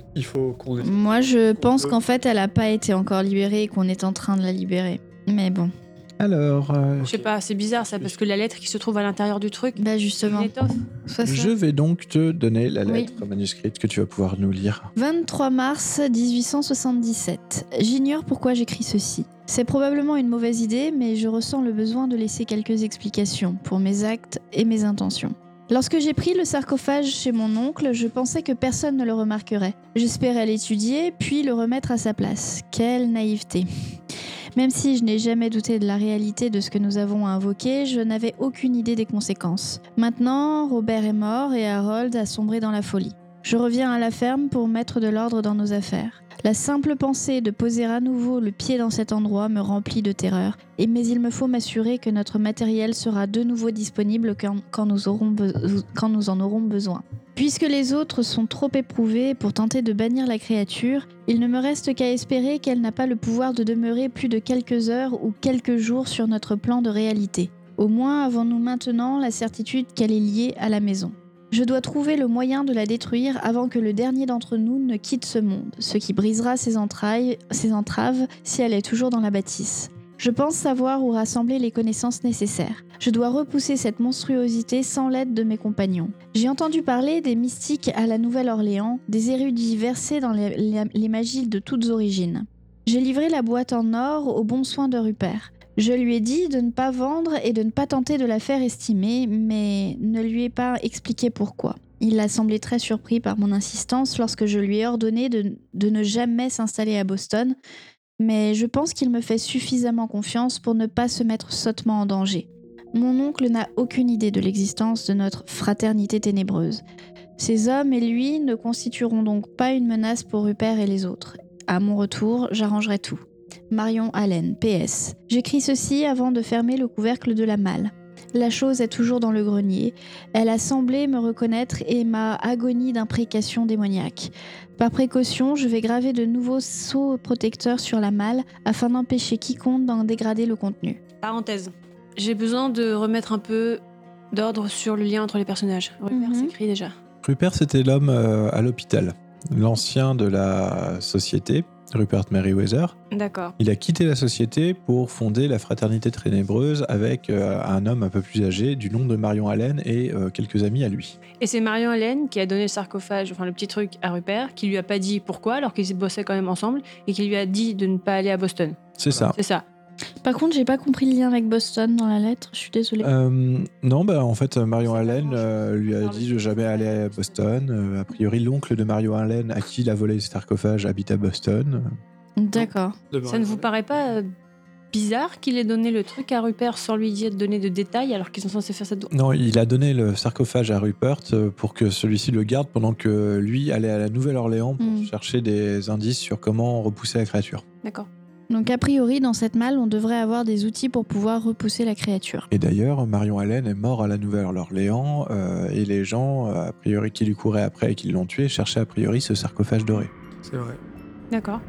Il faut qu'on ait... Moi, je pense qu'en fait, elle a pas été encore libérée et qu'on est en train de la libérer. Mais bon, Alors, euh, Je sais pas, c'est bizarre ça, parce que la lettre qui se trouve à l'intérieur du truc, bah une justement. étoffe. Soit ça. je vais donc te donner la Oui. lettre manuscrite que tu vas pouvoir nous lire. vingt-trois mars dix-huit cent soixante-dix-sept. J'ignore pourquoi j'écris ceci. C'est probablement une mauvaise idée, mais je ressens le besoin de laisser quelques explications pour mes actes et mes intentions. Lorsque j'ai pris le sarcophage chez mon oncle, je pensais que personne ne le remarquerait. J'espérais l'étudier, puis le remettre à sa place. Quelle naïveté. Même si je n'ai jamais douté de la réalité de ce que nous avons invoqué, je n'avais aucune idée des conséquences. Maintenant, Robert est mort et Harold a sombré dans la folie. Je reviens à la ferme pour mettre de l'ordre dans nos affaires. La simple pensée de poser à nouveau le pied dans cet endroit me remplit de terreur, et mais il me faut m'assurer que notre matériel sera de nouveau disponible quand, quand, nous, aurons be- quand nous en aurons besoin. Puisque les autres sont trop éprouvés pour tenter de bannir la créature, il ne me reste qu'à espérer qu'elle n'a pas le pouvoir de demeurer plus de quelques heures ou quelques jours sur notre plan de réalité. Au moins avons-nous maintenant la certitude qu'elle est liée à la maison. Je dois trouver le moyen de la détruire avant que le dernier d'entre nous ne quitte ce monde, ce qui brisera ses entrailles, ses entraves si elle est toujours dans la bâtisse. Je pense savoir où rassembler les connaissances nécessaires. Je dois repousser cette monstruosité sans l'aide de mes compagnons. J'ai entendu parler des mystiques à la Nouvelle-Orléans, des érudits versés dans les, les, les magies de toutes origines. J'ai livré la boîte en or aux bons soins de Rupert. Je lui ai dit de ne pas vendre et de ne pas tenter de la faire estimer, mais ne lui ai pas expliqué pourquoi. Il a semblé très surpris par mon insistance lorsque je lui ai ordonné de, de ne jamais s'installer à Boston, mais je pense qu'il me fait suffisamment confiance pour ne pas se mettre sottement en danger. Mon oncle n'a aucune idée de l'existence de notre fraternité ténébreuse. Ces hommes et lui ne constitueront donc pas une menace pour Rupert et les autres. À mon retour, j'arrangerai tout. Marion Allen, P S. J'écris ceci avant de fermer le couvercle de la malle. La chose est toujours dans le grenier. Elle a semblé me reconnaître et ma agonie d'imprécation démoniaque. Par précaution, je vais graver de nouveaux sceaux protecteurs sur la malle afin d'empêcher quiconque d'en dégrader le contenu. Parenthèse. J'ai besoin de remettre un peu d'ordre sur le lien entre les personnages. Rupert Mhm. s'écrit déjà. Rupert, c'était l'homme euh, à l'hôpital, l'ancien de la société, Rupert Merriweather. D'accord. Il a quitté la société pour fonder la Fraternité Ténébreuse avec euh, un homme un peu plus âgé du nom de Marion Allen et euh, quelques amis à lui. Et c'est Marion Allen qui a donné le sarcophage, enfin le petit truc à Rupert, qui lui a pas dit pourquoi, alors qu'ils bossaient quand même ensemble, et qui lui a dit de ne pas aller à Boston. C'est ça. C'est ça. Par contre, j'ai pas compris le lien avec Boston dans la lettre, je suis désolée. Euh, non, bah en fait, Marion C'est pas Allen euh, lui a dit de jamais aller à Boston. Euh, a priori, l'oncle de Marion Allen, à qui il a volé le sarcophage, habite à Boston. D'accord. de Ça ne vous paraît pas euh, bizarre qu'il ait donné le truc à Rupert sans lui dire donner de détails alors qu'ils sont censés faire ça de... Non, il a donné le sarcophage à Rupert euh, pour que celui-ci le garde pendant que lui allait à la Nouvelle-Orléans pour Mm. chercher des indices sur comment repousser la créature. D'accord. Donc a priori, dans cette malle, on devrait avoir des outils pour pouvoir repousser la créature. Et d'ailleurs, Marion Allen est mort à la Nouvelle-Orléans euh, et les gens, euh, a priori, qui lui couraient après et qui l'ont tué, cherchaient a priori ce sarcophage doré. C'est vrai. D'accord.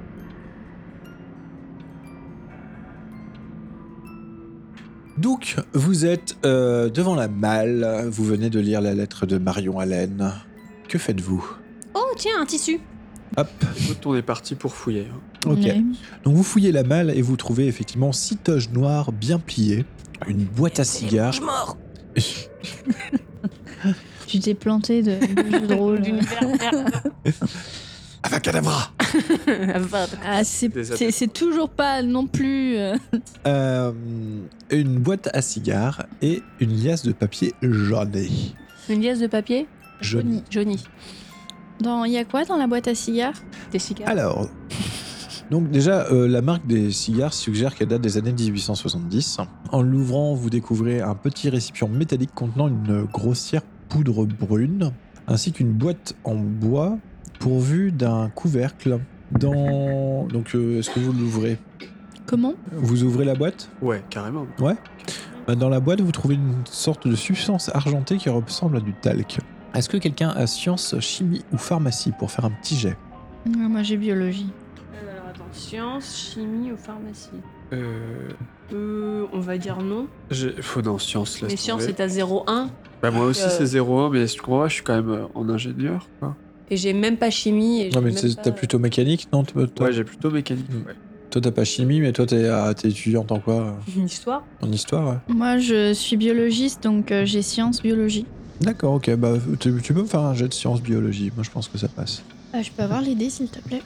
Donc, vous êtes euh, devant la malle, vous venez de lire la lettre de Marion Allen. Que faites-vous ? Oh tiens, un tissu. Hop, Écoute, on est parti pour fouiller. hein. ok. Ouais. Donc vous fouillez la malle et vous trouvez effectivement six toges noires bien pliées, une boîte à cigares. Je mort. Tu t'es planté de, de jeu de rôle. D'univers merde. Avacadabra. Ah, c'est, Des c'est, c'est toujours pas non plus... euh, Euh, Une boîte à cigares et une liasse de papier jauné. Une liasse de papier. Jaune. Johnny. Dans, il y a quoi dans la boîte à cigares? Des cigares. Alors, donc déjà, euh, la marque des cigares suggère qu'elle date des années dix-huit cent soixante-dix. En l'ouvrant, vous découvrez un petit récipient métallique contenant une grossière poudre brune, ainsi qu'une boîte en bois pourvue d'un couvercle. Dans... Donc, euh, est-ce que vous l'ouvrez ? Comment? Vous ouvrez la boîte ? Ouais, carrément. Ouais. Bah, dans la boîte, vous trouvez une sorte de substance argentée qui ressemble à du talc. Est-ce que quelqu'un a science, chimie ou pharmacie pour faire un petit jet ? Ah, moi j'ai biologie. Euh, alors attends, science, chimie ou pharmacie. Euh, Euh, on va dire non. j'ai- Faut dans science, là. Les sciences c'est à zéro un. Bah, moi aussi, Euh, c'est zéro un, mais je crois je suis quand même euh, en ingénieur. Quoi. Et j'ai même pas chimie. Et j'ai Non, mais même t'es- pas- t'as plutôt mécanique, non toi, toi, Ouais, j'ai plutôt mécanique. Ouais. toi, t'as pas chimie, mais toi, t'es ah, t'es étudiante en quoi? Une histoire. En histoire, ouais. Moi, je suis biologiste, donc euh, j'ai sciences biologie. D'accord, ok. Bah, tu, tu peux me faire un jet de sciences biologie. Moi, je pense que ça passe. Euh, je peux avoir les dés, s'il te plaît.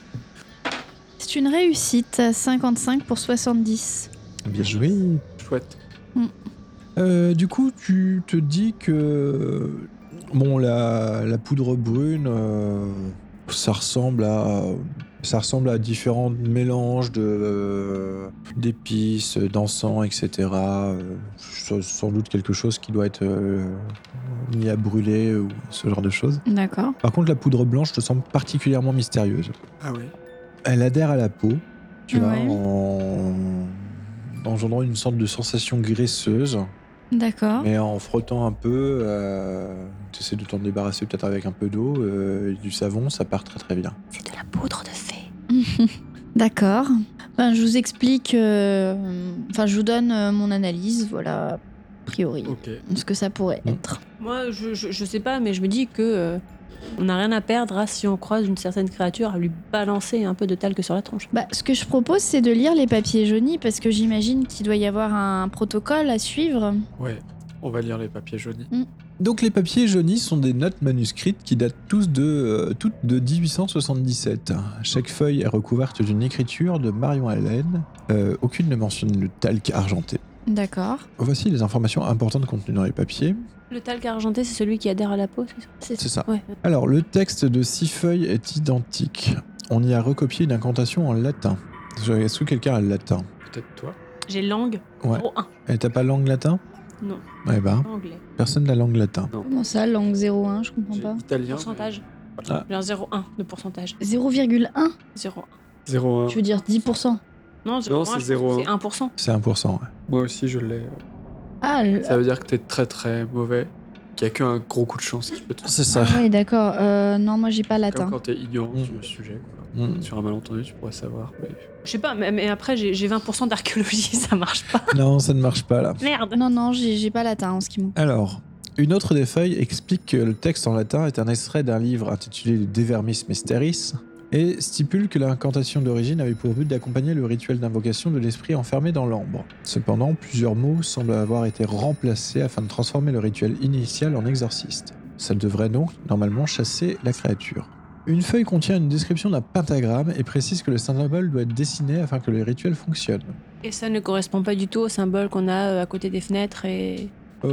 C'est une réussite, cinquante-cinq pour soixante-dix. Bien joué. Chouette. Euh, du coup, tu te dis que bon, la, la poudre brune, euh, ça ressemble à ça ressemble à différents mélanges de euh, d'épices, d'encens, et cetera. Euh, sans sans doute quelque chose qui doit être euh, mis à brûler ou ce genre de choses. D'accord. Par contre, la poudre blanche te semble particulièrement mystérieuse. Ah ouais. Elle adhère à la peau, tu vois, Ouais. en engendrant une sorte de sensation graisseuse. D'accord. Mais en frottant un peu, euh, tu essaies de t'en débarrasser peut-être avec un peu d'eau euh, et du savon, ça part très très bien. C'est de la poudre de fée. D'accord. Ben, je vous explique. euh, Enfin, je vous donne euh, mon analyse, voilà, a priori, Ok. ce que ça pourrait Mm. être. Moi, je, je, je sais pas, mais je me dis que euh, on n'a rien à perdre à, si on croise une certaine créature, à lui balancer un peu de talc sur la tronche. Bah, ce que je propose, c'est de lire les papiers jaunis, parce que j'imagine qu'il doit y avoir un protocole à suivre. Ouais. On va lire les papiers jaunis. Donc les papiers jaunis sont des notes manuscrites qui datent tous de, euh, toutes de dix-huit cent soixante-dix-sept. Chaque feuille est recouverte d'une écriture de Marion Allen. Euh, aucune ne mentionne le talc argenté. D'accord. Voici les informations importantes contenues dans les papiers. Le talc argenté, c'est celui qui adhère à la peau, c'est ça C'est C'est ça. Ouais. Alors, le texte de six feuilles est identique. On y a recopié une incantation en latin. Est-ce que quelqu'un a le latin? Peut-être toi. J'ai langue Ouais. zéro un. Et t'as pas langue latin? Non, Eh ben, anglais. personne n'a langue latin. Comment ça, langue zéro un, je comprends J'ai pas. italien. Pourcentage. Ah. J'ai un zéro virgule un de pourcentage. zéro virgule un zéro virgule un. zéro un. Je veux dire dix pour cent. Non, zéro virgule un, c'est je pense zéro que virgule un. c'est un pour cent. C'est un pour cent, ouais. Moi aussi, je l'ai. Ah, le- Ça veut dire que t'es très très mauvais. Qu'il y a qu'un gros coup de chance qui peut te. C'est ça. ah oui, d'accord. Euh, non, moi j'ai pas Comme latin. quand t'es ignorant Mm. sur le sujet. Quoi. Mm. Sur un malentendu, tu pourrais savoir. Mais... Je sais pas, mais, mais après, j'ai j'ai vingt pour cent d'archéologie, ça marche pas. Non, ça ne marche pas là. Merde. Non, non, j'ai j'ai pas latin en ce qui me. Alors, une autre des feuilles explique que le texte en latin est un extrait d'un livre intitulé De Vermis Mysteris et stipule que l'incantation d'origine avait pour but d'accompagner le rituel d'invocation de l'esprit enfermé dans l'ambre. Cependant, plusieurs mots semblent avoir été remplacés afin de transformer le rituel initial en exorciste. Ça devrait donc normalement chasser la créature. Une feuille contient une description d'un pentagramme et précise que le symbole doit être dessiné afin que le rituel fonctionne. Et ça ne correspond pas du tout au symbole qu'on a euh, à côté des fenêtres et.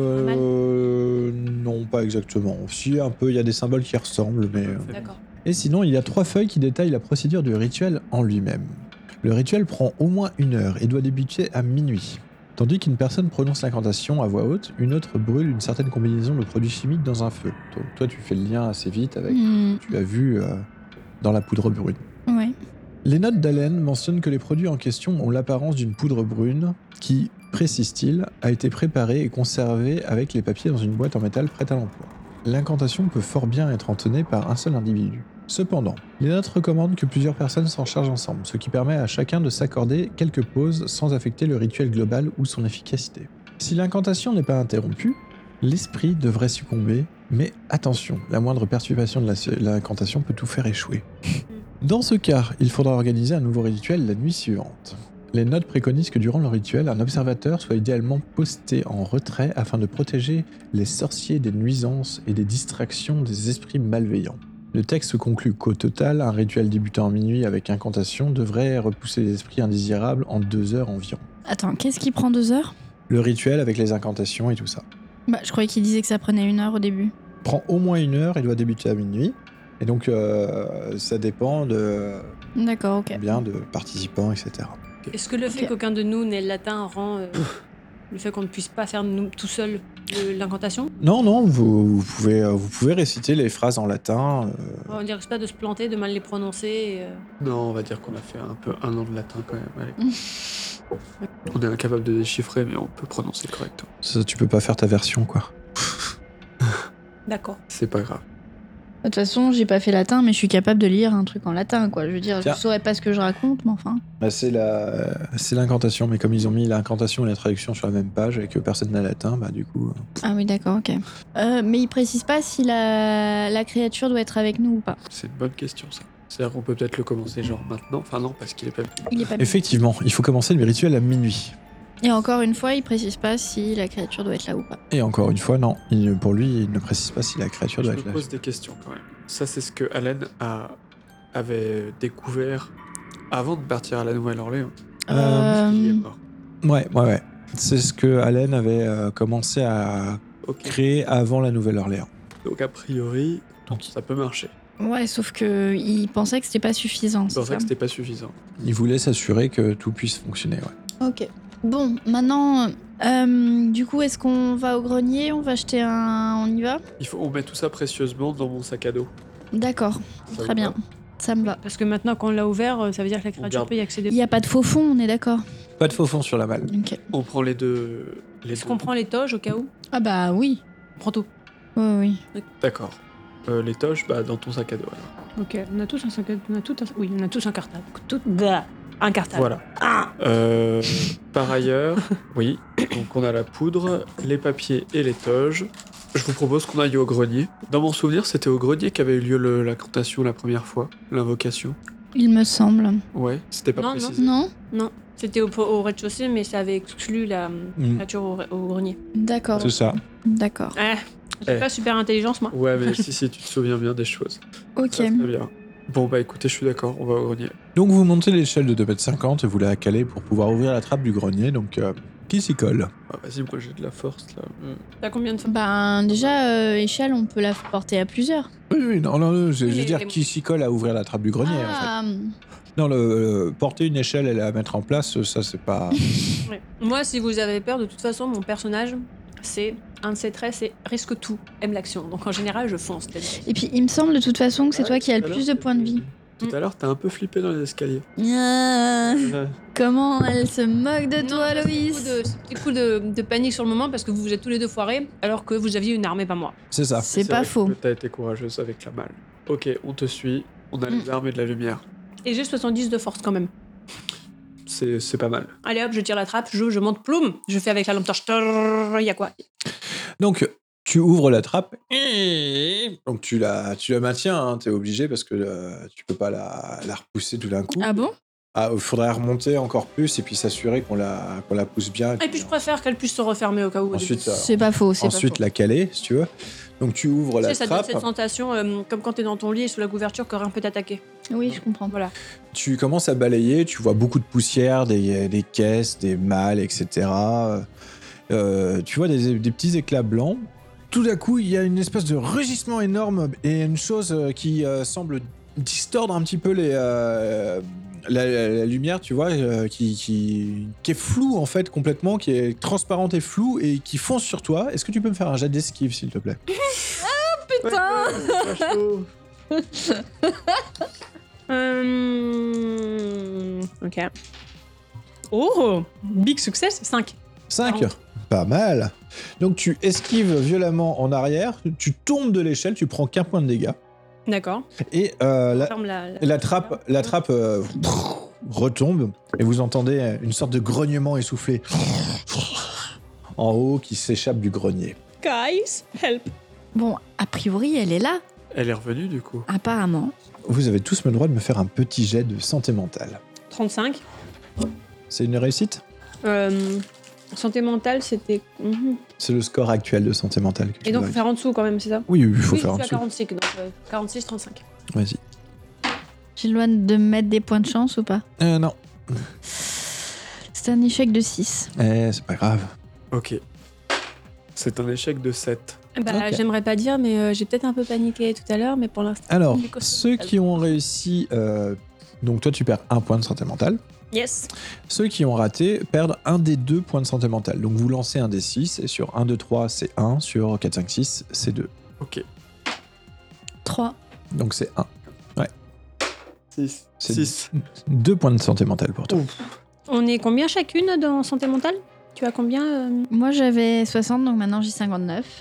Euh... Non, pas exactement. Si, un peu, il y a des symboles qui ressemblent, mais... euh, D'accord. Et sinon, il y a trois feuilles qui détaillent la procédure du rituel en lui-même. Le rituel prend au moins une heure et doit débuter à minuit. Tandis qu'une personne prononce l'incantation à voix haute, une autre brûle une certaine combinaison de produits chimiques dans un feu. Toi, toi, tu fais le lien assez vite avec... Hmm, Tu l'as vu euh, dans la poudre brune. ouais. Les notes d'Allen mentionnent que les produits en question ont l'apparence d'une poudre brune qui, précise-t-il, a été préparée et conservée avec les papiers dans une boîte en métal prête à l'emploi. L'incantation peut fort bien être entonnée par un seul individu. Cependant, les notes recommandent que plusieurs personnes s'en chargent ensemble, ce qui permet à chacun de s'accorder quelques pauses sans affecter le rituel global ou son efficacité. Si l'incantation n'est pas interrompue, l'esprit devrait succomber, mais attention, la moindre perturbation de la- l'incantation peut tout faire échouer. Dans ce cas, il faudra organiser un nouveau rituel la nuit suivante. Les notes préconisent que durant le rituel, un observateur soit idéalement posté en retrait afin de protéger les sorciers des nuisances et des distractions des esprits malveillants. Le texte conclut qu'au total, un rituel débutant à minuit avec incantation devrait repousser les esprits indésirables en deux heures environ. Attends, qu'est-ce qui prend deux heures? Le rituel avec les incantations et tout ça Bah, je croyais qu'il disait que ça prenait une heure au début. prend au moins une heure et doit débuter à minuit. Et donc, euh, ça dépend de D'accord, ok. combien de participants, et cetera. Est-ce que le fait Ok. qu'aucun de nous n'ait le latin rend euh, le fait qu'on ne puisse pas faire nous tout seul le- l'incantation? Non, non, vous, vous pouvez, euh, vous pouvez réciter les phrases en latin. euh, On ne risque pas de se planter, de mal les prononcer. et, euh, Non, on va dire qu'on a fait un peu un an de latin quand même. Allez. On est incapable de déchiffrer, mais on peut prononcer correctement. ça, tu peux pas faire ta version, quoi. D'accord. C'est pas grave. De toute façon, j'ai pas fait latin, mais je suis capable de lire un truc en latin, quoi. Je veux dire, Tiens. je saurais pas ce que je raconte, mais enfin. Bah, c'est la, c'est l'incantation, mais comme ils ont mis l'incantation et la traduction sur la même page et que personne n'a latin, bah du coup. euh, Ah oui, d'accord, ok. Euh, mais il précise pas si la... la créature doit être avec nous ou pas. C'est une bonne question, ça. C'est-à-dire qu'on peut peut-être le commencer genre maintenant. Enfin non, parce qu'il est pas... Il est pas. Effectivement, il faut commencer le rituel à minuit. Et encore une fois, il précise pas si la créature doit être là ou pas. Et encore une fois, non. Il- pour lui, il ne précise pas si la créature Je doit me être là. pose des questions quand même. Ça, c'est ce que Allen a... avait découvert avant de partir à la Nouvelle-Orléans. Euh, Il est mort. Ouais, ouais, ouais. C'est ce que Allen avait euh, commencé à Ok. créer avant la Nouvelle-Orléans. Donc a priori, Donc, ça peut marcher. Ouais, sauf que il pensait que c'était pas suffisant. Je c'est pensais ça que c'était pas suffisant. il voulait s'assurer que tout puisse fonctionner, ouais. Ok. Bon, maintenant, euh, du coup, est-ce qu'on va au grenier? On va acheter un. On y va? Il faut, on met tout ça précieusement dans mon sac à dos. D'accord, Ça très vous bien. va Ça me va. Parce que maintenant qu'on l'a ouvert, euh, ça veut dire que la créature garde. peut y accéder. Il y a pas de faux fond, on est d'accord? Pas de faux fond sur la malle. Ok. On prend les deux. Les Est-ce deux. qu'on prend les toges au cas où? Ah bah oui. On prend tout. Oui, oui. D'accord. Euh, les toches, bah dans ton sac à dos. alors. Ok, on a tous un sac à- on a tout un... Oui, on a tous un cartable. Tout... Bah, un cartable. Voilà. Ah Euh, par ailleurs, oui, donc on a la poudre, les papiers et les toges. Je vous propose qu'on aille au grenier. Dans mon souvenir, c'était au grenier qu'avait eu lieu le- l'incantation la première fois, l'invocation. Il me semble. Ouais, c'était pas Non, non. précisé. Non? Non, c'était au, au rez-de-chaussée, mais ça avait exclu la euh, Mm. créature au, au grenier. D'accord. C'est ça. D'accord. Eh, j'ai Eh. pas super intelligence, moi. Ouais, mais si, si, tu te souviens bien des choses. Ok. Ça, très bien. Bon, bah écoutez, je suis d'accord, on va au grenier. Donc vous montez l'échelle de deux mètres cinquante et vous la calez pour pouvoir ouvrir la trappe du grenier. Donc euh, qui s'y colle? Ah, vas-y, moi j'ai de la force là. Euh, T'as combien de fois? Ben déjà, euh, échelle, on peut la porter à plusieurs. Oui, oui, non, non, non, je, Oui, je veux les- dire les- qui s'y colle à ouvrir la trappe du grenier en fait. Ah, Non, le, le- porter une échelle et la mettre en place, ça c'est pas. Ouais. Moi, si vous avez peur, de toute façon, mon personnage, c'est un de ses traits, c'est risque tout, aime l'action. Donc en général, je fonce. peut-être. Et puis, il me semble de toute façon que c'est ouais, toi qui as tout le à plus l'heure, de points de vie. Tout à l'heure, t'as un peu flippé dans les escaliers. Ah, Euh, comment elle se moque de Non, toi, c'est Loïs. beaucoup de- C'est petit coup de, de panique sur le moment parce que vous vous êtes tous les deux foirés alors que vous aviez une armée, pas moi. C'est ça. C'est pas vrai faux. que T'as été courageuse avec la malle. Ok, on te suit. On a Mm. les armes et de la lumière. Et j'ai soixante-dix de force quand même. C'est c'est pas mal. Allez hop, je tire la trappe, je, je monte, ploum, je fais avec la lampe torche. Il y a quoi? Donc tu ouvres la trappe. Donc tu la, tu la maintiens, hein, t'es obligé parce que euh, tu peux pas la, la repousser tout d'un coup. Ah bon? Ah, il faudrait remonter encore plus et puis s'assurer qu'on la, qu'on la pousse bien. Et puis je préfère qu'elle puisse se refermer au cas où. au Ensuite, début. euh, C'est pas faux, c'est ensuite pas faux. la caler, si tu veux. Donc tu ouvres Tu la sais, ça donne trappe, cette sensation euh, comme quand t'es dans ton lit et sous la couverture que rien peut t'attaquer. Oui, je comprends. Voilà. tu commences à balayer, tu vois beaucoup de poussière, des, des caisses, des malles, et cetera. Euh, tu vois des, des petits éclats blancs. Tout d'un coup, il y a une espèce de rugissement énorme et une chose euh, qui euh, semble distordre un petit peu les, euh, la, la- la lumière, tu vois, euh, qui, qui, qui est floue en fait complètement, qui est transparente et floue et qui fonce sur toi. Est-ce que tu peux me faire un jet d'esquive, s'il te plaît? Putain. Euh... Ok. Oh, big success, cinq. cinq. quarante. Pas mal. Donc tu esquives violemment en arrière, tu tombes de l'échelle, tu prends qu'un point de dégâts. D'accord. Et euh, la, Ferme la, la trappe, la trappe euh, retombe et vous entendez une sorte de grognement essoufflé en haut qui s'échappe du grenier. Guys, help. Bon, a priori, elle est là, Elle est revenue du coup. apparemment. Vous avez tous le droit de me faire un petit jet de santé mentale. trente-cinq. C'est une réussite? Euh, santé mentale, c'était. Mhm. C'est le score actuel de santé mentale. Que tu Et donc, dois- faut faire en dessous quand même, c'est ça? Oui, oui, il faut oui, faire en je suis à dessous. quarante-six, donc euh, quarante-six, trente-cinq. Vas-y. J'ai le droit de mettre des points de chance ou pas? Euh, non. C'est un échec de six. Eh, c'est pas grave. Ok. C'est un échec de sept. Bah, Ok. j'aimerais pas dire, mais euh, j'ai peut-être un peu paniqué tout à l'heure, mais pour l'instant. Alors, du coup, ceux qui ont réussi... euh, donc toi, tu perds un point de santé mentale. Yes. Ceux qui ont raté perdent un des deux points de santé mentale. Donc vous lancez un des six, et sur un, deux, trois, c'est un. Sur quatre, cinq, six, c'est deux. Ok. trois. Donc c'est un. six. C'est six. deux points de santé mentale pour toi. On est combien chacune dans santé mentale? Tu as combien euh Moi, j'avais soixante, donc maintenant j'ai cinquante-neuf.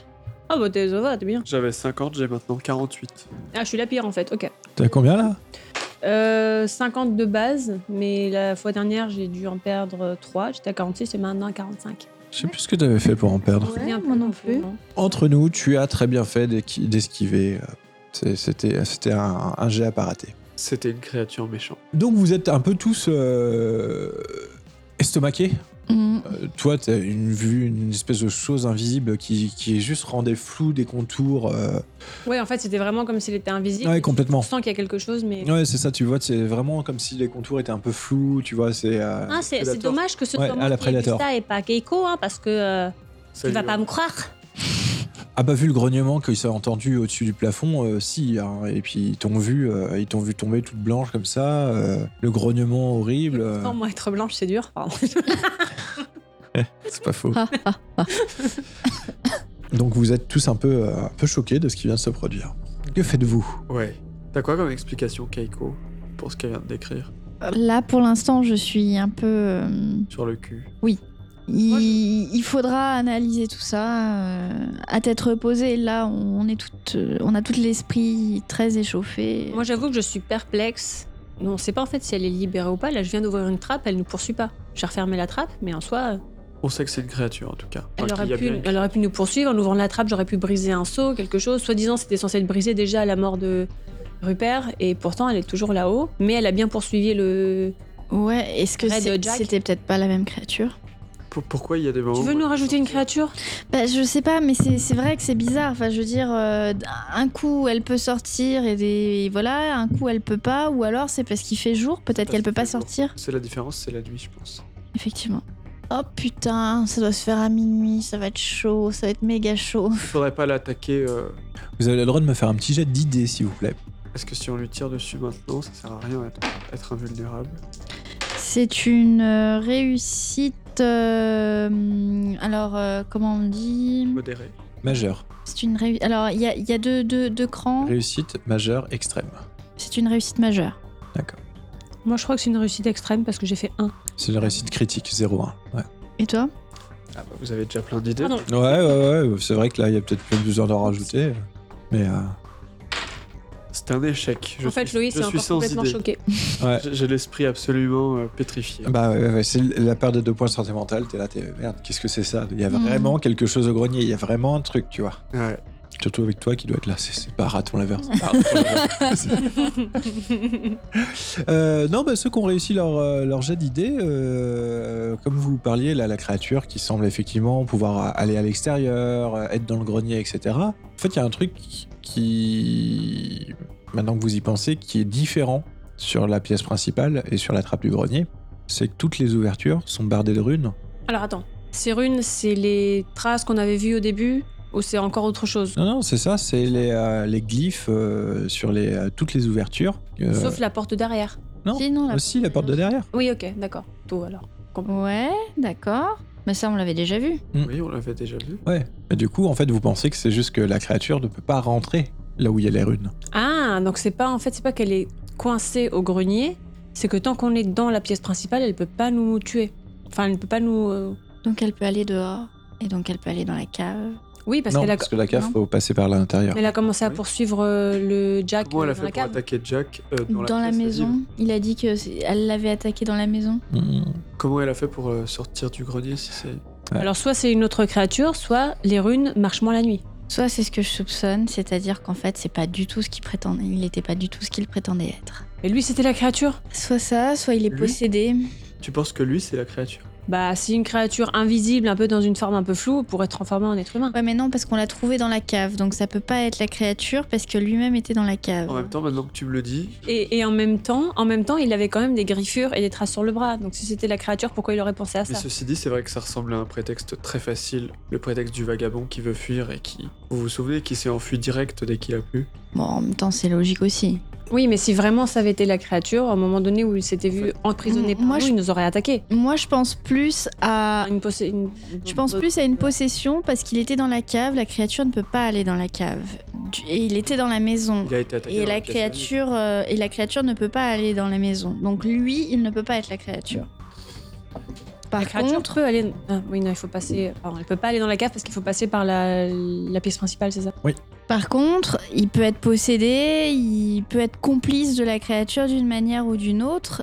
Ah bah t'es, ça va, t'es bien. J'avais cinquante, j'ai maintenant quarante-huit. Ah, je suis la pire en fait, ok. T'as combien là? Euh, cinquante de base, mais la fois dernière, j'ai dû en perdre trois. J'étais à quarante-six et maintenant à quarante-cinq. Je sais plus ce que t'avais fait pour en perdre. Ouais, C'est un peu moi non plus. non. Entre nous, tu as très bien fait d'équi- d'esquiver. euh, c'est- C'était c'était un, un jet à pas rater. C'était une créature méchante. Donc vous êtes un peu tous euh, estomaqués. Mm. Euh, toi, t'as une vue, une espèce de chose invisible qui, qui est juste rendait flou des contours. euh, Ouais, en fait, c'était vraiment comme s'il était invisible. Ouais, complètement. On sent qu'il y a quelque chose, mais. Ouais, c'est ça, tu vois, c'est vraiment comme si les contours étaient un peu flous, tu vois, c'est... euh, Ah, c'est c'est Predator. dommage que ce Ouais, soit à moi la qui ai vu Predator. ça et pas Keiko, hein, parce que euh, tu Salut, vas pas hein. me croire. Ah bah vu le grognement qu'il s'est entendu au-dessus du plafond, euh, si, hein, et puis ils t'ont vu, euh, ils t'ont vu tomber toute blanche comme ça, euh, le grognement horrible, euh, Pourtant, moi, être blanche, c'est dur. Pardon. c'est pas faux. Ah, ah, ah. Donc vous êtes tous un peu, euh, un peu choqués de ce qui vient de se produire. Que faites-vous? Ouais. T'as quoi comme explication, Keiko, pour ce qu'elle vient de décrire? Là, pour l'instant, je suis un peu. euh, Sur le cul. Il, il faudra analyser tout ça euh, à tête reposée. Là, on est toutes, euh, on a tout l'esprit très échauffé. Moi, j'avoue que je suis perplexe. On sait pas en fait si elle est libérée ou pas. Là, je viens d'ouvrir une trappe, elle nous poursuit pas. J'ai refermé la trappe, mais en soi, On sait que c'est une créature, en tout cas. elle Enfin, aurait, qu'il y a pu, bien une- elle aurait pu nous poursuivre. En ouvrant la trappe, j'aurais pu briser un seau, quelque chose. Soi-disant, c'était censé être brisé déjà à la mort de Rupert, et pourtant, elle est toujours là-haut. Mais elle a bien poursuivi le. Ouais, est-ce que Red c'est- Jack. c'était peut-être pas la même créature? Pour- Pourquoi il y a des moments... Tu veux où nous elle rajouter une sortir créature? Bah, je sais pas, mais c'est c'est vrai que c'est bizarre. Enfin, je veux dire, euh, un coup elle peut sortir et, des, et voilà, un coup elle peut pas, ou alors c'est parce qu'il fait jour, peut-être Parce qu'elle peut qu'il pas fait jour. sortir. C'est la différence, c'est la nuit, je pense. Effectivement. Oh putain, ça doit se faire à minuit, ça va être chaud, ça va être méga chaud. Il faudrait pas l'attaquer... euh, Vous avez le droit de me faire un petit jet d'idées, s'il vous plaît. Est-ce que si on lui tire dessus maintenant, ça sert à rien d'être être invulnérable? C'est une euh, réussite. euh, alors, euh, comment on dit? Modéré. Majeur. C'est une réussite. Alors, il y a, il y a deux, deux, deux crans. Réussite majeure extrême. C'est une réussite majeure. D'accord. Moi, je crois que c'est une réussite extrême parce que j'ai fait un. C'est une réussite critique, zéro un. Ouais. Et toi? Ah bah, vous avez déjà plein d'idées. Pardon. Ouais, ouais, ouais, c'est vrai que là, il y a peut-être plus besoin d'en rajouter. Mais, euh, C'est un échec. Je en fait, suis, Loïs je est suis encore sans complètement idée. choqué. ouais. J'ai j'ai l'esprit absolument euh, pétrifié. Bah ouais, ouais, ouais, c'est la perte de deux points sentimentaux, t'es là, t'es merde, qu'est-ce que c'est ça? Il y a Mm. vraiment quelque chose au grenier, il y a vraiment un truc, tu vois. Ouais. Surtout avec toi qui doit être là, c'est c'est pas raton laveur. c'est pas raton laveur. Euh, non, bah, ceux qui ont réussi leur, euh, leur jet d'idées, euh, comme vous parliez, là, la créature qui semble effectivement pouvoir aller à l'extérieur, euh, être dans le grenier, et cetera. En fait, il y a un truc qui, maintenant que vous y pensez, qui est différent sur la pièce principale et sur la trappe du grenier, c'est que toutes les ouvertures sont bardées de runes. Alors attends, ces runes, c'est les traces qu'on avait vues au début ou c'est encore autre chose? Non, non, c'est ça, c'est les, euh, les glyphes euh, sur les, euh, toutes les ouvertures. Euh, Sauf la porte derrière. non, Sinon, la- aussi la porte de derrière. Oui, ok, d'accord. Tout alors. Ouais, d'accord. Mais ça, on l'avait déjà vu. Oui, on l'avait déjà vu. Ouais. Mais du coup, en fait, vous pensez que c'est juste que la créature ne peut pas rentrer là où il y a les runes. Ah, donc c'est pas en fait, c'est pas qu'elle est coincée au grenier, c'est que tant qu'on est dans la pièce principale, elle peut pas nous tuer. Enfin, elle ne peut pas nous. euh, Donc elle peut aller dehors. Et donc elle peut aller dans la cave. Oui, parce non, qu'elle a, parce que la cave, non. faut passer par l'intérieur. elle a à commencé à Oui. poursuivre euh, le Jack Comment elle euh, a dans fait la pour cave. attaquer Jack euh, dans, Dans, la, pièce maison. visible Il a dit que c'est- elle l'avait attaqué dans la maison. Mmh. Comment elle a fait pour euh, sortir du grenier si c'est... Ouais. Alors soit c'est une autre créature, soit les runes marchent moins la nuit. Soit c'est ce que je soupçonne, c'est-à-dire qu'en fait c'est pas du tout ce qu'il prétendait. Il n'était pas du tout ce qu'il prétendait être. Et lui, c'était la créature. Soit ça, soit il est Lui possédé. Tu penses que lui, c'est la créature? Bah, c'est une créature invisible, un peu dans une forme un peu floue, pour être transformée en être humain. Ouais, mais non, parce qu'on l'a trouvé dans la cave. Donc ça peut pas être la créature parce que lui-même était dans la cave. En même temps, maintenant que tu me le dis, Et, et en même temps, en même temps, il avait quand même des griffures et des traces sur le bras. Donc si c'était la créature, pourquoi il aurait pensé à mais ça? ceci dit, c'est vrai que ça ressemble à un prétexte très facile. Le prétexte du vagabond qui veut fuir et qui... Vous vous souvenez, qui s'est enfui direct dès qu'il a plu? Bon, en même temps, c'est logique aussi. Oui, mais si vraiment ça avait été la créature, à un moment donné où il s'était vu emprisonné par Moi, nous, je- il nous aurait attaqué. Moi, je pense plus à. Une possé- une- Je pense plus à une possession parce qu'il était dans la cave. La créature ne peut pas aller dans la cave. Du- Et il était dans la maison. Il a été attaqué Et dans la pièce créature, euh, et la créature ne peut pas aller dans la maison. Donc lui, il ne peut pas être la créature. Par La créature contre, peut aller. Ah, oui, non, il faut passer. Pardon, elle peut pas aller dans la cave parce qu'il faut passer par la, la pièce principale, c'est ça? par contre, il peut être possédé, il peut être complice de la créature d'une manière ou d'une autre,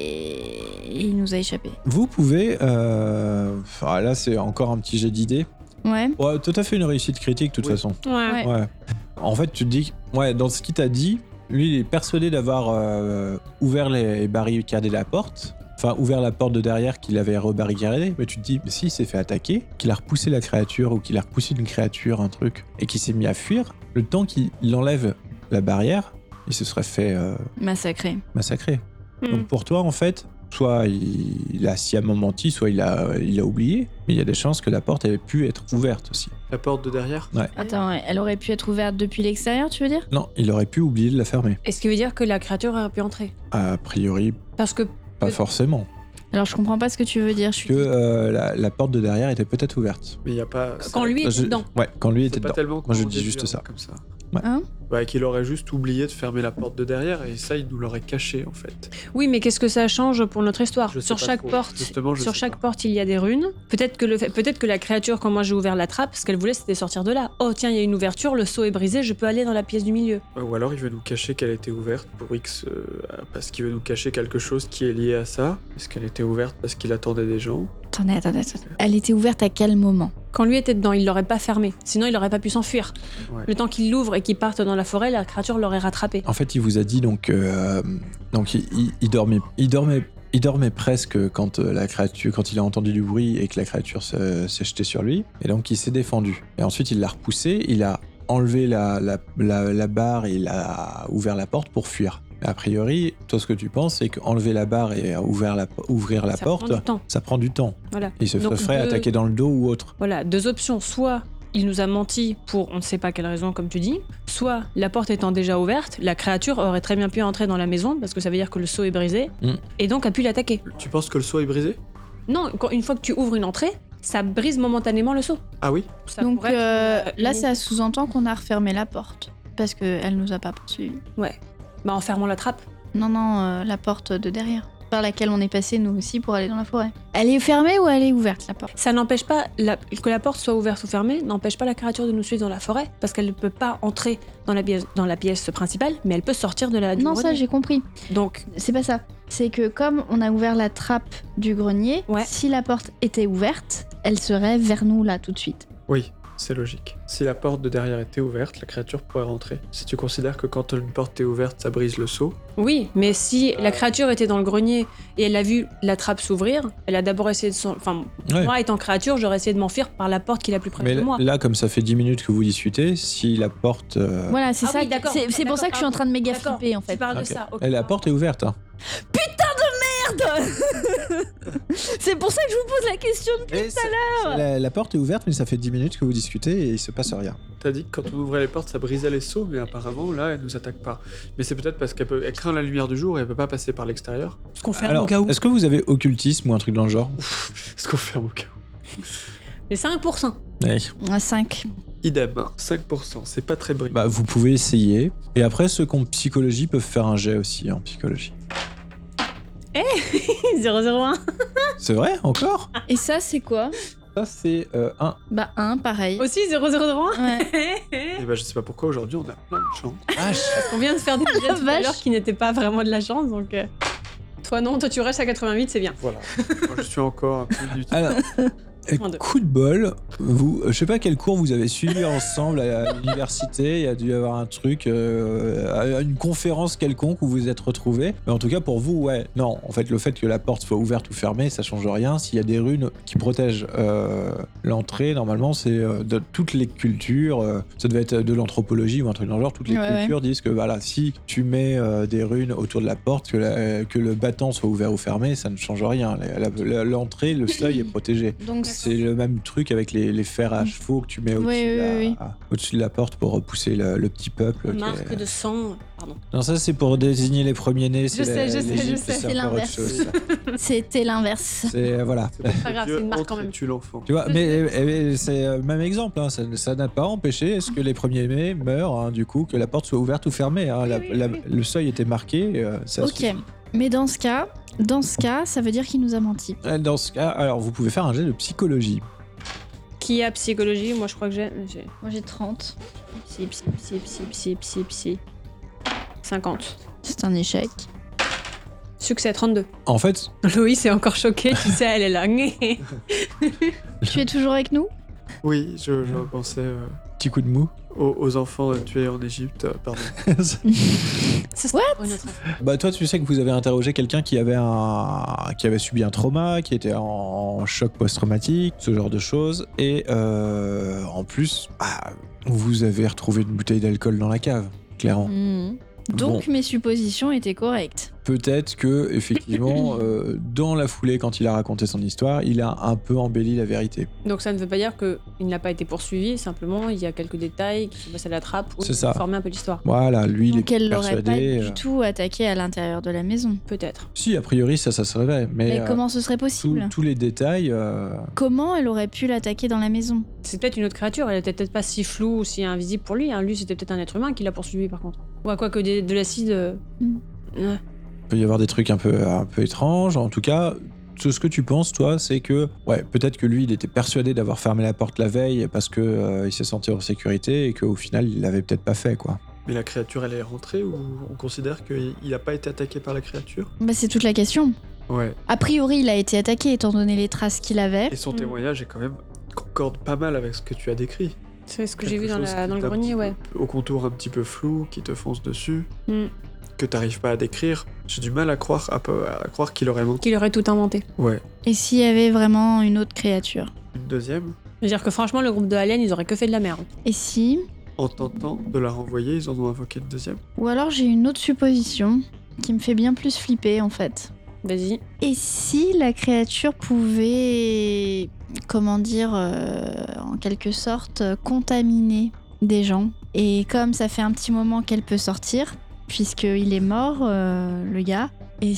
et il nous a échappé. Vous pouvez... Euh... ah, là, c'est encore un petit jet d'idées. Ouais. Ouais, tout à fait une réussite critique, de toute Oui. façon. Ouais. Ouais. Ouais. En fait, tu te dis... Ouais, dans ce qu'il t'a dit, lui, il est persuadé d'avoir euh, ouvert les barricades de la porte. Enfin, ouvert la porte de derrière qu'il avait rebarricadée. Mais tu te dis, mais s'il s'est fait attaquer, qu'il a repoussé la créature ou qu'il a repoussé une créature, un truc, et qu'il s'est mis à fuir, le temps qu'il enlève la barrière, il se serait fait euh, Massacré. massacrer. Hmm. Donc pour toi, en fait, soit il, il a sciemment menti, soit il a, il a oublié, mais il y a des chances que la porte avait pu être ouverte aussi. La porte de derrière. Attends, ouais, elle aurait pu être ouverte depuis l'extérieur, tu veux dire? Non, il aurait pu oublier de la fermer. Est-ce qui veut dire que la créature aurait pu entrer? A priori, Parce que. pas Euh, forcément. Alors je comprends pas ce que tu veux dire. Je suis... Que euh, la, la porte de derrière était peut-être ouverte. Mais il n'y a pas. Quand lui était Je- dedans. Ouais, quand lui C'est était pas dedans. tellement Moi, je qu'on dis déduit juste ça. Comme ça. Hein? Bah, qu'il aurait juste oublié de fermer la porte de derrière et ça, il nous l'aurait caché en fait. Oui, mais qu'est-ce que ça change pour notre histoire? Je sais Sur pas chaque trop. porte, Justement, je sur sais chaque pas. porte, il y a des runes. Peut-être que le fait- peut-être que la créature, quand moi j'ai ouvert la trappe, ce qu'elle voulait, c'était sortir de là. Oh tiens, il y a une ouverture, le seau est brisé, je peux aller dans la pièce du milieu. Ou alors il veut nous cacher qu'elle était ouverte pour X, euh, parce qu'il veut nous cacher quelque chose qui est lié à ça. Est-ce qu'elle était ouverte parce qu'il attendait des gens? Attendez, attendez, attendez. Elle était ouverte à quel moment? Quand lui était dedans, il l'aurait pas fermé. Sinon, il aurait pas pu s'enfuir. Ouais. Le temps qu'il l'ouvre et qu'il parte dans la forêt, la créature l'aurait rattrapé. En fait, il vous a dit donc, euh, donc il, il- il dormait, il dormait, il dormait presque quand euh, la créature, quand il a entendu du bruit et que la créature se- s'est jetée sur lui, et donc il s'est défendu. Et ensuite, il l'a repoussé, il a enlevé la, la, la, la barre et il a ouvert la porte pour fuir. A priori, toi, ce que tu penses, c'est qu'enlever la barre et ouvrir la, ouvrir la Ça porte, prend du temps. ça prend du temps. Voilà. Il se Donc, ferait deux- attaquer dans le dos ou autre. Voilà, deux options. Soit il nous a menti pour on ne sait pas quelle raison, comme tu dis. Soit la porte étant déjà ouverte, la créature aurait très bien pu entrer dans la maison parce que ça veut dire que le seau est brisé Mm. et donc a pu l'attaquer. Tu penses que le seau est brisé? Non, quand- une fois que tu ouvres une entrée, ça brise momentanément le seau. Ah oui? Ça Donc pourrait être, euh, euh, là, une- ça sous-entend qu'on a refermé la porte. Parce qu'elle nous a pas poursuivis. Bah, en fermant la trappe. Non, non, euh, la porte de derrière. Par laquelle on est passé nous aussi pour aller dans la forêt. Elle est fermée ou elle est ouverte, la porte? Ça n'empêche pas la- que la porte soit ouverte ou fermée, n'empêche pas la créature de nous suivre dans la forêt parce qu'elle ne peut pas entrer dans la pièce, dans la pièce principale, mais elle peut sortir de la. du Non, ça grenier. j'ai compris. Donc, C'est pas ça. C'est que comme on a ouvert la trappe du grenier, Ouais. si la porte était ouverte, elle serait vers nous là tout de suite. Oui, c'est logique. Si la porte de derrière était ouverte, la créature pourrait rentrer. Si tu considères que quand une porte est ouverte, ça brise le seau, oui, mais si la créature était dans le grenier et elle a vu la trappe s'ouvrir, elle a d'abord essayé de s'en. Enfin, Ouais. moi étant créature, j'aurais essayé de m'enfuir par la porte qui est la plus près Mais de moi. là, comme ça fait dix minutes que vous discutez, si la porte... euh, Voilà, c'est Ah ça. oui, qui- d'accord, c'est c'est pour ça que je suis en train de méga D'accord, flipper en Tu fait. parles Ok. de ça. ok. Et la porte est ouverte, hein. C'est pour ça que je vous pose la question depuis Et tout à l'heure. La, la porte est ouverte, mais ça fait dix minutes que vous discutez et il se passe rien. t'as dit que quand on ouvrait les portes, ça brisait les seaux, mais apparemment, là, elle nous attaque pas. Mais c'est peut-être parce qu'elle peut... elle craint la lumière du jour et elle peut pas passer par l'extérieur. Ce qu'on fait Alors, au cas où. est-ce que vous avez occultisme ou un truc dans le genre? Ce qu'on ferme au cas où. Les cinq pour cent. Ouais. À cinq. Idem, hein, cinq pour cent, c'est pas très brillant. Bah, vous pouvez essayer. Et après, ceux qui ont psychologie peuvent faire un jet aussi en psychologie. zéro zéro un. C'est vrai, encore? Et ça, c'est quoi? Ça, c'est euh, un. Bah, un, pareil. Aussi zéro zéro zéro un. Ouais. Et bah, je sais pas pourquoi aujourd'hui on a plein de chance. On vient de faire des jets tout à vache. l'heure qui n'étaient pas vraiment de la chance, donc. euh, Toi non, toi tu restes à quatre-vingt-huit, c'est bien. Voilà. Moi, je suis encore un peu inutile. Alors, euh, Moins deux. coup de bol, vous, je sais pas quel cours vous avez suivi ensemble à l'université. Il y a dû y avoir un truc, euh, à une conférence quelconque où vous vous êtes retrouvés. Mais en tout cas, pour vous, ouais, non. En fait, le fait que la porte soit ouverte ou fermée, ça change rien. S'il y a des runes qui protègent euh, l'entrée, normalement, c'est euh, de toutes les cultures. euh, ça devait être de l'anthropologie ou un truc dans le genre. Toutes les Ouais, cultures disent que voilà, si tu mets euh, des runes autour de la porte, que, la- que le battant soit ouvert ou fermé, ça ne change rien. La- la- L'entrée, le seuil est protégé. Donc, C'est le même truc avec les, les fers à chevaux que tu mets au-dessus Oui, de, la- oui, au-dessus de la porte pour repousser le, le petit peuple. qui Marque est- de sang. Pardon. Non, ça c'est pour désigner les premiers-nés. c'est sais, la- je sais, je l'Égypte, sais. c'est C'est encore autre l'inverse. chose. c'était l'inverse. C'est voilà. C'est pas grave, Dieu c'est une marque entre quand même. et tue l'enfant. Tu vois, mais, mais c'est le même exemple. hein, Ça ça n'a pas empêché est-ce que les premiers-nés meurent, hein, du coup, que la porte soit ouverte ou fermée. hein, la- oui, la- oui. Le seuil était marqué. euh, ça Ok. suffit. Mais dans ce cas, dans ce cas, ça veut dire qu'il nous a menti. Euh, Dans ce cas, alors vous pouvez faire un jet de psychologie. Qui a psychologie? Moi, je crois que j'ai. j'ai- Moi j'ai trente. Psy, psy, psy, psy, psy, psy, psy. cinquante. C'est un échec. Succès, trente-deux. En fait, Loïs est encore choquée, tu sais, elle est là. Tu es toujours avec nous? Oui, je, je repensais euh, petit coup de mou. aux, aux enfants tués en Égypte. euh, pardon. Ça, What pour une autre affaire. Bah toi tu sais que vous avez interrogé quelqu'un qui avait un qui avait subi un trauma, qui était en choc post-traumatique, ce genre de choses, et euh, en plus bah, vous avez retrouvé une bouteille d'alcool dans la cave, clairement. Mhm. Donc mes suppositions étaient correctes. Peut-être que effectivement euh, dans la foulée quand il a raconté son histoire, il a un peu embelli la vérité. Donc ça ne veut pas dire qu'il n'a pas été poursuivi, simplement il y a quelques détails qui sont passés à la trappe pour C'est ça. former un peu l'histoire. Voilà, lui il Donc est elle l'aurait pas persuadé. du euh, tout attaqué à l'intérieur de la maison. Peut-être. Si a priori ça ça serait, mais, Mais euh, comment ce serait tous- possible? tous les détails. euh, Comment elle aurait pu l'attaquer dans la maison? C'est peut-être une autre créature, elle était peut-être pas si floue ou si invisible pour lui. Hein. Lui, c'était peut-être un être humain qui l'a poursuivi par contre. Ou à quoi que des- de l'acide. euh, Mm. ouais. peut y avoir des trucs un peu, un peu étranges. En tout cas, ce que tu penses, toi, c'est que, ouais, peut-être que lui, il était persuadé d'avoir fermé la porte la veille parce que euh, il s'est senti en sécurité et qu'au final, il l'avait peut-être pas fait, quoi. Mais la créature, elle est rentrée ou on considère qu'il n'a pas été attaqué par la créature? Bah c'est toute la question. Ouais. A priori, il a été attaqué étant donné les traces qu'il avait. Et son Mm. témoignage est quand même concorde pas mal avec ce que tu as décrit. C'est ce que j'ai Quelque vu dans, chose la- qui dans le est un grenier, petit ouais. peu- Au contour un petit peu flou, qui te fonce dessus, Mm. que t'arrives pas à décrire. J'ai du mal à croire, à, peu- à croire qu'il aurait menti. Qu'il aurait tout inventé. Ouais. Et s'il y avait vraiment une autre créature? Une deuxième, Je veux dire que franchement, le groupe de Alien, ils auraient que fait de la merde. Et si? en tentant de la renvoyer, ils en ont invoqué une deuxième. Ou alors j'ai une autre supposition qui me fait bien plus flipper en fait. Vas-y. Et si la créature pouvait, comment dire, euh, en quelque sorte, euh, contaminer des gens? Et comme ça fait un petit moment qu'elle peut sortir, puisqu'il est mort, euh, le gars, et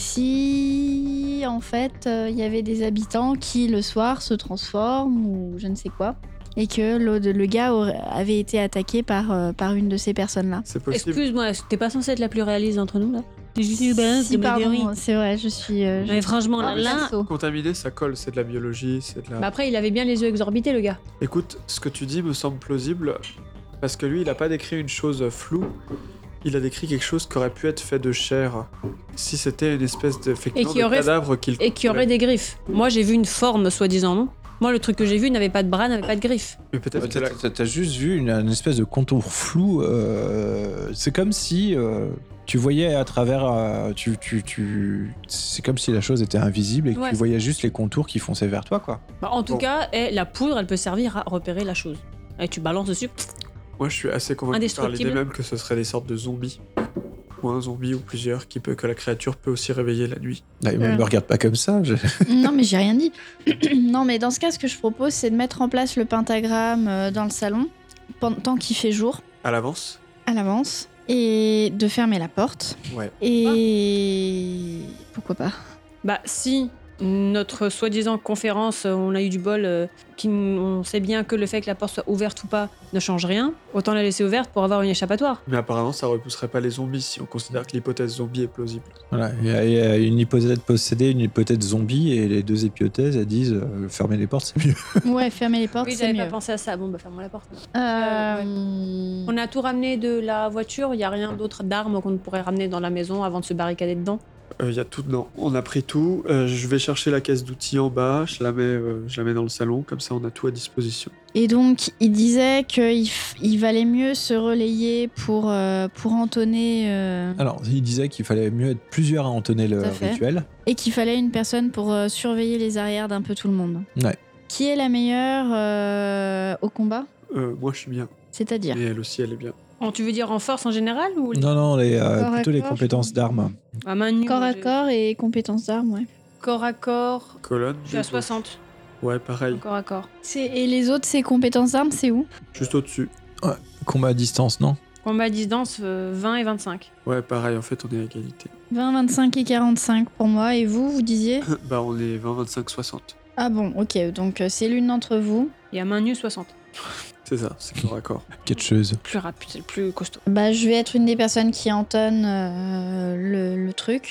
si en fait euh, il y avait des habitants qui le soir se transforment ou je ne sais quoi, et que le, le gars aurait- avait été attaqué par, euh, par une de ces personnes-là? C'est possible. Excuse-moi, t'es pas censée être la plus réaliste d'entre nous, là? Si, pardon, c'est vrai, je suis. euh, je Mais suis franchement, hors là... perso. Contaminé, ça colle, c'est de la biologie, c'est de la... Bah après, il avait bien les yeux exorbités, le gars. Écoute, ce que tu dis me semble plausible, parce que lui, il a pas décrit une chose floue, il a décrit quelque chose qui aurait pu être fait de chair. Si c'était une espèce de, effectivement, qui de aurait- cadavre qu'il... Et qui aurait des griffes. Moi, j'ai vu une forme, soi-disant, non? Moi, le truc que j'ai vu n'avait pas de bras, n'avait pas de griffes. Mais peut-être que la... T'as t'as juste vu une, une espèce de contour flou. euh, c'est comme si euh, tu voyais à travers. euh, tu, tu, tu, c'est comme si la chose était invisible et que Ouais. tu voyais juste les contours qui fonçaient vers toi, quoi. Bah, en tout Bon. cas, eh, la poudre, elle peut servir à repérer la chose. Et tu balances dessus. Moi, je suis assez convaincu par Indestructible. l'idée même que ce serait des sortes de zombies. Ou un zombie ou plusieurs, qui peut, que la créature peut aussi réveiller la nuit. Là, il me Euh. regarde pas comme ça. je- Non, mais j'ai rien dit. Non, mais dans ce cas, ce que je propose, c'est de mettre en place le pentagramme euh, dans le salon, pendant tant qu'il fait jour, À l'avance? à l'avance, et de fermer la porte. Ouais. Et. Pourquoi pas? Bah, si notre soi-disant conférence, euh, on a eu du bol, euh, qui, on sait bien que le fait que la porte soit ouverte ou pas ne change rien, autant la laisser ouverte pour avoir une échappatoire. Mais apparemment, ça repousserait pas les zombies si on considère que l'hypothèse zombie est plausible. Voilà, il y, a- il y a une hypothèse possédée, une hypothèse zombie, et les deux hypothèses, elles disent euh, fermer les portes, c'est mieux. Ouais, fermer les portes, Oui, c'est j'avais mieux. pas pensé à ça. Bon, bah, fermons la porte. Euh, On a tout ramené de la voiture, il y a rien d'autre d'armes qu'on pourrait ramener dans la maison avant de se barricader dedans. Il y a tout dedans. On a pris tout. Euh, je vais chercher la caisse d'outils en bas. Je la mets, euh, je la mets dans le salon. Comme ça, on a tout à disposition. Et donc, il disait qu'il f- il valait mieux se relayer pour, euh, pour entonner. euh, Alors, il disait qu'il fallait mieux être plusieurs à entonner le Tout à fait. rituel. Et qu'il fallait une personne pour euh, surveiller les arrières d'un peu tout le monde. Ouais. Qui est la meilleure euh, au combat? Euh, moi, je suis bien. C'est-à-dire? Et elle aussi, elle est bien. Oh, tu veux dire en force en général ou Non, non, les, euh, Corps à plutôt les corps, compétences d'armes. à main nue? Corps moi, à j'ai- corps et compétences d'armes, ouais. Corps à corps, Colonne. je suis à des soixante. autres. Ouais, pareil. Corps à corps. C'est- Et les autres, ces compétences d'armes, c'est où? Juste au-dessus. Combat à distance, non? Combat à distance, euh, vingt et vingt-cinq. Ouais, pareil. En fait, on est à égalité. vingt, vingt-cinq et quarante-cinq pour moi. Et vous, vous disiez? bah, on est vingt, vingt-cinq, soixante. Ah bon, ok. Donc, euh, c'est l'une d'entre vous. Et à main nue, soixante. C'est ça, c'est corps à corps. Catcheuse. Plus rapide, c'est le plus costaud. Bah, je vais être une des personnes qui entonne euh, le, le truc.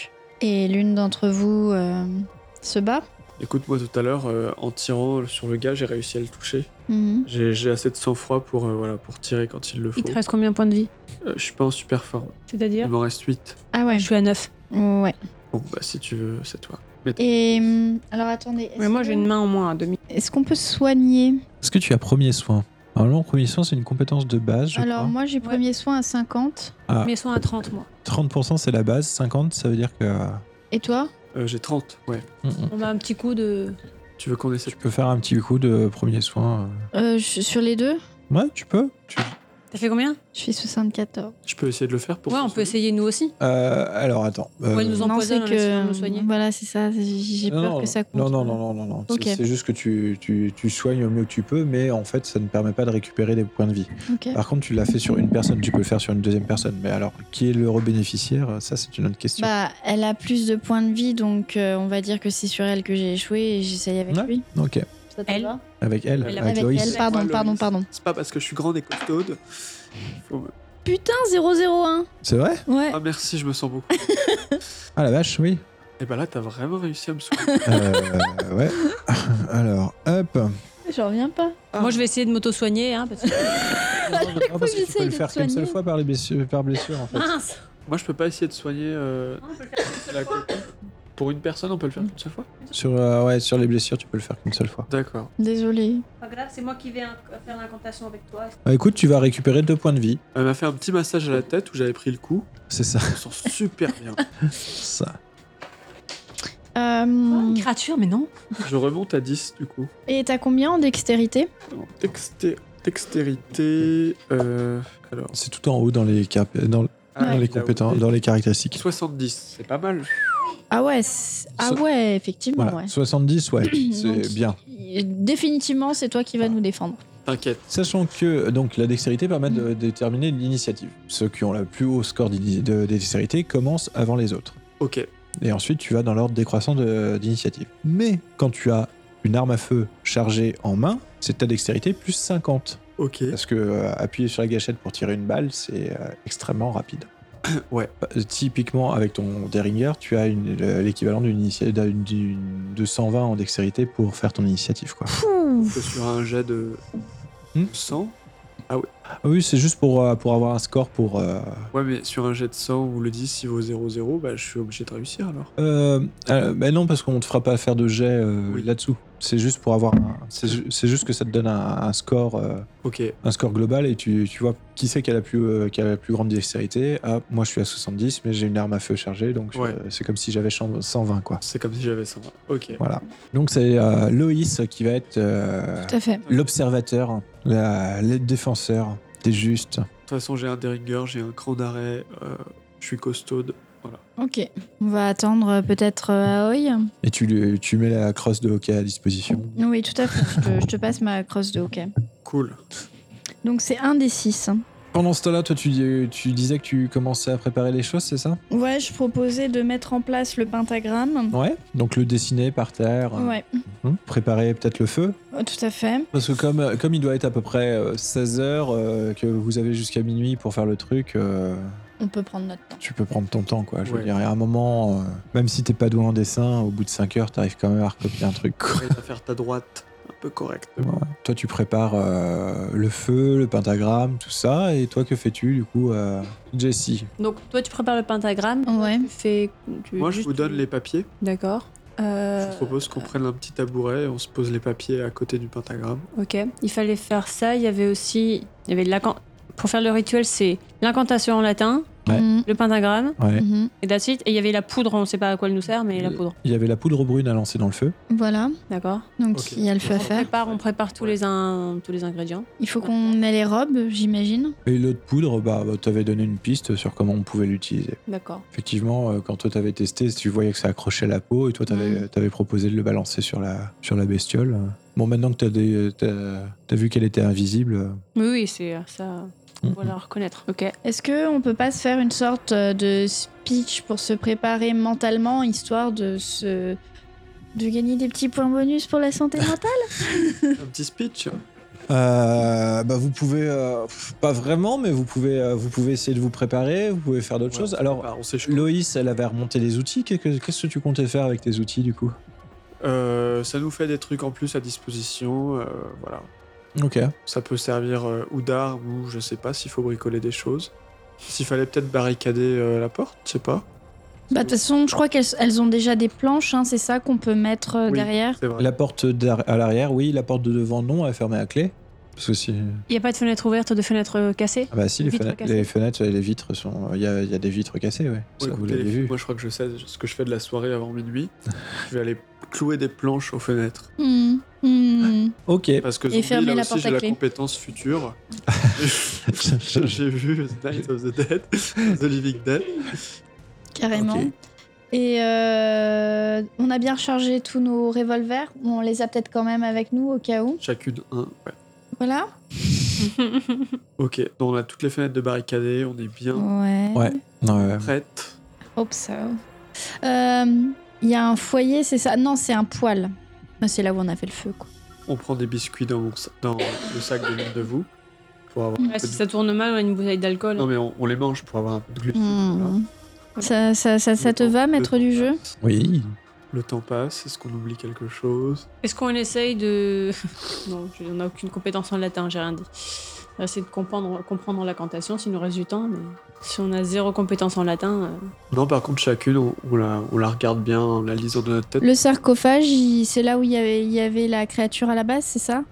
Et l'une d'entre vous euh, se bat. Écoute, moi tout à l'heure, euh, en tirant sur le gars, j'ai réussi à le toucher. Mhm. J'ai j'ai assez de sang-froid pour, euh, voilà, pour tirer quand il le faut. Il te reste combien de points de vie? Euh, je suis pas en super forme. C'est-à-dire? Il m'en reste huit. Ah ouais. Je suis à neuf. Ouais. Bon, bah si tu veux, c'est toi. Et hum, alors attendez. est-ce Mais moi que- j'ai une main en moins à demi. Est-ce qu'on peut soigner? Est-ce que tu as premier soin? Normalement, premier soin, c'est une compétence de base, je Alors crois. moi j'ai Ouais. premier soin à cinquante. Ah. Mais soins à trente moi. trente pour cent, c'est la base. cinquante, ça veut dire que... Et toi? Euh, j'ai trente, ouais. Mm, mm. On a un petit coup de. Tu veux qu'on essaie Tu peux faire un petit coup de premier soin. euh, je- Sur les deux? euh. Ouais, tu peux. Tu- T'as fait combien? Je fais soixante-quatorze. Je peux essayer de le faire pour Ouais, on qu'on peut se- essayer nous aussi. Euh, alors, attends. Euh, Ouais, nous en- Non, c'est empoisonne en essayant de nous que soigner. voilà, c'est ça. J'ai j'ai non, peur non, que ça compte. Non, non, non, non, non, non. Ok. C'est- C'est juste que tu, tu, tu soignes au mieux que tu peux, mais en fait, ça ne permet pas de récupérer des points de vie. Ok. Par contre, tu l'as fait sur une personne, tu peux le faire sur une deuxième personne. Mais alors, qui est l'heureux bénéficiaire? Ça, c'est une autre question. Bah, elle a plus de points de vie, donc euh, on va dire que c'est sur elle que j'ai échoué et j'essaye avec Ouais. lui. Ok. Ça te Elle va? Avec elle, Avec avec, Avec Loïs. elle, pardon, Ouais, pardon, Loïs. pardon. C'est pas parce que je suis grande et costaude. Faut me- Putain, zéro zéro un. C'est vrai? Ouais. Ah merci, je me sens beaucoup. Ah la vache, oui. Et bah là, t'as vraiment réussi à me soigner. Euh, ouais. Alors, hop. J'en reviens pas. Moi je vais essayer de m'auto-soigner, hein, parce que. Non, parce que tu j'essaye peux le de faire te qu'une seule soigner. fois par, les blessures, par blessure, en fait. Mince. Moi, je peux pas essayer de soigner euh, la copine. Pour une personne, on peut le faire qu'une seule fois? Sur, euh, ouais, sur les blessures, tu peux le faire qu'une seule fois. D'accord. Désolée. Pas grave, c'est moi qui vais faire l'incantation avec toi. Bah, écoute, tu vas récupérer deux points de vie. Elle m'a fait un petit massage à la tête où j'avais pris le coup. C'est ça. Je me sens super bien. ça. Euh, Une créature, mais non. Je remonte à dix du coup. Et t'as combien en dextérité? Alors, dexté- dextérité. Euh, alors. C'est tout en haut dans les, cap- dans, Ah, dans les là où- compétences, dans les caractéristiques. soixante-dix, c'est pas mal. Ah ouais, c'est- ah So- ouais, effectivement, Voilà. ouais. soixante-dix, ouais, Donc, c'est bien. Définitivement, c'est toi qui vas nous défendre. T'inquiète. Sachant que donc la dextérité permet de déterminer l'initiative. Ceux qui ont le plus haut score d'ini- de, de dextérité commencent avant les autres. Ok. Et ensuite, tu vas dans l'ordre décroissant de- d'initiative. Mais quand tu as une arme à feu chargée en main, c'est ta dextérité plus cinquante. Ok. Parce que euh, appuyer sur la gâchette pour tirer une balle, c'est euh, extrêmement rapide. Ouais. Euh, Typiquement, avec ton Derringer, tu as une- le- l'équivalent d'une initia- d'une- d'une- de cent vingt en dextérité pour faire ton initiative. Quoi. Que sur un jet de Hmm cent. Ah oui, c'est juste pour, euh, pour avoir un score pour... euh, Ouais, mais sur un jet de cent où le dix il vaut zéro zéro, bah je suis obligé de réussir alors. Euh, euh, bah non, parce qu'on te fera pas faire de jet euh, Oui. là-dessous. C'est juste pour avoir... un- C'est ju- c'est juste que ça te donne un, un score... euh, Ok. un score global et tu, tu vois qui c'est qui a la plus euh, qui a la plus grande dextérité. Ah, moi je suis à soixante-dix, mais j'ai une arme à feu chargée, donc Ouais. euh, c'est comme si j'avais cent vingt quoi. C'est comme si j'avais cent vingt. Ok. Voilà. Donc c'est euh, Loïs qui va être euh, Tout à fait. l'observateur, la- le défenseur des justes. De toute façon, j'ai un Derringer, j'ai un cran d'arrêt, euh, je suis costaude. Voilà. Ok. On va attendre euh, peut-être euh, Aoi. Et tu, lui- tu mets la crosse de hockey à disposition. Oui, tout à fait. Je te, je te passe ma crosse de hockey. Cool. Donc c'est un des six. Pendant ce temps-là, toi tu, dis- tu disais que tu commençais à préparer les choses, c'est ça? Ouais, je proposais de mettre en place le pentagramme. Ouais. Donc le dessiner par terre. Ouais, Hum, préparer peut-être le feu. oh, tout à fait. Parce que comme, comme il doit être à peu près euh, seize heures, euh, que vous avez jusqu'à minuit pour faire le truc, euh, On peut prendre notre temps. tu peux prendre ton temps, quoi. Je veux Ouais. dire, il y a un moment, euh, même si t'es pas doué en dessin, au bout de cinq heures, t'arrives quand même à recopier un truc, quoi. Après, à faire ta droite un peu correctement. Ouais. Toi, tu prépares euh, le feu, le pentagramme, tout ça, et toi, que fais-tu, du coup, euh, Jessie? Donc toi tu prépares le pentagramme. Ouais. Tu fais. tu- Moi, je juste vous donne tu- les papiers. D'accord. Euh, Je vous propose qu'on prenne un petit tabouret et on se pose les papiers à côté du pentagramme. Ok. Il fallait faire ça. Il y avait aussi. Il y avait de l'incan- Pour faire le rituel, c'est l'incantation en latin, Ouais. Mhm. le pentagramme, Ouais. Mhm. et that's it. Et il y avait la poudre, on sait pas à quoi elle nous sert, mais la Euh, poudre. Il y avait la poudre brune à lancer dans le feu. Voilà. D'accord. Donc Ok. il y a le feu à On faire. prépare, on prépare tous, les in- tous les ingrédients. Il faut qu'on ait les robes, j'imagine. Et l'autre poudre, bah, bah, t'avais donné une piste sur comment on pouvait l'utiliser. D'accord. Effectivement, euh, quand toi t'avais testé, tu voyais que ça accrochait la peau et toi t'avais Mhm. t'avais proposé de le balancer sur la, sur la bestiole. Bon, maintenant que t'as des- t'as t'as vu qu'elle était invisible. euh, Oui, oui, c'est ça. On Mhm. va la reconnaître. Ok. Est-ce que on peut pas se faire une sorte euh, de speech pour se préparer mentalement, histoire de se de gagner des petits points bonus pour la santé mentale? Un petit speech. Euh, bah vous pouvez, euh, pas vraiment, mais vous pouvez, euh, vous pouvez essayer de vous préparer, vous pouvez faire d'autres Ouais, choses. on Alors, prépare, on sait chaud. Loïs, elle avait remonté les outils. Qu'est- Qu'est-ce que tu comptais faire avec tes outils du coup? Euh, ça nous fait des trucs en plus à disposition. euh, voilà. Ok. Ça peut servir euh, ou d'arme ou je sais pas s'il faut bricoler des choses. S'il fallait peut-être barricader euh, la porte, je sais pas. Bah, de toute façon, je crois qu'elles elles ont déjà des planches, hein, c'est ça qu'on peut mettre euh, Oui, derrière. C'est vrai. La porte d'ar- à l'arrière, oui. La porte de devant, non, elle est fermée à clé. Parce que si. Il n'y a pas de fenêtre ouverte, de fenêtre euh, cassée? Ah bah si, les Vitres fenêtres, cassées. les fenêtres et les vitres sont. Il y a, il y a des vitres cassées, ouais. Ça, Bon, vous écoutez, l'avez les filles, vu. moi je crois que je sais ce que je fais de la soirée avant minuit. Je vais aller clouer des planches aux fenêtres. Hmm, hmm. Ok. Parce que Et zombie, fermer là la aussi, porte j'ai à la clé. compétence future. J'ai vu Night of the Dead, The Living Dead. Carrément. Ok. Et euh, on a bien rechargé tous nos revolvers. On les a peut-être quand même avec nous au cas où. Chacune un, ouais. Voilà. Ok, donc on a toutes les fenêtres de barricadées, on est bien Ouais. Ouais. Non, ouais. prêtes. Hope so. Euh, Il y a un foyer, c'est ça? Non, c'est un poêle. Ah, c'est là où on a fait le feu, quoi. On prend des biscuits dans, mon sa- dans le sac de l'une de vous. Pour avoir un Ouais, peu si de- ça tourne mal, on a une bouteille d'alcool. Non mais on, on les mange pour avoir un peu de glucides. voilà. Hmm. Ça, ça, ça, ça Le te temps- va, le maître temps du jeu? passe. Oui. Le temps passe, est-ce qu'on oublie quelque chose? Est-ce qu'on essaye de... Non, je- on n'a aucune compétence en latin, j'ai rien dit. On va essayer de comprendre, comprendre l'incantation s'il nous reste du temps, mais si on a zéro compétence en latin... euh, Non, par contre, chacune, on, on la, on la regarde bien en la lisant de notre tête. Le sarcophage, il- c'est là où il y, avait, il y avait la créature à la base, c'est ça?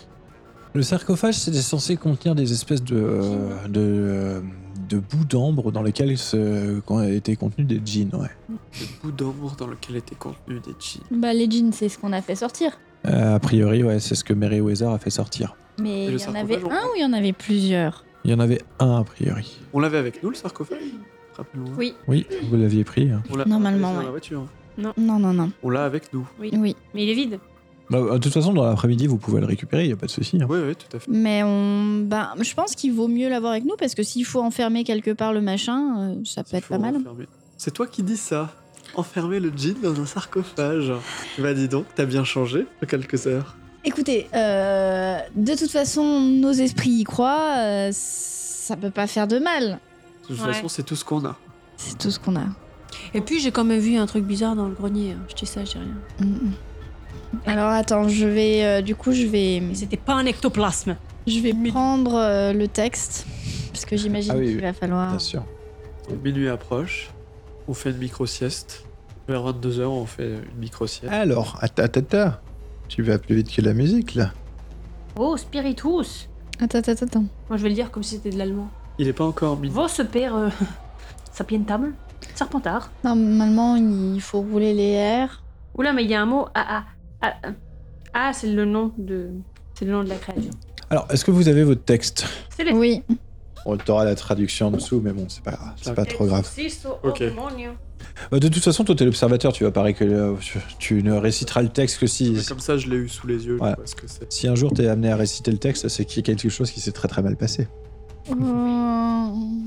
Le sarcophage, c'était censé contenir des espèces de, euh, de, euh, de bouts d'ambre dans lesquels se, quand étaient contenus des djinns, ouais. Le bout d'ombre dans lequel était contenu des jeans. Bah, les jeans, c'est ce qu'on a fait sortir. Euh, a priori, ouais, c'est ce que Meriwether a fait sortir. Mais Et il le y en sarcophage, avait on- un ou il y en avait plusieurs? Il y en avait un, a priori. On l'avait avec nous, le sarcophage? Rappelons-le. Oui, Oui, vous l'aviez pris. hein. On l'a Normalement, on l'a dans ouais. la voiture. Non, non, non. On l'a avec nous. oui, Oui. mais il est vide. Bah, de toute façon, dans l'après-midi, vous pouvez le récupérer, il n'y a pas de souci. hein. Oui, oui, tout à fait. Mais on, bah, je pense qu'il vaut mieux l'avoir avec nous parce que s'il faut enfermer quelque part le machin, euh, ça peut Il être faut pas mal. enfermer. C'est toi qui dis ça. Enfermer le jean dans un sarcophage. Bah dis donc, t'as bien changé en quelques heures. Écoutez, euh, de toute façon, nos esprits y croient, euh, ça peut pas faire de mal. De toute Ouais. façon, c'est tout ce qu'on a. C'est tout ce qu'on a. Et puis j'ai quand même vu un truc bizarre dans le grenier. hein. Je dis ça, je dis rien. Mm. Alors attends, je vais, euh, du coup, je vais, Mais c'était pas un ectoplasme. je vais prendre euh, le texte parce que j'imagine Ah oui, qu'il oui. va falloir. Bien sûr. Minuit approche. On fait une micro-sieste. Vers vingt-deux heures, on fait une micro-sieste. Alors, attends, attends, attends. Tu vas plus vite que la musique, là. Oh, spiritus. Attends, attends, attends. Moi je vais le dire comme si c'était de l'allemand. Il est pas encore minuit. Vos père euh, sapientam, serpentard. Normalement, il faut rouler les R. Oula, mais il y a un mot. Ah, ah, ah, ah. Ah, c'est le nom de. C'est le nom de la créature. Alors, est-ce que vous avez votre texte? C'est les. Oui. On t'aura la traduction en dessous, mais bon, c'est pas, grave, c'est pas trop grave. Ok. Bah, de toute façon, toi, t'es l'observateur, tu vas pas récolter, tu, tu ne réciteras le texte que si, Mais comme ça, je l'ai eu sous les yeux. Voilà. Je vois ce que c'est. si un jour t'es amené à réciter le texte, c'est qu'il y a quelque chose qui s'est très très mal passé. Euh,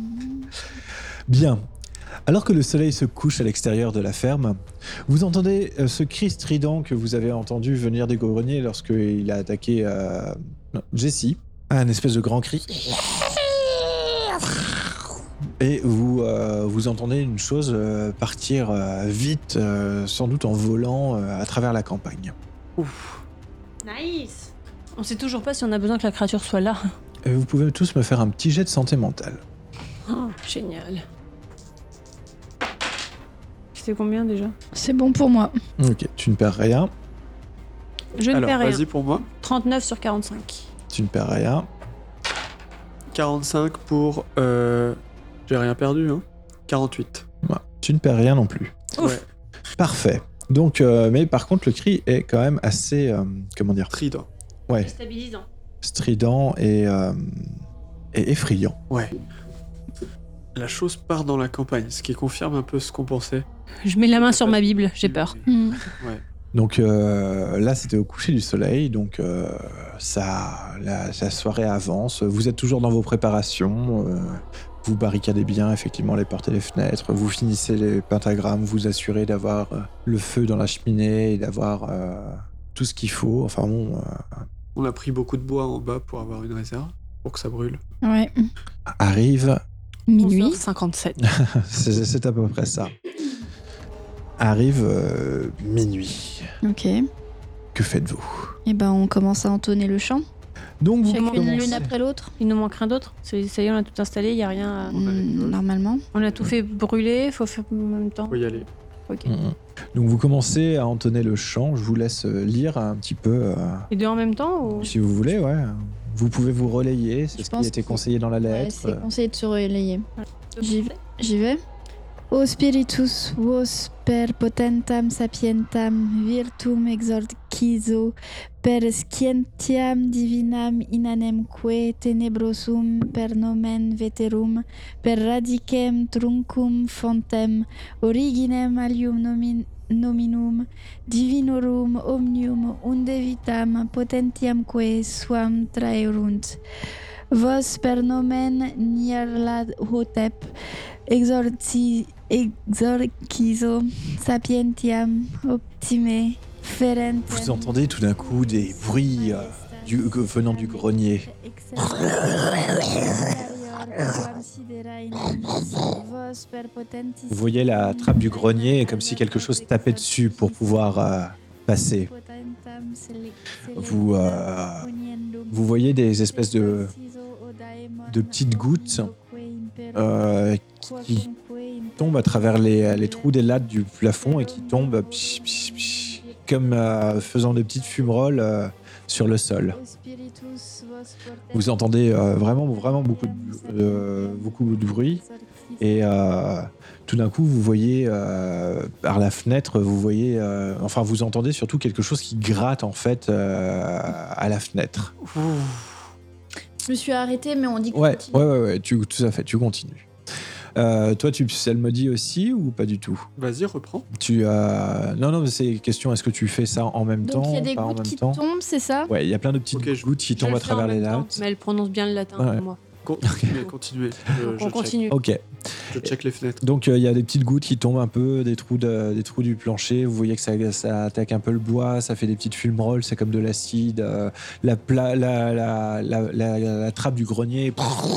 Bien. Alors que le soleil se couche à l'extérieur de la ferme, vous entendez euh, ce cri strident que vous avez entendu venir des greniers lorsqu'il a attaqué euh, non, Jessie. Un espèce de grand cri. Et vous, euh, vous entendez une chose euh, partir euh, vite, euh, sans doute en volant euh, à travers la campagne. Ouf. Nice. On sait toujours pas si on a besoin que la créature soit là. Et vous pouvez tous me faire un petit jet de santé mentale. Oh, génial. C'était combien déjà? C'est bon pour moi. Ok, tu ne perds rien, Je ne Alors, perds rien. vas-y pour moi. trente-neuf sur quarante-cinq. tu ne perds rien. quarante-cinq pour... Euh... J'ai rien perdu, hein. quarante-huit. Ouais, tu ne perds rien non plus. Ouf. Ouais. Parfait. Donc, euh, mais par contre, le cri est quand même assez, euh, comment dire, Trident. ouais, Stabilisant. strident et, euh, et effrayant. Ouais. La chose part dans la campagne, ce qui confirme un peu ce qu'on pensait. Je mets la main sur ma Bible, j'ai peur. Hmm. Ouais. Donc euh, là, c'était au coucher du soleil, donc euh, ça, la, la soirée avance. Vous êtes toujours dans vos préparations. euh, vous barricadez bien effectivement les portes et les fenêtres. Vous finissez les pentagrammes, vous assurez d'avoir euh, le feu dans la cheminée et d'avoir euh, tout ce qu'il faut. Enfin bon, euh, On a pris beaucoup de bois en bas pour avoir une réserve, pour que ça brûle. Ouais. Arrive, Minuit. cinquante-sept. c'est, c'est à peu près ça. Arrive euh, minuit. Ok. Et Que faites-vous? ben on commence à entonner le chant. Donc vous Chacune commencez- l'une après l'autre. Il nous manque rien d'autre. C'est- Ça y est, on a tout installé, il n'y a rien à... Mm, normalement. On a tout fait brûler, faut faire en même temps. Faut y aller. Ok. Mhm. Donc vous commencez à entonner le chant. Je vous laisse euh, lire un petit peu, euh, Les deux en même temps ou... si vous voulez, ouais. Vous pouvez vous relayer, c'est Je ce pense qui était que- conseillé dans la Ouais, lettre. c'est conseillé de se relayer. J'y vais. J'y vais. O spiritus vos per potentam sapientam virtum exorcizo per scientiam divinam inanemque tenebrosum per nomen veterum per radicem truncum fontem originem alium nomin nominum divinorum omnium unde vitam potentiamque suam traerunt vos per nomen Nyarlathotep exorci exorcizo sapientiam optime ferent. Vous entendez tout d'un coup des bruits euh, du, euh, venant du grenier. Vous voyez la trappe du grenier comme si quelque chose tapait dessus pour pouvoir euh, passer. Vous, euh, vous voyez des espèces de, de petites gouttes euh, qui tombent à travers les, les trous des lattes du plafond et qui tombent psh, psh, psh, comme euh, faisant des petites fumerolles euh, sur le sol. Vous entendez euh, vraiment, vraiment beaucoup de, euh, beaucoup de bruit et euh, tout d'un coup vous voyez euh, par la fenêtre, vous voyez, euh, enfin vous entendez surtout quelque chose qui gratte en fait euh, à la fenêtre. Je me suis arrêtée, mais on dit que Ouais, continue. ouais, ouais, ouais, tu, tout à fait, tu continues. Euh, toi, tu elle me dit aussi ou pas du tout? Vas-y, reprends. Tu as non, non, mais c'est question. Est-ce que tu fais ça en même Donc temps, il y a des pas en gouttes même qui temps? tombent, c'est ça? Ouais, il y a plein de petites Ok, je- gouttes qui Je tombent le à fais en travers les même temps, lattes. mais elle prononce bien le latin Ouais. pour moi. Continuez, continuez. Je, Donc je on check. continue. Ok. Je check les fenêtres. Donc euh, il y a des petites gouttes qui tombent un peu, des trous, de- des trous du plancher. Vous voyez que ça, ça attaque un peu le bois, ça fait des petites fumerolles, c'est comme de l'acide. Euh, la, pla- la, la, la, la- la trappe du grenier,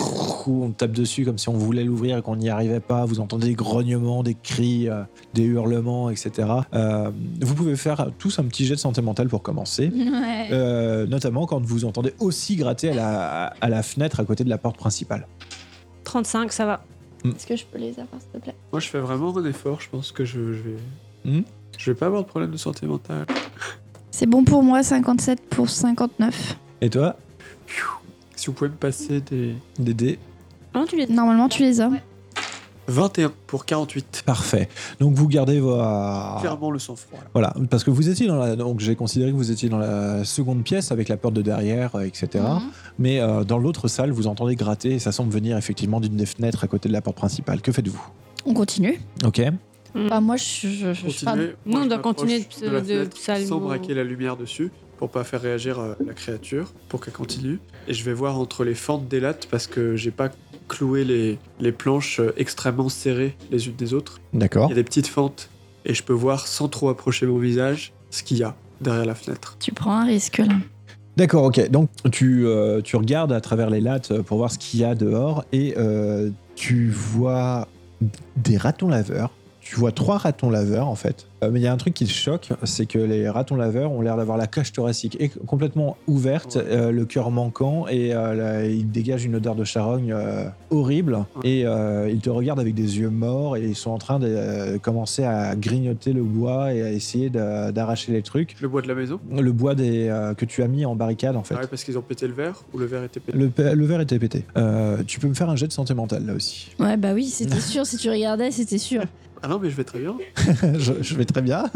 on tape dessus comme si on voulait l'ouvrir et qu'on n'y arrivait pas. Vous entendez des grognements, des cris, euh, des hurlements, et cetera. Euh, vous pouvez faire tous un petit jet de santé mentale pour commencer. Ouais. Euh, notamment quand vous entendez aussi gratter à la, à la fenêtre à côté de la porte principale. trente-cinq, ça va. Est-ce que je peux les avoir, s'il te plaît? Moi, je fais vraiment un effort. Je pense que je, je vais. Hmm Je vais pas avoir de problème de santé mentale. C'est bon pour moi, cinquante-sept pour cinquante-neuf. Et toi, Si vous pouvez me passer des. Dédé? Non, tu les Normalement, tu les as. vingt et un pour quarante-huit. Parfait. Donc vous gardez vos... Clairement le sang-froid. là. Voilà, parce que vous étiez dans la... Donc j'ai considéré que vous étiez dans la seconde pièce avec la porte de derrière, euh, et cetera. Mhm. Mais euh, dans l'autre salle, vous entendez gratter et ça semble venir effectivement d'une des fenêtres à côté de la porte principale. Que faites-vous? On continue. Ok. Bah, moi, je, je, je, je parle- Continuez. Nous, Moi, on je doit m'approche continuer de- de la de fenêtre psalmo. sans braquer la lumière dessus pour pas faire réagir euh, la créature, pour qu'elle continue. Et je vais voir entre les fentes des lattes parce que j'ai pas cloué les, les planches euh, extrêmement serrées les unes des autres. D'accord. Il y a des petites fentes et je peux voir sans trop approcher mon visage ce qu'il y a derrière la fenêtre. Tu prends un risque là. D'accord, ok. Donc tu, euh, tu regardes à travers les lattes pour voir ce qu'il y a dehors et euh, tu vois des ratons laveurs. Tu vois trois ratons laveurs en fait. Euh, mais il y a un truc qui te choque, c'est que les ratons laveurs ont l'air d'avoir la cage thoracique et complètement ouverte, Ouais. euh, le cœur manquant et euh, là, ils dégagent une odeur de charogne euh, horrible. Ouais. Et euh, ils te regardent avec des yeux morts et ils sont en train de euh, commencer à grignoter le bois et à essayer de- d'arracher les trucs. Le bois de la maison. Le bois des, euh, que tu as mis en barricade en fait. Ah ouais, parce qu'ils ont pété le verre ou le verre était pété. Le, pe- le verre était pété. Euh, tu peux me faire un jet de santé mentale là aussi. Ouais, bah oui, c'était sûr. Si tu regardais, c'était sûr. Ah non, mais je vais très bien. je, je vais très bien.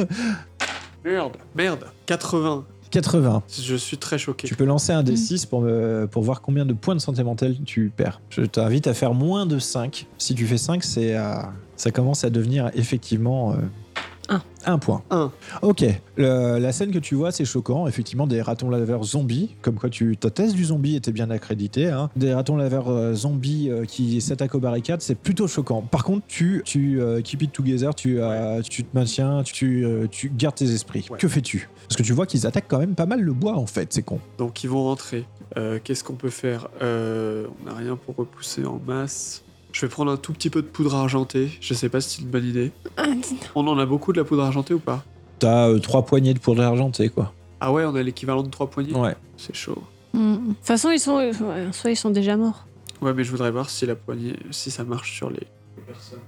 Merde, merde. quatre-vingts. quatre-vingts. Je suis très choqué. Tu peux lancer un D six pour, me, pour voir combien de points de santé mentale tu perds. Je t'invite à faire moins de cinq. Si tu fais cinq, c'est, euh, ça commence à devenir effectivement euh, Un. Un point. Un. Ok. Le- la scène que tu vois, c'est choquant. Effectivement, des ratons laveurs zombies. Comme quoi, tu, ta thèse du zombie était bien accréditée. Hein. Des ratons laveurs euh, zombies euh, qui s'attaquent aux barricades, c'est plutôt choquant. Par contre, tu, tu euh, keep it together, tu, euh, tu te maintiens, tu, euh, tu gardes tes esprits. Ouais. Que fais-tu? Parce que tu vois qu'ils attaquent quand même pas mal le bois, en fait. C'est con. Donc ils vont rentrer. Euh, Qu'est-ce qu'on peut faire Euh, On n'a rien pour repousser en masse. Je vais prendre un tout petit peu de poudre argentée. Je sais pas si c'est une bonne idée. On en a beaucoup de la poudre argentée ou pas? T'as euh, trois poignées de poudre argentée, quoi. Ah ouais, on a l'équivalent de trois poignées. Ouais. C'est chaud. Mm. De toute façon, ils sont, ouais, soit ils sont déjà morts. Ouais, mais je voudrais voir si la poignée, si ça marche sur les personnes.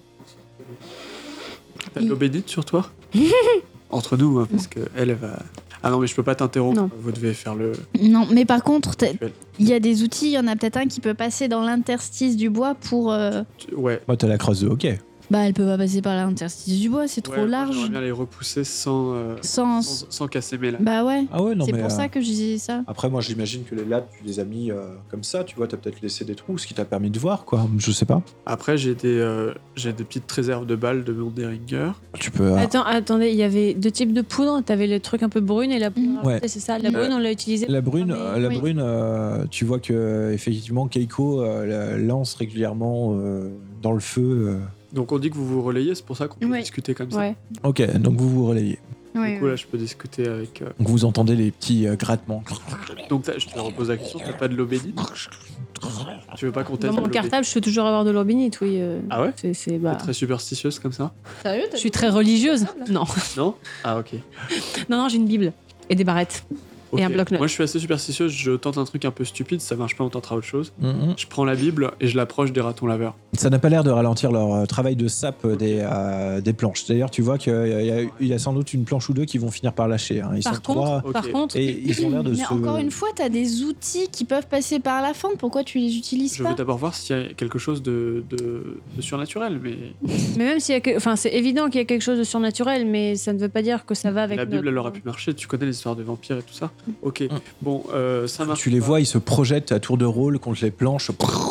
T'as de l'eau bénite sur toi? Entre nous, hein, parce que elle, elle va. Ah non, mais je peux pas t'interrompre. Non. Vous devez faire le. Non, mais par contre, t'as- rituel. il y a des outils, il y en a peut-être un qui peut passer dans l'interstice du bois pour... euh, Tu- Ouais. Moi, t'as la crosse de hockey. Bah, elle peut pas passer par l'interstice du bois, c'est trop Ouais, moi, large. J'aimerais bien les repousser sans, euh, Sans... sans, sans casser mes lames. Bah ouais, Ah ouais, non, c'est mais. pour euh, ça que je disais ça. Après, moi, j'imagine que les lattes, tu les as mis euh, comme ça. Tu vois, t'as peut-être laissé des trous, ce qui t'a permis de voir, quoi. Je sais pas. Après, j'ai des, euh, j'ai des petites réserves de balles de mon Derringer. Tu peux. euh, Attends, attendez, il y avait deux types de poudre. T'avais le truc un peu brune et la poudre. Mhm. argentée, C'est ça. La Mhm. brune, on l'a utilisée. La brune, Ah, mais- euh, la oui. brune euh, tu vois que euh, effectivement Keiko euh, la- lance régulièrement euh, dans le feu. euh. Donc on dit que vous vous relayez, c'est pour ça qu'on peut Ouais. discuter comme ça. Ouais. Ok, donc vous vous relayez. Du coup, là, je peux discuter avec. euh, Donc vous entendez les petits euh, grattements. Donc t'as- je te repose la question, t'as pas de l'eau bénite? Tu veux pas qu'on teste Dans mon l'eau bénite? cartable, je peux toujours avoir de l'eau bénite, oui. euh, Ah ouais? c'est, c'est, T'es bah... très superstitieuse comme ça? Sérieux Je suis très religieuse. Non, Non? Ah ok. non, non, j'ai une Bible et des barrettes. Ok. Et un bloc-notes. Moi je suis assez superstitieuse, je tente un truc un peu stupide, ça marche pas, on tentera autre chose. Mhm. Je prends la Bible et je l'approche des ratons laveurs. Ça n'a pas l'air de ralentir leur euh, travail de sape des, euh, des planches. D'ailleurs, tu vois qu'il y, a- il y a sans doute une planche ou deux qui vont finir par lâcher. hein. Ils Par sont contre, trois Ok. par contre, et ils ont l'air de Mais se. encore une fois, t'as des outils qui peuvent passer par la fente, pourquoi tu les utilises Je pas? veux d'abord voir s'il y a quelque chose de, de, de surnaturel, mais mais même s'il y a, que- enfin, c'est évident qu'il y a quelque chose de surnaturel, mais ça ne veut pas dire que ça va avec la Bible notre- elle aurait pu marcher. Tu connais l'histoire de vampires et tout ça? Ok. Mm. Bon, euh, ça marche. Tu les pas. vois, ils se projettent à tour de rôle contre les planches.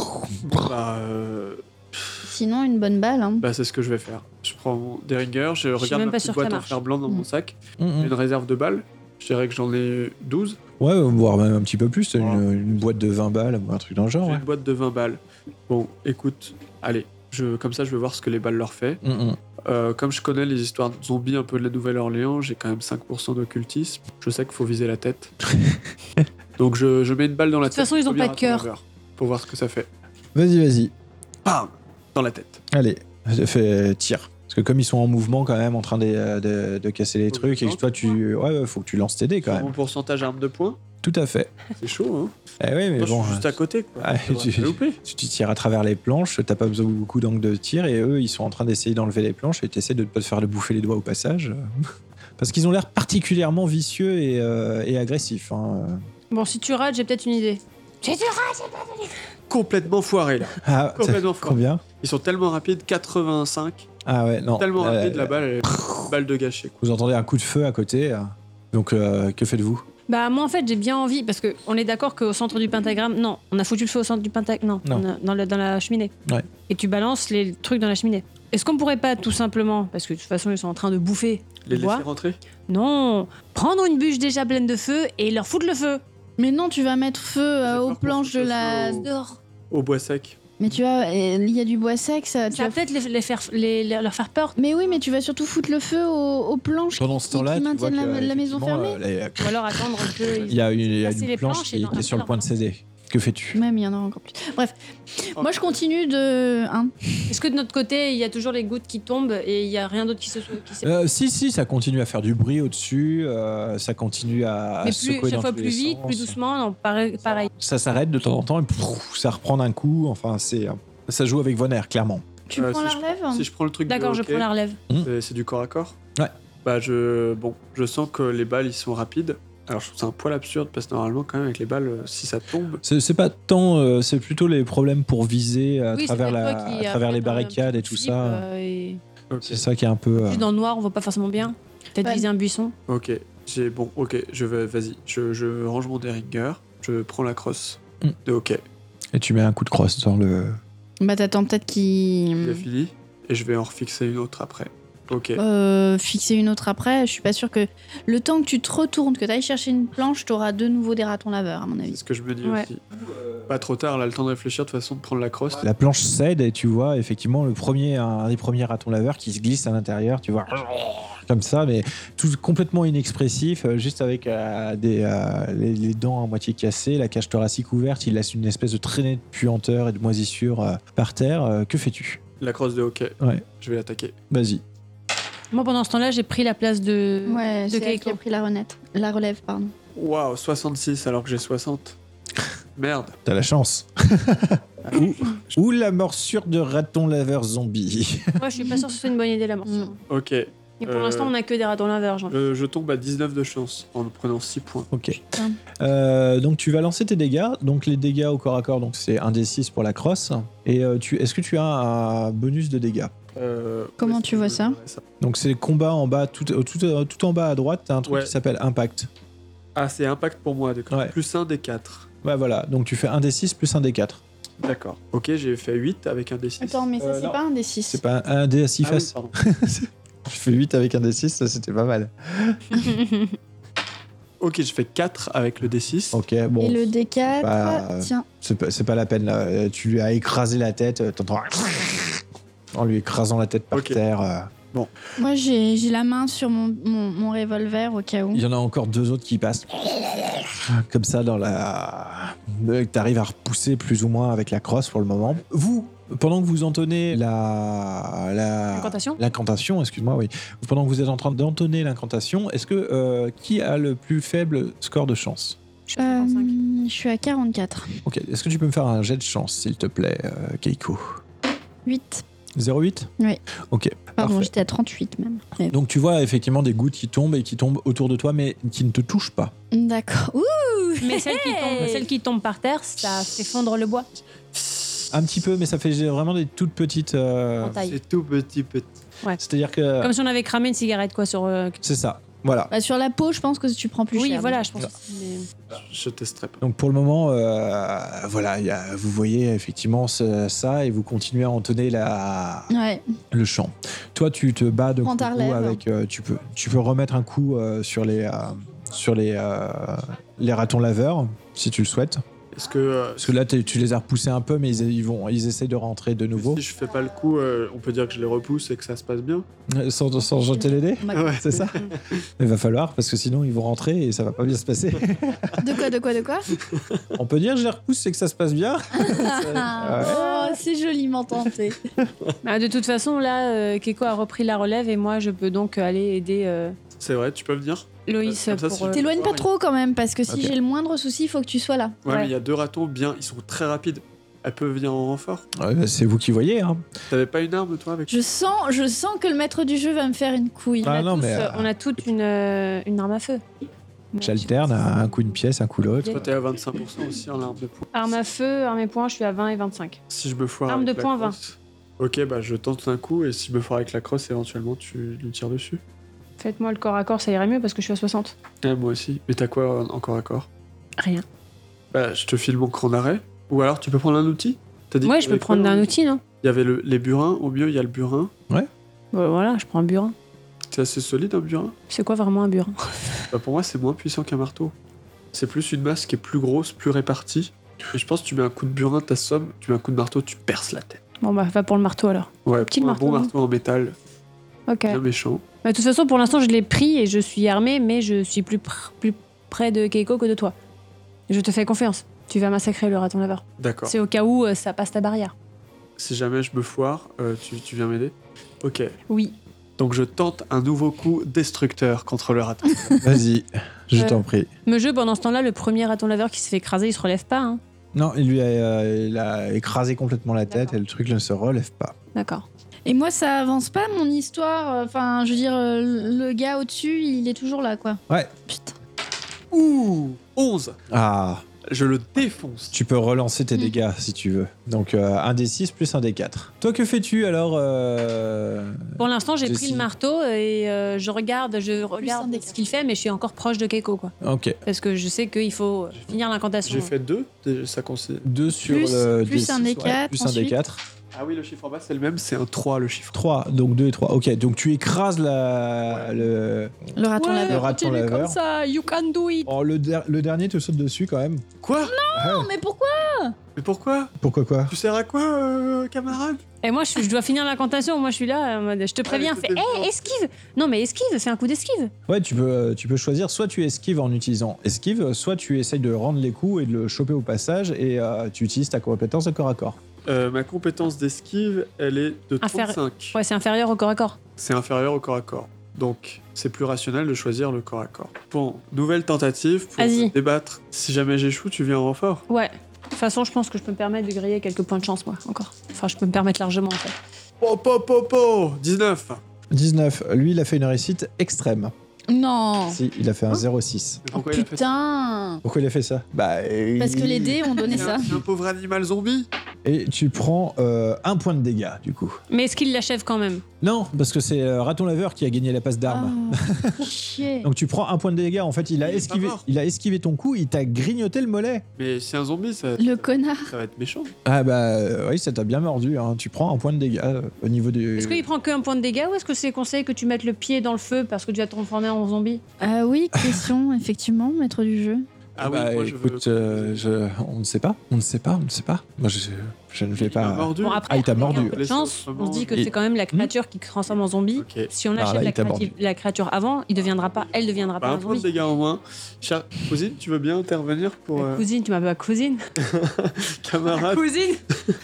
Bah, euh, Sinon, une bonne balle. Hein. bah c'est ce que je vais faire. Je prends mon Derringer, je regarde même ma pas petite sûre que boîte ça en marche. fer blanc dans Mm. mon sac. Mhm. J'ai une réserve de balles. Je dirais que j'en ai douze. Ouais, voire même un petit peu plus. T'as Ouais. une, une boîte de vingt balles, un truc dans le genre. J'ai Ouais. une boîte de vingt balles. Bon, écoute, allez. Je, comme ça, je vais voir ce que les balles leur fait. Mhm. Euh, comme je connais les histoires de zombies un peu de la Nouvelle-Orléans, j'ai quand même cinq pour cent d'occultisme. Je sais qu'il faut viser la tête. Donc je, je mets une balle dans la De toute tête. façon, ils ont Premier pas de raton cœur. laveur, pour voir ce que ça fait. Vas-y, vas-y. Bam Dans la tête. Allez, fais tire. Parce que comme ils sont en mouvement quand même, en train de, de- de casser les Faut trucs, que je et que lance toi des tu, ouais, ouais, faut que tu lances tes dés quand Sur même. mon pourcentage arme de poing, Tout à fait. c'est chaud, hein. Eh oui, mais Moi, bon, je suis juste à côté, quoi. Ah, Ça devrait tu- pas louper. si tu tires à travers les planches, t'as pas besoin de beaucoup d'angles de tir, et eux, ils sont en train d'essayer d'enlever les planches, et t'essaies de ne pas te faire le bouffer les doigts au passage. Parce qu'ils ont l'air particulièrement vicieux et, euh, et agressifs. hein. Bon, si tu rates, j'ai peut-être une idée. Complètement foiré, là. Ah, Complètement t'as- fort. combien Ils sont tellement rapides, quatre-vingt-cinq. Ah ouais, non. Tellement Euh, rapide, la balle, elle est balle de gâcher. quoi. Vous entendez un coup de feu à côté. euh. Donc, euh, que faites-vous? Bah moi en fait j'ai bien envie parce que on est d'accord qu'au centre du pentagramme, non, on a foutu le feu au centre du pentagramme, non, Non. on a- dans, la, dans la cheminée. Ouais. Et tu balances les trucs dans la cheminée. Est-ce qu'on pourrait pas tout simplement, parce que de toute façon ils sont en train de bouffer Les le bois, laisser rentrer? non, prendre une bûche déjà pleine de feu et leur foutre le feu. Mais non, tu vas mettre feu euh, J'ai aux peur qu'on planches foute de le la... feu au- Dehors. Au bois sec. Mais tu vois, euh, il y a du bois sec, ça... tu Ça va vas- peut-être les, les faire, les- les- leur faire peur. Mais oui, mais tu vas surtout foutre le feu aux, aux planches Pendant ce qui, temps-là, qui tu vois maintiennent que, la, la maison effectivement, fermée. euh, les- Ou alors attendre que. Il y a une, il y a Casser une les planche planches qui, et qui dans- est sur le point de céder. Que fais-tu? Même, il y en a encore plus. Bref, Oh. moi je continue de... hein. Est-ce que de notre côté il y a toujours les gouttes qui tombent et il y a rien d'autre qui se qui s'est- Euh, si, si, ça continue à faire du bruit au-dessus, euh, ça continue à, à Mais se plus, secouer chaque dans fois tous plus les vite, sens. plus doucement, non, pareil. pareil. Ça s'arrête de temps en temps et pouf, ça reprend d'un coup. Enfin, c'est, ça joue avec vos nerfs, clairement. Tu Euh, prends si la je- relève Si je prends le truc de D'accord, je hockey, prends la relève. c'est- c'est du corps à corps? Ouais. Bah je... Bon, je sens que les balles, ils sont rapides. Alors je trouve ça un poil absurde parce que normalement quand même avec les balles, euh, si ça tombe... C'est, c'est pas tant, euh, c'est plutôt les problèmes pour viser à Oui, c'est travers, peut-être la, toi qui à as travers les peut-être un barricades petit et tout flip, ça. euh, et- Ok, C'est ça qui est un peu. euh, Puis dans le noir, on voit pas forcément bien. Peut-être Ouais. viser un buisson. ok, j'ai... Bon, ok, je vais... Vas-y, je, je range mon Derringer, je prends la crosse Mm. de hockey, Et tu mets un coup de crosse dans le. Bah t'attends peut-être qu'il... j'ai fini, et je vais en refixer une autre après. Ok. Euh, fixer une autre après, je suis pas sûre que le temps que tu te retournes, que tu ailles chercher une planche, t'auras de nouveau des ratons laveurs, à mon C'est avis. ce que je me dis Ouais. aussi. Pas trop tard, là, le temps de réfléchir, de toute façon, de prendre la crosse. La planche cède et tu vois effectivement le premier, un des premiers ratons laveurs qui se glisse à l'intérieur, tu vois, comme ça, mais tout complètement inexpressif, euh, juste avec euh, des, euh, les, les dents à moitié cassées, la cage thoracique ouverte, il laisse une espèce de traînée de puanteur et de moisissure euh, par terre. Euh, que fais-tu? La crosse de hockey. Ouais, Je vais l'attaquer. vas-y. Moi, pendant ce temps-là, j'ai pris la place de, Ouais, de c'est elle qui Keiko. a pris la, renette. la relève. Pardon. Waouh, soixante-six alors que j'ai soixante. Merde. T'as la chance. ou, ou la morsure de raton laveur zombie. Moi, je suis pas sûre que ce soit une bonne idée, la morsure. Mm. Ok. Et pour Euh, l'instant, on a que des ratons laveurs, genre. Je, je tombe à dix-neuf de chance en prenant six points. Ok. Euh, donc tu vas lancer tes dégâts. Donc les dégâts au corps à corps, donc c'est un d six pour la crosse. Et euh, tu, est-ce que tu as un bonus de dégâts? Euh, Comment ouais, tu je vois me ça dirais ça. Donc c'est le combat en bas, tout, tout, tout, tout en bas à droite, t'as un truc Ouais. qui s'appelle impact. Ah, c'est impact pour moi, d'accord. Ouais. Plus un des quatre. Ouais, voilà. Donc tu fais un d six plus un d quatre. D'accord. Ok, j'ai fait huit avec un d six. Attends, mais ça, Euh, c'est non. pas un des six. C'est pas un d six Ah oui, faces. pardon. Je fais huit avec un d six, ça c'était pas mal. Ok, je fais quatre avec le d six. Ok, bon. Et le D quatre, Bah, euh, tiens. C'est pas, c'est pas la peine là. Euh, Tu lui as écrasé la tête, euh, t'entends. En lui écrasant la tête par Ok. terre. euh. Moi, j'ai j'ai la main sur mon, mon, mon revolver au cas où. Il y en a encore deux autres qui passent. Comme ça dans la. Euh, que T'arrives à repousser plus ou moins avec la crosse pour le moment. Vous, pendant que vous entonnez la. la... Incantation L'incantation, excuse-moi, oui. Pendant que vous êtes en train d'entonner l'incantation, est-ce que. euh, qui a le plus faible score de chance? Je suis à Euh, cinquante-cinq. je suis à quarante-quatre. Ok, est-ce que tu peux me faire un jet de chance, s'il te plaît, euh, Keiko? huit. zéro virgule huit? Oui. Ok, Pardon, parfait. j'étais à trente-huit même. Mais- Donc tu vois effectivement des gouttes qui tombent et qui tombent autour de toi, mais qui ne te touchent pas. D'accord. Ouh. Mais celle qui, tombe, celle qui tombe par terre, ça fait fondre le bois. Un petit peu, mais ça fait vraiment des toutes petites. euh, En taille. C'est tout petit, petit. C'est-à-dire que Comme si on avait cramé une cigarette, quoi, sur. euh, c'est ça. Voilà. Bah, sur la peau, je pense que tu prends plus Oui, cher. voilà, déjà. je pense. aussi, mais- Je testerai pas. Donc pour le moment, euh, voilà, il y a- vous voyez effectivement ce- ça et vous continuez à entonner la, Ouais. le chant. Toi, tu te bats de Prends coup ta coup relève. avec. euh, tu peux, tu peux remettre un coup euh, sur les, euh, sur les, euh, les ratons laveurs si tu le souhaites. Est-ce que, euh, Parce que là, t'es- tu les as repoussés un peu, mais ils, ils vont, ils essaient de rentrer de nouveau si je fais pas le coup, euh, on peut dire que je les repousse et que ça se passe bien? sans, sans jeter les dés. Ma- Ouais. C'est ça. Il va falloir parce que sinon ils vont rentrer et ça va pas bien se passer. De quoi, de quoi, de quoi On peut dire je les repousse et que ça se passe bien. Oh, c'est joliment tenté. Bah, de toute façon, là, euh, Keiko a repris la relève et moi, je peux donc aller aider euh, C'est vrai, tu peux venir? Loïs Comme ça, pour. si euh, t'éloignes T'éloignes pas trop quand même, parce que si Ok. j'ai le moindre souci, il faut que tu sois là. Ouais, Ouais. mais il y a deux ratons bien, ils sont très rapides. Elles peuvent venir en renfort. Ouais, bah, c'est vous qui voyez. Hein. T'avais pas une arme, toi, avec Je sens, je sens que le maître du jeu va me faire une couille. on, Ah a non, tous, mais, euh, euh, on a toute une, euh, une arme à feu. J'alterne à un coup une pièce, un coup l'autre. Toi, t'es à vingt-cinq pour cent aussi en arme de poing. Arme à feu, arme et poing, je suis à vingt et vingt-cinq. Si je me foire Arme avec de la poing, vingt. crosse- Ok, bah je tente un coup et si je me foire avec la crosse, éventuellement, tu lui tires dessus. Faites-moi le corps à corps, ça irait mieux parce que je suis à soixante. Ouais, moi aussi. Mais t'as quoi en- encore à corps? Rien. Bah, je te file mon cran d'arrêt. Ou alors, tu peux prendre un outil? T'as dit Ouais, que je t'avais peux quoi prendre dans un le- outil, non Il y avait le- les burins, au mieux, il y a le burin. Ouais, Voilà, je prends un burin. C'est assez solide, un burin. C'est quoi vraiment un burin? Bah, pour moi, c'est moins puissant qu'un marteau. C'est plus une masse qui est plus grosse, plus répartie. Et je pense que tu mets un coup de burin, t'assommes, tu mets un coup de marteau, tu perces la tête. Bon, bah, va pour le marteau alors. Ouais, Petit prends un marteau, bon non marteau en métal, Ok. bien méchant. Bah, de toute façon, pour l'instant, je l'ai pris et je suis armée, mais je suis plus, pr- plus près de Keiko que de toi. Je te fais confiance. Tu vas massacrer le raton laveur. D'accord. C'est au cas où euh, ça passe ta barrière. Si jamais je me foire, euh, tu, tu viens m'aider? Ok. Oui. Donc je tente un nouveau coup destructeur contre le raton. Vas-y, je Euh. t'en prie. Me jeu, pendant ce temps-là, le premier raton laveur qui se fait écraser, il se relève pas. Hein. Non, il lui a, euh, il a écrasé complètement la tête D'accord. et le truc ne se relève pas. D'accord. Et moi, ça avance pas mon histoire. Enfin, je veux dire, euh, le gars au-dessus, il est toujours là, quoi. Ouais. Putain. Ouh onze. Ah, Je le défonce. tu peux relancer tes Mm. dégâts si tu veux. Donc euh, un d six plus un d quatre. Toi, que fais-tu alors euh, Pour l'instant, j'ai Jessie. pris le marteau et euh, je regarde, je un regarde des ce qu'il fait, mais je suis encore proche de Keiko, quoi. Ok. Parce que je sais qu'il faut finir l'incantation. J'ai fait deux, déjà, ça considère. deux sur Plus- le plus D six, un d ouais, quatre, plus un d ensuite. quatre. Ah oui, le chiffre en bas, c'est le même, c'est un trois, le chiffre. trois, donc deux et trois. Ok, donc tu écrases la, le... Le raton Ouais, Le laveur. raton continue laveur. comme ça, you can do it. Oh, le, der- le dernier te saute dessus quand même. Quoi? Non, Non, mais pourquoi? Mais pourquoi? Pourquoi quoi? Tu sers à quoi, euh, camarade? Et moi, je, je dois finir l'incantation. Moi, je suis là, en mode, je te préviens, mais fais, c'était hé, bien. esquive. Non, mais esquive, fais un coup d'esquive. Ouais, tu peux, euh, tu peux choisir, soit tu esquives en utilisant esquive, soit tu essayes de rendre les coups et de le choper au passage et euh, tu utilises ta compétence de corps à corps. Euh, ma compétence d'esquive, elle est de Inférie- trente-cinq. Ouais, c'est inférieur au corps à corps. C'est inférieur au corps à corps. Donc, c'est plus rationnel de choisir le corps à corps. Bon, nouvelle tentative pour Vas-y. me débattre. Si jamais j'échoue, tu viens en renfort. Ouais. De toute façon, je pense que je peux me permettre de griller quelques points de chance, moi, encore. Enfin, je peux me permettre largement, en fait. Po, po, po, po dix-neuf. dix-neuf, lui il a fait une réussite extrême. Non. Si, il a fait un zéro six. Mais Oh pourquoi il a fait ça? putain. Pourquoi il a fait ça? Bah, Parce que il- les dés ont donné C'est ça. un, c'est un pauvre animal zombie. Et tu prends euh, un point de dégâts du coup. Mais est-ce qu'il l'achève quand même? Non, parce que c'est euh, Raton Laveur qui a gagné la passe d'armes. Oh, chier. Donc tu prends un point de dégâts. En fait, il a Il est pas esquivé, mort. il a esquivé ton coup, il t'a grignoté le mollet. Mais c'est un zombie, ça, Le connard. ça va être méchant. Ah bah euh, oui, ça t'a bien mordu. Hein. Tu prends un point de dégâts euh, au niveau du. Est-ce qu'il prend qu'un point de dégâts ou est-ce que c'est conseillé que tu mettes le pied dans le feu parce que tu vas te transformer en zombie? Euh, oui, question, effectivement, maître du jeu. Ah oui, bah, moi je veux. écoute, euh, je- on ne sait pas, on ne sait pas, on ne sait pas. Moi, je, je ne vais Il m'a pas. mordu. Bon, après, Ah, il t'a avec mordu. un peu de Laisse chance, autrement. on se dit que Et- c'est quand même la créature qui transforme en zombie. Ok. Si on Ah, achète là, la, il t'a créative- la créature avant, il deviendra pas, elle deviendra Bah, pas un un point de zombie. dégâts en moins. Chère cousine, tu veux bien intervenir pour La euh, Cousine, tu m'appelles cousine? camarade, Cousine?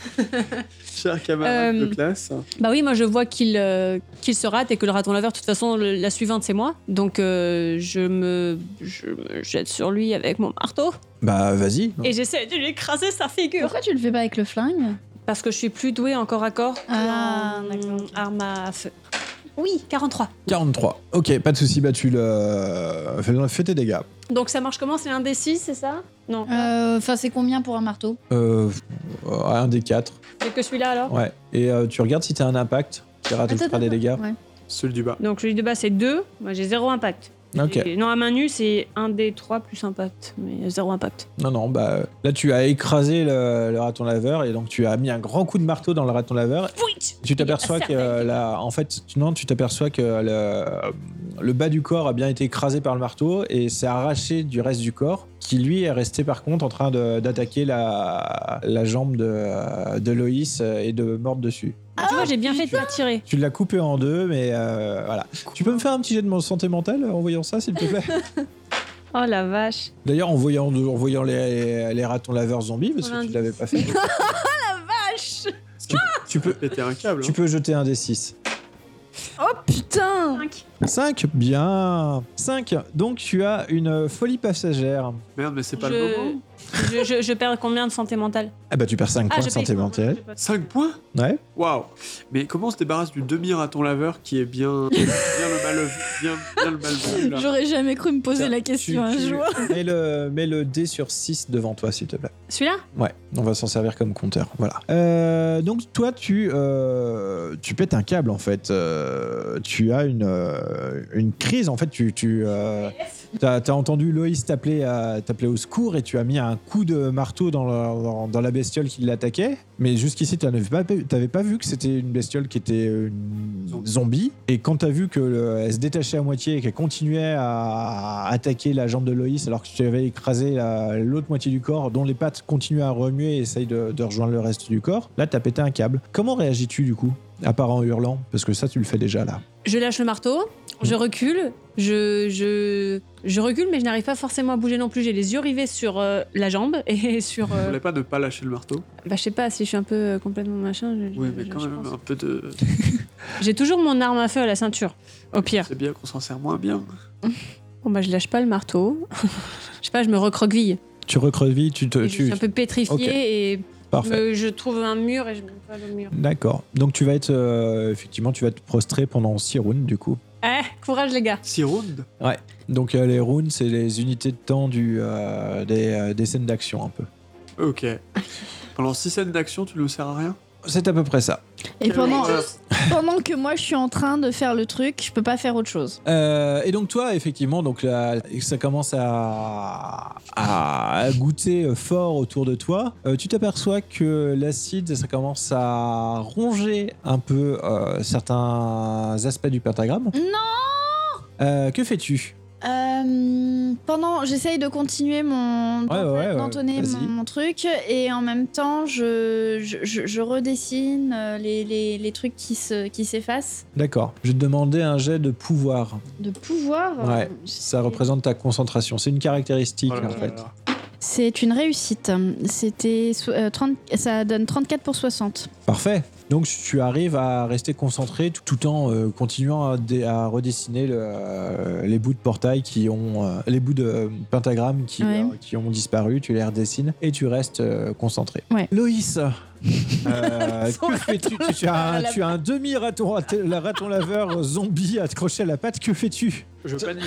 cher camarade Euh, de classe? Bah oui, moi je vois qu'il euh, qu'il se rate et que le raton laveur, de toute façon, le- la suivante c'est moi. Donc euh, je, me, je me jette sur lui avec mon marteau Bah vas-y. et j'essaie de lui écraser sa figure. Pourquoi tu le fais pas avec le flingue? Parce que je suis plus douée en corps à corps Ah, en d'accord. arme à feu. Oui, quarante-trois. quarante-trois. Ok, pas de souci. Bah tu le fais, fais tes dégâts. Donc ça marche comment? C'est un D six, c'est ça? Non. Euh, Enfin, c'est combien pour un marteau? Euh, un des quatre. C'est que celui-là alors? Ouais. Et euh, tu regardes si t'as un impact. Tu rates Attends, des dégâts. Ouais. Celui du bas. Donc celui de bas c'est deux, moi j'ai zéro impact. Ok. Et- non, à main nue c'est un D trois plus impact, mais zéro impact. Non, non, bah là tu as écrasé le, le raton laveur et donc tu as mis un grand coup de marteau dans le raton laveur. Fouit! Tu t'aperçois Il est que cerné. la, en fait, tu- non, tu t'aperçois que le, le bas du corps a bien été écrasé par le marteau et s'est arraché du reste du corps, qui lui est resté par contre en train de- d'attaquer la, la jambe de, de Loïs et de mordre dessus. tu vois, j'ai bien fait de pas tirer. Tu l'as coupé en deux, mais euh, voilà. Tu peux me faire un petit jet de mon santé mentale en voyant ça, s'il te plaît? Oh la vache. D'ailleurs, en voyant, en voyant les, les ratons laveurs zombies, parce que tu l'avais pas fait. Vache! tu, tu peux, Péter un câble. tu hein. peux jeter un D six. Oh putain! cinq, bien. cinq, donc tu as une folie passagère. Merde, mais c'est pas je... le moment. je, je- je perds combien de santé mentale? Ah bah tu perds cinq points de j'ai santé pas- mentale. j'ai pas- cinq points? Ouais. Waouh! Mais comment on se débarrasse du demi-raton laveur qui est bien, bien le mal bien, bien le mal vu, là? J'aurais jamais cru me poser Tiens, la question un tu- tu- jour. Mets le, mets le dé sur six devant toi, s'il te plaît. Celui-là? Ouais, on va s'en servir comme compteur. Voilà. Euh, donc toi, tu, euh, tu pètes un câble en fait. Euh, tu as une, euh, une crise en fait. Tu, tu euh, t'as, t'as entendu Loïs t'appeler, à- t'appeler au secours et tu as mis un coup de marteau dans, le- dans, dans la bestiole qui l'attaquait. Mais jusqu'ici, tu n'avais pas, t'avais pas vu que c'était une bestiole qui était une zombie. Et quand tu as vu qu'elle se détachait à moitié et qu'elle continuait à attaquer la jambe de Loïs alors que tu avais écrasé la- l'autre moitié du corps, dont les pattes continuaient à remuer et essayent de, de rejoindre le reste du corps, là, tu as pété un câble. Comment réagis-tu du coup? À part en hurlant, parce que ça, tu le fais déjà là. Je lâche le marteau, je recule, je, je, je recule, mais je n'arrive pas forcément à bouger non plus. J'ai les yeux rivés sur euh, la jambe et sur. Vous euh, voulez pas ne pas lâcher le marteau? bah, je sais pas si je suis un peu euh, complètement machin. je- Oui, je- mais quand je même pense. un peu de. J'ai toujours mon arme à feu à la ceinture, au pire. C'est bien qu'on s'en sert moins bien. Bon, bah, je lâche pas le marteau. Je sais pas, je me recroqueville. Tu recrevilles, tu te. Et je Tu... suis un peu pétrifiée Ok. et Parfait. me- je trouve un mur et je me colle au mur. D'accord. Donc tu vas être. euh, effectivement, tu vas te prostrer pendant six rounds du coup. Eh, courage les gars. six rounds? Ouais. Donc euh, les rounds, c'est les unités de temps du, euh, des, euh, des scènes d'action un peu. Ok. Pendant six scènes d'action, tu ne sers à rien? C'est à peu près ça. Et pendant, horreur. pendant que moi je suis en train de faire le truc, je peux pas faire autre chose. Euh, et donc toi, effectivement, donc là, ça commence à, à goûter fort autour de toi. Euh, tu t'aperçois que l'acide, ça commence à ronger un peu euh, certains aspects du pentagramme. Non Euh, que fais-tu? Euh, pendant, j'essaye de continuer mon, Ouais, ouais, ouais, d'entonner vas-y. mon, mon truc et en même temps je, je, je, je redessine euh, les, les, les trucs qui se, qui s'effacent. D'accord. Je vais te demander un jet de pouvoir. De pouvoir. Ouais, euh, ça c'est- représente ta concentration. C'est une caractéristique, Oh là en là fait. là. C'est une réussite. C'était so- euh, trente, ça donne trente-quatre pour soixante. Parfait. Donc tu arrives à rester concentré tout, tout en euh, continuant à, dé- à redessiner le, euh, les bouts de portail qui ont euh, les bouts de euh, pentagramme qui, Ouais. euh, qui ont disparu. Tu les redessines et tu restes euh, concentré. Ouais. Loïs, euh, que fais-tu tu, tu as un, La- tu as un demi raton, raton laveur zombie accroché à la patte. Que fais-tu? Je panique.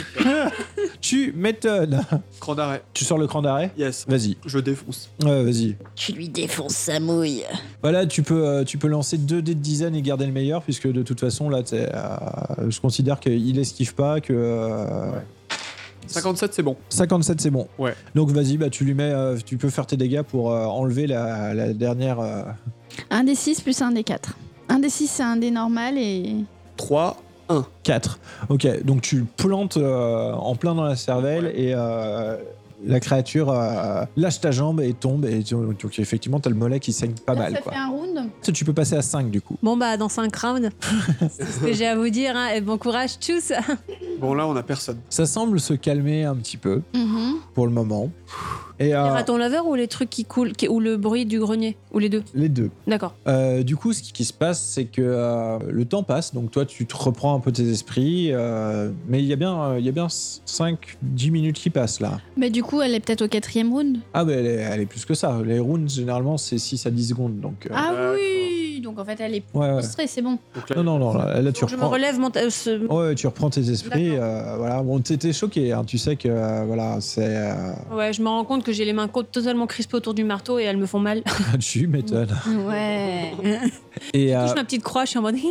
Tu m'étonnes. Cran d'arrêt. Tu sors le cran d'arrêt? Yes. Vas-y. Je défonce. Ouais, vas-y. Tu lui défonces sa mouille. Voilà, tu peux, euh, tu peux lancer deux dés de dizaine et garder le meilleur, puisque de toute façon, là, t'es, euh, je considère qu'il esquive pas, que... euh, cinquante-sept, c'est bon. cinquante-sept, c'est bon. Ouais. Donc vas-y, bah, tu lui mets, euh, tu peux faire tes dégâts pour euh, enlever la, la dernière... euh, Un des six plus un des quatre. Un des six c'est un des normal et... trois. quatre. Ok, donc tu le plantes euh, en plein dans la cervelle Ouais. et euh, la créature euh, lâche ta jambe et tombe. Et tu- donc effectivement, t'as le mollet qui saigne pas Là, mal. ça Quoi. fait un round. Tu peux passer à cinq du coup. Bon, bah, dans cinq rounds, c'est ce que j'ai à vous dire. Hein. Et bon courage, tchuss. Bon, là, on a personne. Ça semble se calmer un petit peu Mhm. pour le moment. Et Les euh, ratons laveurs ou les trucs qui coulent, qui- ou le bruit du grenier? Ou les deux? les deux. D'accord. Euh, du coup, ce qui, qui se passe, c'est que euh, le temps passe, donc toi, tu te reprends un peu tes esprits, euh, mais il y a bien, euh, il y a bien cinq dix minutes qui passent là. Mais du coup, elle est peut-être au quatrième round. Ah, mais elle est, elle est plus que ça. Les rounds, généralement, c'est six à dix secondes, donc. euh, Ah D'accord. oui. Donc en fait, elle est ouais, ouais. frustrée, c'est bon. Donc là, Non, non, non, là, là, tu Donc, je me reprends. relève mon. euh, ce- Ouais, tu reprends tes esprits, euh, voilà. Bon, t'étais choqué, hein, tu sais que, euh, voilà, c'est. euh, Ouais, je me rends compte que j'ai les mains co- totalement crispées autour du marteau et elles me font mal. tu m'étonnes. Ouais. Et, Je euh, touche ma petite croix, je suis en mode.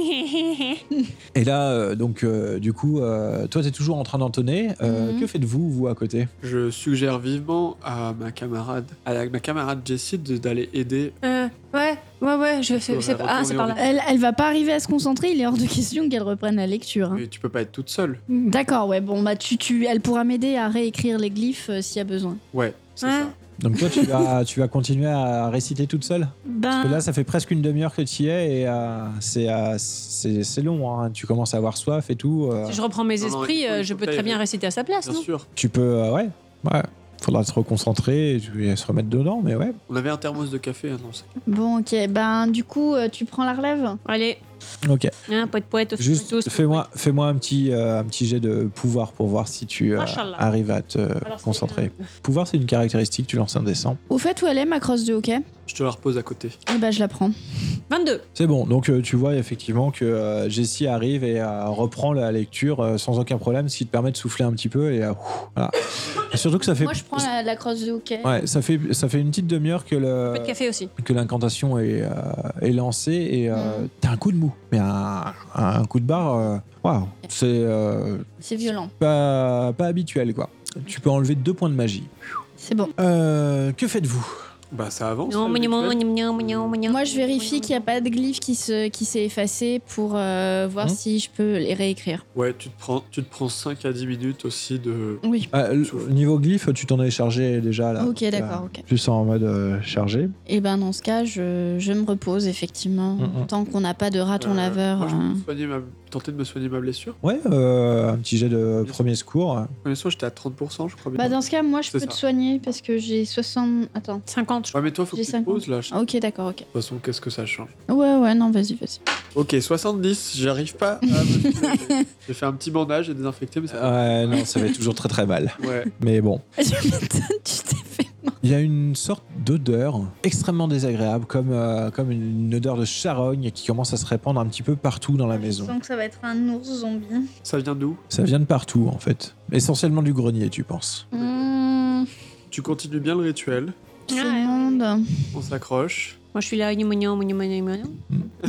et là, euh, donc, euh, du coup, euh, toi, t'es toujours en train d'entonner. Euh, Mhm. Que faites-vous, vous, à côté? je suggère vivement à ma camarade, à la- ma camarade Jessie de- d'aller aider. Euh, ouais, ouais, ouais, je fais. Ouais, c'est pas- Ah, c'est retourner par en là. Elle, elle va pas arriver à se concentrer, il est hors de question qu'elle reprenne la lecture. hein. Mais tu peux pas être toute seule. D'accord, ouais, bon, bah tu, tu, elle pourra m'aider à réécrire les glyphes euh, s'il y a besoin. Ouais, c'est Ouais. ça. Donc, toi, tu vas, tu vas continuer à réciter toute seule? Ben, Parce que là, ça fait presque une demi-heure que tu y es et euh, c'est, euh, c'est, c'est long. Hein. Tu commences à avoir soif et tout. euh, Si je reprends mes Non, non, esprits, il faut- euh, il je faut peux que très t'ailles- bien réciter à sa place, Bien non? sûr. Tu peux, euh, ouais, ouais. Faudra se reconcentrer et se remettre dedans, mais ouais. On avait un thermos de café à lancer. bon, ok, ben du coup, euh, tu prends la relève. Allez, Ok. hein, poète, poète, Juste, tous. fais-moi, fais-moi un petit, euh, un petit jet de pouvoir pour voir si tu euh, Machallah. arrives à te Alors, c'est, concentrer. euh, Pouvoir, c'est une caractéristique. Tu lances un dé cent. Au fait, où elle est ma crosse de hockey? Je te la repose à côté. Eh ben, je la prends. vingt-deux. C'est bon. Donc, euh, tu vois effectivement que euh, Jessie arrive et euh, reprend la lecture euh, sans aucun problème, ce qui te permet de souffler un petit peu et euh, ouf, voilà. Et surtout que ça fait. Moi, je prends la, la crosse de hockey. Ouais, ça fait, ça fait une petite demi-heure que le. Un peu de café aussi. que l'incantation est, euh, est lancée et euh, Mm. t'as un coup de mou, mais un, un coup de barre, euh, waouh, c'est euh, C'est violent. pas, pas habituel quoi. Tu peux enlever deux points de magie. C'est bon. Euh, que faites-vous? Bah, ça avance. Non, là, le mignon, rituel. mignon, mignon, mignon. Moi, je vérifie qu'il n'y a pas de glyphe qui se, qui s'est effacé pour euh, voir Hmm. si je peux les réécrire. Ouais, tu te prends, tu te prends cinq à dix minutes aussi de. Oui. Ah, le- niveau glyphe, tu t'en es chargé déjà là. Ok, d'accord, ok. Plus en mode euh, chargé. Et ben dans ce cas, je, je me repose effectivement. Mhm. Tant qu'on n'a pas de raton Euh, laveur. moi, je euh. peux me soigner ma- tenter de me soigner ma blessure. Ouais, euh, un petit jet de premier secours. Première fois, j'étais à trente pour cent, je crois bien. Bah dans ce cas, moi je C'est peux te ça. soigner parce que j'ai soixante. Attends. cinquante. Ouais, mais toi, faut que J'ai tu te cinquante. poses là. De toute Ah, ok, d'accord, ok. façon, qu'est-ce que ça change? Ouais, ouais, non, vas-y, vas-y. Ok, soixante-dix, j'arrive pas à me soulager. J'ai fait un petit bandage et désinfecté, mais ça. Ouais, non, ça va être toujours très très mal. Ouais. Mais bon. Je m'étonne, tu t'es fait mal. Il y a une sorte d'odeur extrêmement désagréable, comme, euh, comme une odeur de charogne qui commence à se répandre un petit peu partout dans la maison. Je sens que ça va être un ours zombie. Ça vient d'où? Ça vient de partout en fait. Essentiellement du grenier, tu penses. Mmh, Tu continues bien le rituel. c'est Ouais. le monde. On s'accroche. Moi, je suis là, mignon, mignon, mignon, mignon.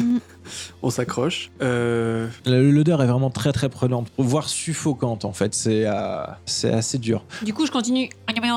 On s'accroche. Euh... L'odeur est vraiment très très prenante, voire suffocante en fait. C'est euh, c'est assez dur. Du coup, je continue.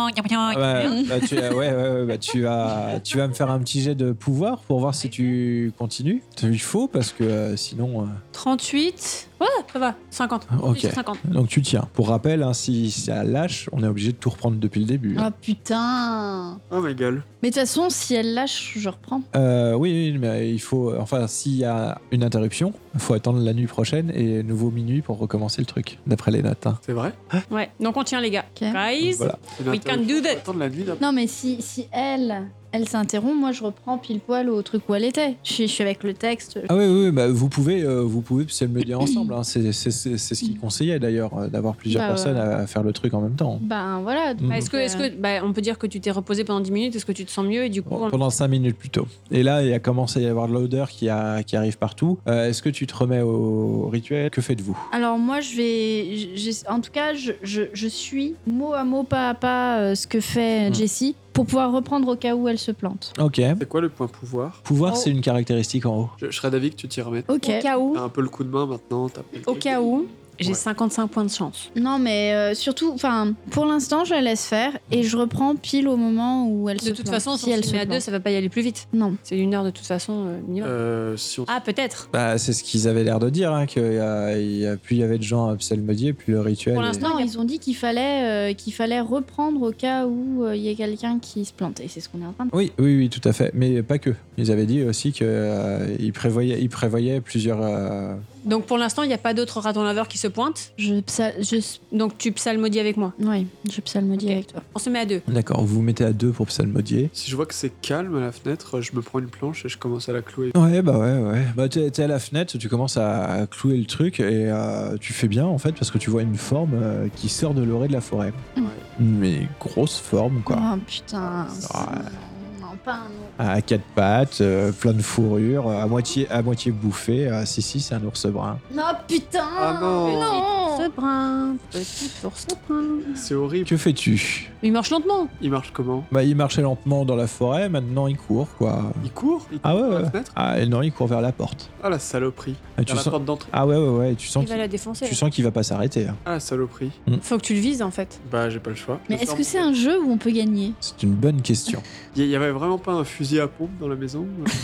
Ah bah, bah, tu, ouais, ouais, ouais, bah, tu, vas, tu vas me faire un petit jet de pouvoir pour voir si tu continues. Il faut parce que euh, sinon. Euh... trente-huit. Ouais, ça va. cinquante. Ok. cinquante. Donc tu tiens. Pour rappel, hein, si ça lâche, on est obligé de tout reprendre depuis le début. Oh putain. Oh my god. Mais de toute façon, si elle lâche, je reprends. Euh, oui, oui, mais il faut. Enfin, s'il y a une interruption, il faut attendre la nuit prochaine et nouveau minuit pour recommencer le truc, d'après les notes. Hein. C'est vrai? Ouais, donc on tient les gars. Ok. Guys, Voilà. Une We can interruption, do that. faut attendre la nuit d'après. Non, mais si, si elle, elle s'interrompt, moi je reprends pile poil au truc où elle était. Je suis, je suis avec le texte. Ah oui, oui, bah, vous pouvez, euh, vous pouvez me dire ensemble. Hein. C'est, c'est, c'est, c'est ce qu'il conseillait d'ailleurs, euh, d'avoir plusieurs Bah, personnes ouais. à faire le truc en même temps. Ben voilà. Mm. Est-ce que, est-ce que, bah, on peut dire que tu t'es reposé pendant dix minutes, est-ce que tu te sens mieux et du coup, on- Pendant cinq minutes plutôt. Et là, il a commencé à y avoir de l'odeur qui, a, qui arrive partout. Euh, est-ce que tu te remets au rituel? Que faites-vous? Alors moi je vais, je- je- en tout cas je, je, je suis mot à mot, pas à pas euh, ce que fait Mm. Jessie pour pouvoir reprendre au cas où elle se plante. Ok. C'est quoi le point pouvoir? Pouvoir, Oh. c'est une caractéristique en haut. Je, je serais d'avis que tu t'y remettes. Ok. au cas où, T'as un peu le coup de main maintenant. T'as pris le au truc. cas où, j'ai Ouais. cinquante-cinq points de chance. Non mais euh, surtout, enfin pour l'instant je la laisse faire et je reprends pile au moment où elle se De plante. toute façon, si si elle elle se se met à plante. deux, ça va pas y aller plus vite. Non. C'est une heure de toute façon euh, minimum. Euh, si on... Ah, peut-être. Bah, c'est ce qu'ils avaient l'air de dire, hein, qu'il y a, il y a- plus il y avait de gens à psalmodier, plus le rituel. Pour est- l'instant, Non, il y a- ils ont dit qu'il fallait, euh, qu'il fallait reprendre au cas où euh, il y ait quelqu'un qui se plante. Et c'est ce qu'on est en train de Oui, oui, oui, tout à fait. Mais pas que. Ils avaient dit aussi qu'ils prévoyaient, ils prévoyaient plusieurs. euh, Donc pour l'instant, il n'y a pas d'autres ratons laveurs qui se pointent. Je, psa- je, Donc tu psalmodies avec moi. oui, je psalmodie Ok. avec toi. On se met à deux. D'accord, vous vous mettez à deux pour psalmodier. Si je vois que c'est calme à la fenêtre, je me prends une planche et je commence à la clouer. Ouais, bah ouais, ouais. Bah, t'es, t'es à la fenêtre, tu commences à clouer le truc et euh, tu fais bien en fait parce que tu vois une forme euh, qui sort de l'orée de la forêt. Ouais. Mais grosse forme, quoi. Oh putain. Ouais. Non, pas un autre. À quatre pattes, euh, plein de fourrure, à moitié, à moitié bouffé. Ah, si, si, c'est un ours brun. Non, putain. Ah non. Non. Ours brun, petit ours brun. C'est horrible. Que fais-tu? Il marche lentement. Il marche comment? Bah, il marchait lentement dans la forêt, maintenant il court, quoi. Il court? Il Ah court ouais, par la ouais. fenêtre? Ah, et non, il court vers la porte. Ah la saloperie. Ah, tu Vers la sens... porte d'entrée. ah ouais, ouais, ouais, tu sens Il va qu'il la défoncer. tu sens qu'il va pas s'arrêter. hein. Ah la saloperie. Faut que tu le vises en fait. Bah j'ai pas le choix. Mais Je est-ce sors que mon- c'est un jeu où on peut gagner? C'est une bonne question. Il y, y avait vraiment pas un fusil à pompe dans la maison?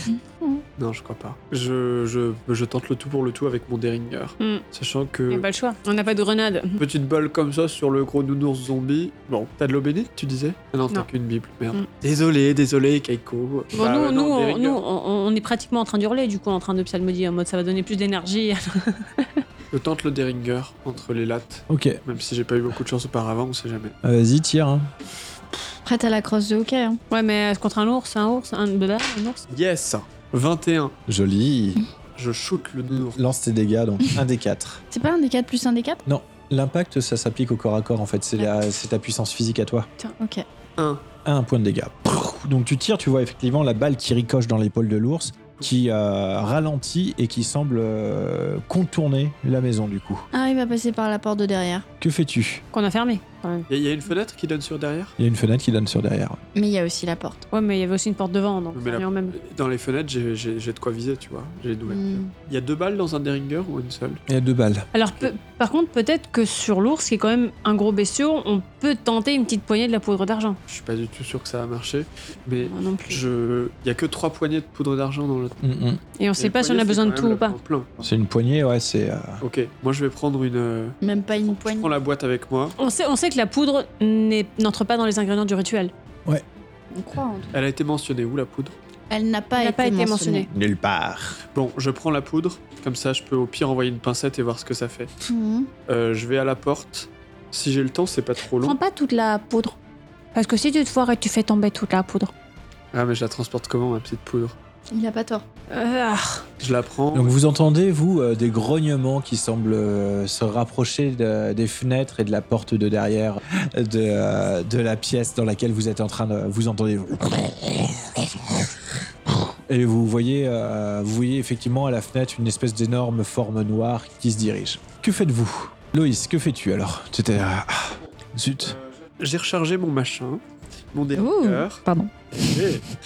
Non, je crois pas. Je, je, je tente le tout pour le tout avec mon Derringer. Hmm. Sachant Il que... n'y a pas le choix. On n'a pas de grenade. Petite balle comme ça sur le gros nounours zombie. Bon, t'as de l'eau bénite, tu disais? Ah non, t'as Non. qu'une Bible, merde. Mm. Désolé, désolé, Keiko. Bon, Bah, nous, ouais, non, nous, on, Derringer. nous on, on est pratiquement en train d'hurler, du coup, en train de psalmodier, en mode ça va donner plus d'énergie. Je tente le Derringer entre les lattes. Ok, Même si j'ai pas eu beaucoup de chance auparavant, on sait jamais. euh, vas-y, tire. hein. Prête à la crosse de hockey. Hein. Ouais, mais contre un ours, un ours, un blabla, un ours. Yes vingt et un. Joli. Je shoot le nounours. Lance tes dégâts, donc un des quatre. C'est pas un des quatre plus un des quatre? Non, l'impact, ça s'applique au corps à corps en fait. C'est, la- c'est ta puissance physique à toi. Ok. un. Un point de dégâts. Donc tu tires, tu vois effectivement la balle qui ricoche dans l'épaule de l'ours, qui euh, ralentit et qui semble euh, contourner la maison du coup. Ah, il va passer par la porte de derrière. Que fais-tu? Qu'on a fermé, quand même. Il y, a une fenêtre qui donne sur derrière? Il y a une fenêtre qui donne sur derrière. Mais il y a aussi la porte. Ouais, mais il y avait aussi une porte devant, donc Mais la- rien au même. Dans les fenêtres, j'ai- j'ai j'ai de quoi viser, tu vois. J'ai doué. Hmm. Il y a deux balles dans un Derringer ou une seule? Il y a deux balles. Alors, peu- par contre, peut-être que sur l'ours, qui est quand même un gros bestiau, on peut tenter une petite poignée de la poudre d'argent. Je suis pas du tout sûr que ça va marcher. Mais Moi non plus. je... il y a que trois poignées de poudre d'argent dans le... Mm, mm. Et on Et sait le pas si on poignet, a c'est besoin de quand tout même ou le pas. plein. C'est une poignée, ouais, c'est. euh, Ok, moi je vais prendre une... euh, Même pas une Je poignée. prends la boîte avec moi. On sait, on sait que la poudre n'est- n'entre pas dans les ingrédients du rituel. On croit en tout. Elle a été mentionnée où la poudre? Elle n'a pas, Elle n'a été, pas été mentionnée. Nulle part. Bon, je prends la poudre. Comme ça, je peux au pire envoyer une pincette et voir ce que ça fait. Mhm. Euh, je vais à la porte. Si j'ai le temps, c'est pas trop Prends long. pas toute la poudre. Parce que si tu te foires et tu fais tomber toute la poudre. Ah, mais je la transporte comment, ma petite poudre? Il a pas tort. Euh, ah. Je la prends. Donc vous entendez, vous, euh, des grognements qui semblent euh, se rapprocher de- des fenêtres et de la porte de derrière de, euh, de la pièce dans laquelle vous êtes en train de... Vous entendez... Et vous voyez, euh, vous voyez effectivement à la fenêtre une espèce d'énorme forme noire qui se dirige. Que faites-vous? Loïs, que fais-tu alors? Tu étais... ah, zut. Euh, J'ai rechargé mon machin, mon Derringer. Pardon. Et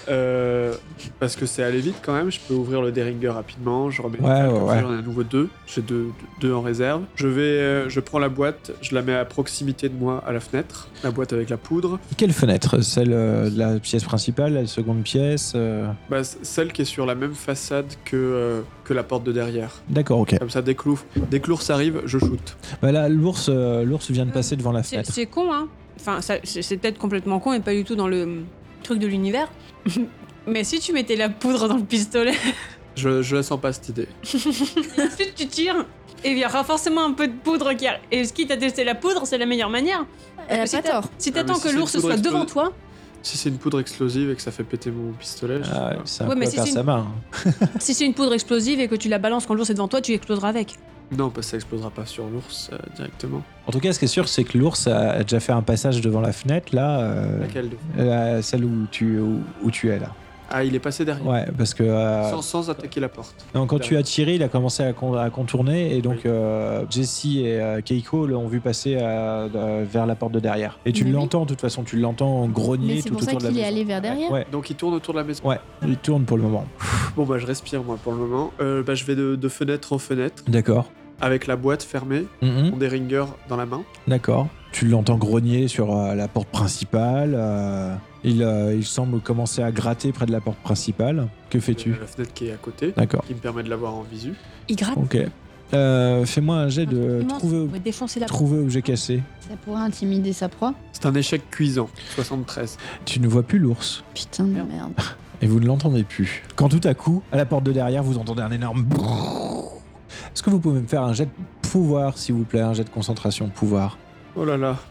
Euh, parce que c'est aller vite quand même, je peux ouvrir le Deringer rapidement, je remets Ouais, les balles, ouais, comme ça, ouais. j'en ai à nouveau deux, j'ai deux, deux en réserve. Je vais, euh, je prends la boîte, je la mets à proximité de moi à la fenêtre, la boîte avec la poudre. Quelle fenêtre? Celle euh, de la pièce principale, la seconde pièce euh, Bah, c- celle qui est sur la même façade que, euh, que la porte de derrière. D'accord, ok. Comme ça, dès que l'ours, dès que l'ours arrive, je shoot. Bah là, l'ours, euh, l'ours vient de passer devant la C'est fenêtre. c'est con, hein. Enfin, ça- c'est c'est peut-être complètement con et pas du tout dans le truc de l'univers. Mais si tu mettais la poudre dans le pistolet, Je, je la sens pas cette idée. ensuite tu tires, et il y aura forcément un peu de poudre qui arrive. Et ce qui t'a testé la poudre, c'est la meilleure manière. Elle a Si pas t'a- tort. Si Ah, mais t'attends si que c'est l'ours une poudre soit devant explose- toi, Si c'est une poudre explosive et que ça fait péter mon pistolet, je sais Ah, pas. c'est un Ouais, peu mais à si faire c'est sa une- main. hein. si c'est une poudre explosive et que tu la balances quand l'ours est devant toi, tu exploseras avec. Non, parce que ça explosera pas sur l'ours euh, directement. En tout cas, ce qui est sûr, c'est que l'ours a déjà fait un passage devant la fenêtre, là, euh, Laquelle de- la- celle où tu, où, où tu es, là. Ah, il est passé derrière. Ouais, parce que euh, Sans, sans attaquer la porte. non, quand tu as tiré, il a commencé à, con- à contourner, et donc Oui. euh, Jessie et euh, Keiko l'ont vu passer euh, de- vers la porte de derrière. Et tu Mais oui. l'entends, de toute façon, tu l'entends grogner Mais c'est tout pour ça autour de la qu'il est maison. allé vers derrière. Ouais, Donc il tourne autour de la maison. ouais, il tourne pour le moment. Bon bah je respire moi pour le moment. Euh, bah, je vais de, de fenêtre en fenêtre D'accord. avec la boîte fermée, Mhm. mon Deringer dans la main. D'accord. Tu l'entends grogner sur euh, la porte principale. euh, il, euh, il semble commencer à gratter près de la porte principale. Que fais-tu? Euh, La fenêtre qui est à côté, D'accord. qui me permet de l'avoir en visu. Il gratte. Ok. Euh, Fais-moi un jet Un truc de immense, trouver, on va défoncer la trouver objet cassé. Ça pourrait intimider sa proie. C'est un échec cuisant, soixante-treize. Tu ne vois plus l'ours. Putain de Merde. merde. Et vous ne l'entendez plus. Quand tout à coup, à la porte de derrière, vous entendez un énorme brrrr. Est-ce que vous pouvez me faire un jet de pouvoir, s'il vous plaît, un jet de concentration pouvoir? Oh là là.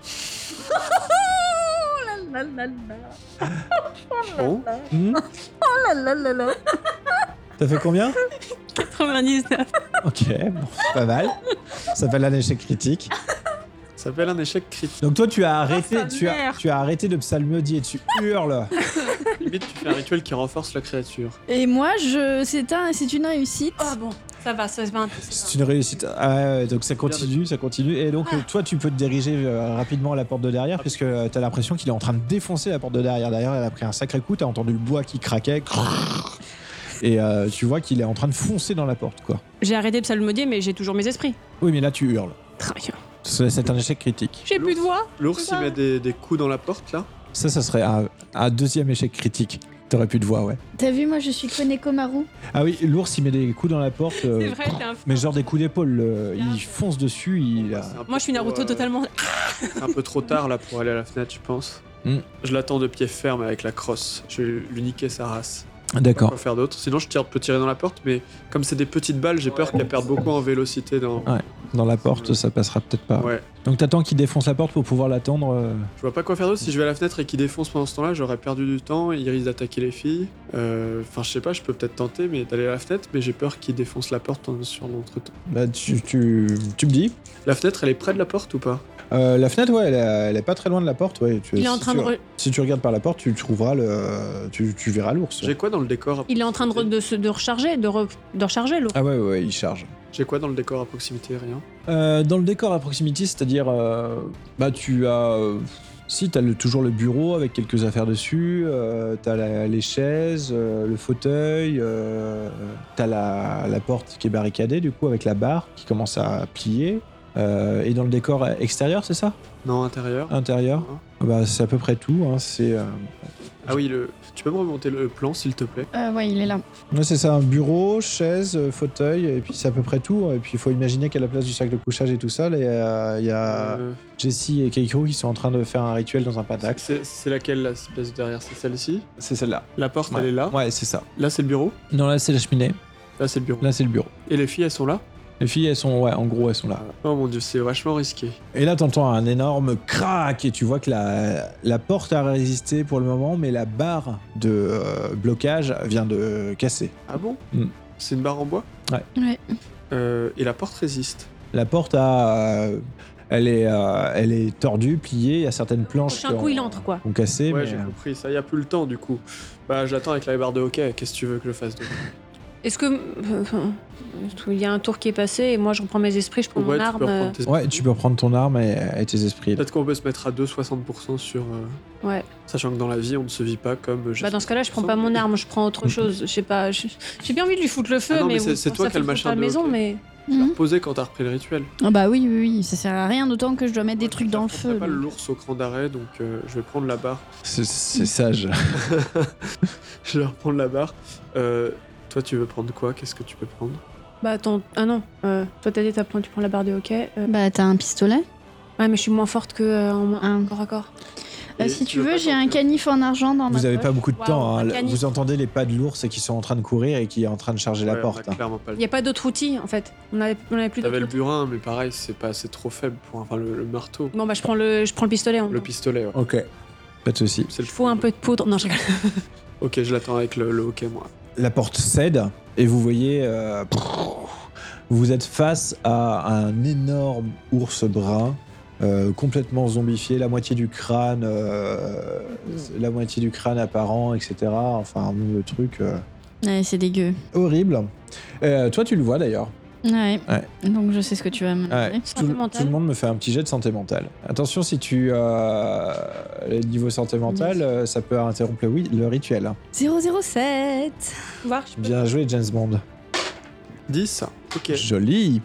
Bon, Hmm T'as fait combien? quatre-vingt-dix-neuf. Ok, bon, c'est pas mal. Ça s'appelle un échec critique. ça s'appelle un échec critique. Donc toi, tu as arrêté, sa tu as, mère. tu as arrêté de psalmodier, tu hurles. Limite tu fais un rituel qui renforce la créature. Et moi, je, c'est un, c'est une réussite. Ah bon, ça va, ça va. C'est une réussite. Ah ouais, donc ça continue, ça continue. Et donc euh, toi, tu peux te diriger euh, rapidement à la porte de derrière, puisque euh, t'as l'impression qu'il est en train de défoncer la porte de derrière. Derrière, elle a pris un sacré coup. T'as entendu le bois qui craquait. Et euh, tu vois qu'il est en train de foncer dans la porte, quoi. J'ai arrêté de psalmodier, mais j'ai toujours mes esprits. Oui, mais là, tu hurles. Très bien. C'est c'est un échec critique. J'ai plus de voix. L'ours il met des, des coups dans la porte là. Ça, ça serait un, un deuxième échec critique. T'aurais plus de voix, ouais. T'as vu, moi, je suis Konekomaru. Ah oui, l'ours, il met des coups dans la porte. euh, C'est vrai, t'es un mais genre des coups d'épaule. euh, il fonce dessus. Il a... C'est un peu Moi, je suis trop, Naruto euh, totalement. C'est un peu trop tard là pour aller à la fenêtre, je pense. Hmm. Je l'attends de pied ferme avec la crosse. Je vais lui niquer sa race. D'accord. Quoi faire d'autre? Sinon, je tire, peux tirer dans la porte, mais comme c'est des petites balles, j'ai peur qu'elles perdent beaucoup en vélocité dans. Dans la porte, ça passera peut-être pas. Ouais. Donc t'attends qu'il défonce la porte pour pouvoir l'attendre. euh, Je vois pas quoi faire d'autre. Si je vais à la fenêtre et qu'il défonce pendant ce temps-là, j'aurais perdu du temps. Il risque d'attaquer les filles. Euh, Enfin, je sais pas, je peux peut-être tenter, mais d'aller à la fenêtre, mais j'ai peur qu'il défonce la porte en- sur l'entretemps. Bah, tu, tu, tu me dis. La fenêtre, elle est près de la porte ou pas? Euh, la fenêtre, ouais, elle est, elle est pas très loin de la porte. Ouais. Tu, Il est en si train tu, de. re- Si tu regardes par la porte, tu trouveras le. Tu, tu verras l'ours. J'ai quoi dans le décor? Il est en train de, re- de, se- de recharger, de, re- de recharger l'eau. Ah ouais, ouais, ouais, il charge. J'ai quoi dans le décor à proximité? Rien. Euh, dans le décor à proximité, c'est-à-dire, euh, bah tu as, euh, si t'as le, toujours le bureau avec quelques affaires dessus, euh, t'as la- les chaises, euh, le fauteuil, euh, t'as la, la porte qui est barricadée du coup avec la barre qui commence à plier. Euh, et dans le décor extérieur, c'est ça? Non, intérieur. Intérieur? Hein. Bah c'est à peu près tout. Hein, c'est, euh, Ah oui, le... tu peux me remonter le plan, s'il te plaît? Euh, ouais, il est là. ouais, c'est ça, un bureau, chaise, euh, fauteuil, et puis c'est à peu près tout. Et puis il faut imaginer qu'à la place du sac de couchage et tout ça, il y a, il y a Euh, Jessie et Keiko qui sont en train de faire un rituel dans un patax. c'est c'est laquelle, la place derrière? C'est celle-ci? C'est celle-là. La porte, Ouais. elle est là. Ouais, c'est ça. Là, c'est le bureau. Non, là, c'est la cheminée. Là, c'est le bureau. Là, c'est le bureau. Et les filles, elles sont là? Les filles, elles sont, ouais, en gros, elles sont là. Oh mon dieu, c'est vachement risqué. Et là, t'entends un énorme crack et tu vois que la, la porte a résisté pour le moment, mais la barre de euh, blocage vient de casser. Ah bon? Mm. C'est une barre en bois? Ouais. Euh, et la porte résiste. La porte a, euh, elle est, euh, elle est tordue, pliée. Il y a certaines planches Prochain qui coup, ont, il entre, quoi. ont cassé, Ouais, mais j'ai euh, compris. Ça y a plus le temps, du coup. Bah, j'attends avec la barre de hockey. Qu'est-ce que tu veux que je fasse de Est-ce que. euh, Il y a un tour qui est passé et moi je reprends mes esprits, je prends Ouais, mon tu arme. peux euh, reprendre tes Ouais, tu peux reprendre ton arme et, et tes esprits. Peut-être qu'on peut se mettre à deux soixante pour cent sur. euh, Ouais. Sachant que dans la vie, on ne se vit pas comme. euh, Bah dans ce cas-là, je prends pas mais- mon arme, je prends autre chose. Je sais pas. je- J'ai bien envie de lui foutre le feu, Ah non, mais mais, c'est- bon, c'est ça toi fait qui as le foutre machin à la de maison, hockey. mais. Tu l'as Mhm. reposé quand t'as repris le rituel. Ah bah oui, oui, oui, ça sert à rien, d'autant que je dois mettre des trucs dans le J'affronterai feu. pas donc. l'ours au cran d'arrêt, donc euh, je vais prendre la barre. C'est- C'est sage. Je vais reprendre la barre. Euh, toi, tu veux prendre quoi? Qu'est-ce que tu peux prendre? Bah attends, ah non, euh, toi t'as dit t'as pris- tu prends la barre de hockey. euh, Bah t'as un pistolet. Ouais, mais je suis moins forte que euh, en Ah. corps à corps. Euh, Et si tu veux veux, pas j'ai un tenter canif en argent dans ma Vous avez poche. pas beaucoup de Waouh, temps. hein. un canif. Vous entendez les pas de l'ours qui sont en train de courir et qui est en train de charger la Ouais, porte. on a hein. clairement pas le Il y a pas d'autres outils en fait. On avait, on avait plus T'avais d'autres le outils. burin, mais pareil, c'est pas, c'est trop faible pour enfin le, le marteau, Bon bah je prends le, je prends le pistolet. En le pistolet. Ouais. Ok. Pas de souci. C'est le Il faut un peu de poudre. Non, je rigole. Ok, je l'attends avec le, le hockey, moi. La porte cède et vous voyez. euh, vous êtes face à un énorme ours brun. euh, complètement zombifié, la moitié du crâne, euh, la moitié du crâne apparent, et cetera. Enfin, le truc euh, Ouais, c'est dégueu. horrible. Euh, toi, tu le vois d'ailleurs. Ouais. Ouais. Donc je sais ce que tu vas me Ouais. demander. Tout, le- mentale. tout le monde me fait un petit jet de santé mentale. Attention, si tu euh, le niveau santé mentale, euh, ça peut interrompre le, oui, le rituel. zéro zéro sept. Faut voir, je peux- Bien joué, James Bond. dix. Ok, Joli.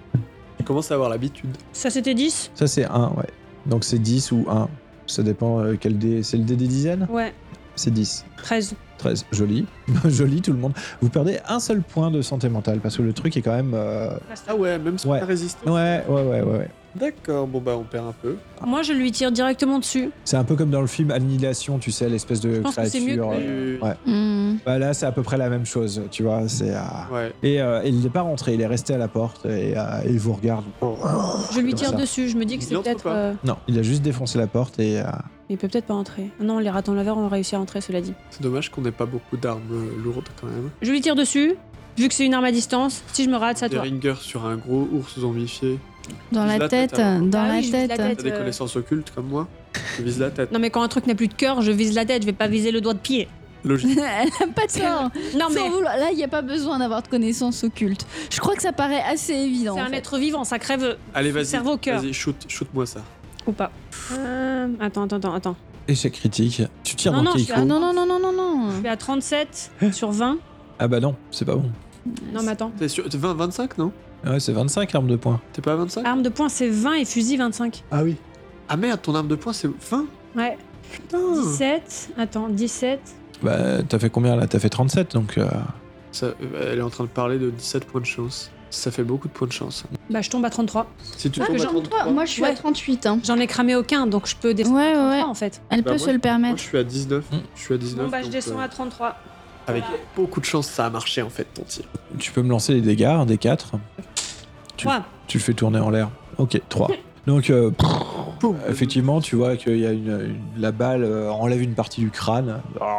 je commence à avoir l'habitude. Ça c'était dix. Ça, c'est un, ouais. Donc c'est dix ou un. Ça dépend euh, quel dé. C'est le dé des dizaines? Ouais, C'est dix. treize. treize. Joli. Joli, tout le monde. Vous perdez un seul point de santé mentale parce que le truc est quand même. euh, Ah ouais, même si Ouais. on a résisté. Ouais, ouais, ouais, ouais. ouais. D'accord, bon bah on perd un peu. Moi je lui tire directement dessus. C'est un peu comme dans le film Annihilation, tu sais, l'espèce de pense que c'est mieux créature. que- euh, Oui, ouais. Hmm. Bah là, c'est à peu près la même chose, tu vois. C'est. euh, Ouais. Et euh, il n'est pas rentré, il est resté à la porte et euh, il vous regarde. Je lui Comme tire ça. dessus. Je me dis que Il c'est entre peut-être. pas euh, Non, il a juste défoncé la porte et. euh, Il peut peut-être pas rentrer. Ah non, les ratons laveurs ont réussi à rentrer, cela dit. C'est dommage qu'on ait pas beaucoup d'armes euh, lourdes quand même. Je lui tire dessus. Vu que c'est une arme à distance, si je me rate, ça Des toi. ringers sur un gros ours zombifié. Dans Vise la la tête, tête, alors. dans Ah la oui, je vise la tête. tête. T'as des euh, connaissances occultes comme moi. Je vise la tête. Non mais quand un truc n'a plus de cœur, je vise la tête, je vais pas viser le doigt de pied. Logique. Elle a pas de tort. Non mais Sans vouloir- Là, il n'y a pas besoin d'avoir de connaissances occultes. Je crois que ça paraît assez évident. c'est en un fait. être vivant, ça crève Allez, vas-y. cerveau, cœur. Vas-y, shoot, shoot-moi ça. ou pas. Euh, attends, attends, attends, attends. Échec critique. Tu tires Non, dans non, je Keiko. suis Ah non, non, non, non, non, non. Je suis à trente-sept sur vingt. Ah bah non, c'est pas bon. Non mais attends. T'es sûr vingt, vingt-cinq, non? Ouais, c'est vingt-cinq l'arme de poing. T'es pas à vingt-cinq? Arme de poing c'est vingt et fusil vingt-cinq. Ah oui. Ah merde, ton arme de poing c'est vingt? Ouais. Putain. dix-sept. Attends, dix-sept. Bah t'as fait combien là? T'as fait trente-sept donc. euh, Ça, euh, elle est en train de parler de dix-sept points de chance. Ça fait beaucoup de points de chance. Bah je tombe à trente-trois. Si tu Ah, tombes à j'en- trente-trois, toi, moi, je suis à Ouais. trente-huit. Hein. J'en ai cramé aucun, donc je peux descendre Ouais, à ouais, trente-trois ouais. en fait. Elle Bah, peut moi, se le moi permettre. je suis à dix-neuf. Mm. Je suis à dix-neuf. Bon bah je donc, descends euh, à trente-trois. Avec beaucoup de chance, ça a marché en fait ton tir. Tu peux me lancer les dégâts, un des quatre. Tu- trois. Tu le fais tourner en l'air. Ok, trois. Donc, euh, pff, Boum. effectivement, tu vois qu'il y a une, une- la balle euh, enlève une partie du crâne,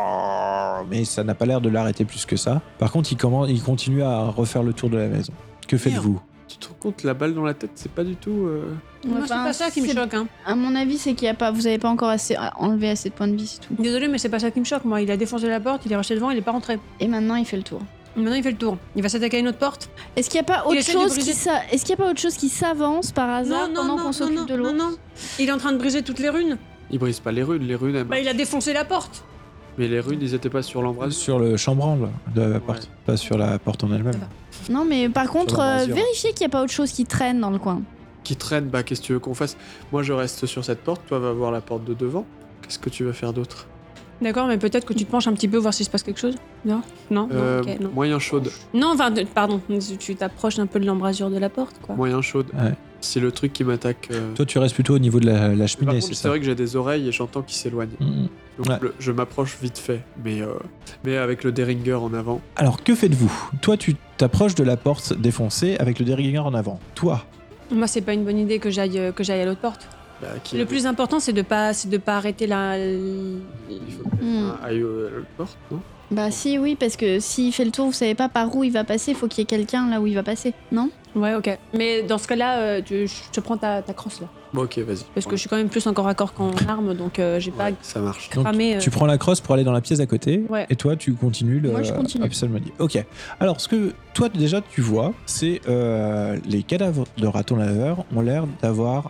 Oh, mais ça n'a pas l'air de l'arrêter plus que ça. Par contre, il, commence, il continue à refaire le tour de la maison. Que faites-vous? Tu te rends compte, la balle dans la tête, c'est pas du tout. euh, Moi c'est Enfin, pas ça qui me c'est- choque. Hein. À mon avis, c'est qu'il y a pas, vous avez pas encore assez enlevé assez de points de vie, c'est tout. Désolé mais c'est pas ça qui me choque. Moi il a défoncé la porte, il est resté devant, il est pas rentré. Et maintenant, il fait le tour. Maintenant il fait le tour. Il va s'attaquer à une autre porte. Est-ce qu'il n'y a pas Il autre essaie de chose briser- qui s'a- Est-ce qu'il y a pas autre chose qui s'avance par hasard pendant qu'on s'occupe non, de non, l'autre non. Il est en train de briser toutes les runes. Il brise pas les runes, les runes, elles Bah il a défoncé la porte. Mais les runes, ils étaient pas sur l'embrasure. Sur le chambranle de la Ouais. porte, pas sur la porte en elle-même. Ça va. Non, mais par contre, la euh, brasure. vérifiez qu'il n'y a pas autre chose qui traîne dans le coin. Qui traîne, bah qu'est-ce que tu veux qu'on fasse? Moi je reste sur cette porte, toi va voir la porte de devant. Qu'est-ce que tu vas faire d'autre? D'accord, mais peut-être que tu te penches un petit peu voir s'il se passe quelque chose. Non. Non. euh, non, ok, non. Moyen chaude. Non, enfin, de- pardon, tu t'approches un peu de l'embrasure de la porte, quoi. Moyen chaude. Ouais. C'est le truc qui m'attaque. euh, Toi, tu restes plutôt au niveau de la, la Par cheminée, contre, c'est c'est ça? vrai que j'ai des oreilles et j'entends qu'ils s'éloignent. Mhm. Donc Ouais. le- je m'approche vite fait, mais, euh, mais avec le Deringer en avant. Alors, que faites-vous? Toi, tu t'approches de la porte défoncée avec le dérigueur en avant. Toi, Moi, c'est pas une bonne idée que j'aille euh, que j'aille à l'autre porte. Bah, qui Le plus important, c'est de pas, c'est de pas arrêter la. l- Il faut que Hmm. quelqu'un aille à l'autre porte, non? Bah si, oui, parce que s'il fait le tour, vous savez pas par où il va passer, faut qu'il y ait quelqu'un là où il va passer, non? Ouais, ok. Mais dans ce cas-là, euh, tu- je te prends ta, ta crosse là. Bon, ok, vas-y. Parce que je suis quand même plus encore à corps qu'en arme, donc euh, j'ai pas Ouais, ça marche. Donc, cramé. euh, Tu prends la crosse pour aller dans la pièce à côté, Ouais. et toi tu continues le Moi, je continue. psalmodie. Ok. Alors ce que toi déjà tu vois, c'est euh, les cadavres de ratons laveurs ont l'air d'avoir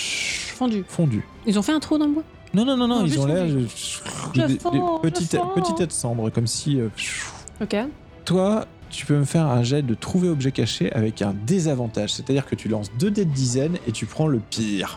Fondu. fondu. Ils ont fait un trou dans le bois? Non non non non, Non, ils juste ont l'air fondu. de- Je des, des fonds, je petites fonds. petites têtes cendres comme si. euh, Ok. Toi, tu peux me faire un jet de trouver objet caché avec un désavantage, c'est-à-dire que tu lances deux dés de dizaine et tu prends le pire.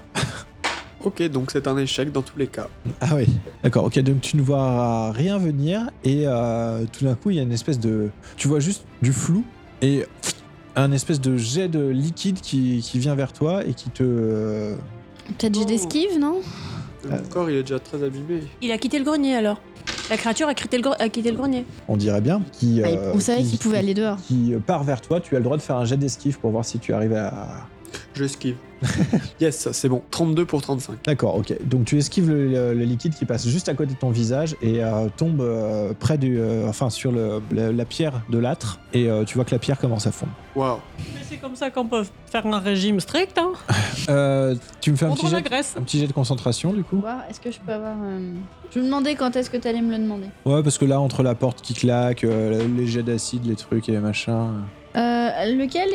Ok, donc c'est un échec dans tous les cas. Ah oui, d'accord, ok, donc tu ne vois rien venir et euh, tout d'un coup il y a une espèce de... Tu vois juste du flou et un espèce de jet de liquide qui, qui vient vers toi et qui te... euh, Peut-être j'ai Oh. d'esquive, non? Mon corps, il est déjà très abîmé. Il a quitté le grenier alors. La créature a quitté le, gre- a quitté le grenier. on dirait bien, qui... Bah, euh, Vous savez qui- qu'il pouvait aller dehors. qui part vers toi, tu as le droit de faire un jet d'esquive pour voir si tu arrives à... Je esquive. Yes, c'est bon. trente-deux pour trente-cinq. D'accord, ok. Donc tu esquives le, le- le liquide qui passe juste à côté de ton visage et euh, tombe euh, près du, euh, enfin sur le, la, la pierre de l'âtre et euh, tu vois que la pierre commence à fondre. Waouh. Mais c'est comme ça qu'on peut faire un régime strict, hein. Euh, tu me fais un Contre petit, la jet, graisse. un petit jet de concentration du coup. Voir, est-ce que je peux avoir. euh, Je me demandais quand est-ce que t'allais me le demander. Ouais, parce que là entre la porte qui claque, euh, les jets d'acide, les trucs et les machins. Euh, lequel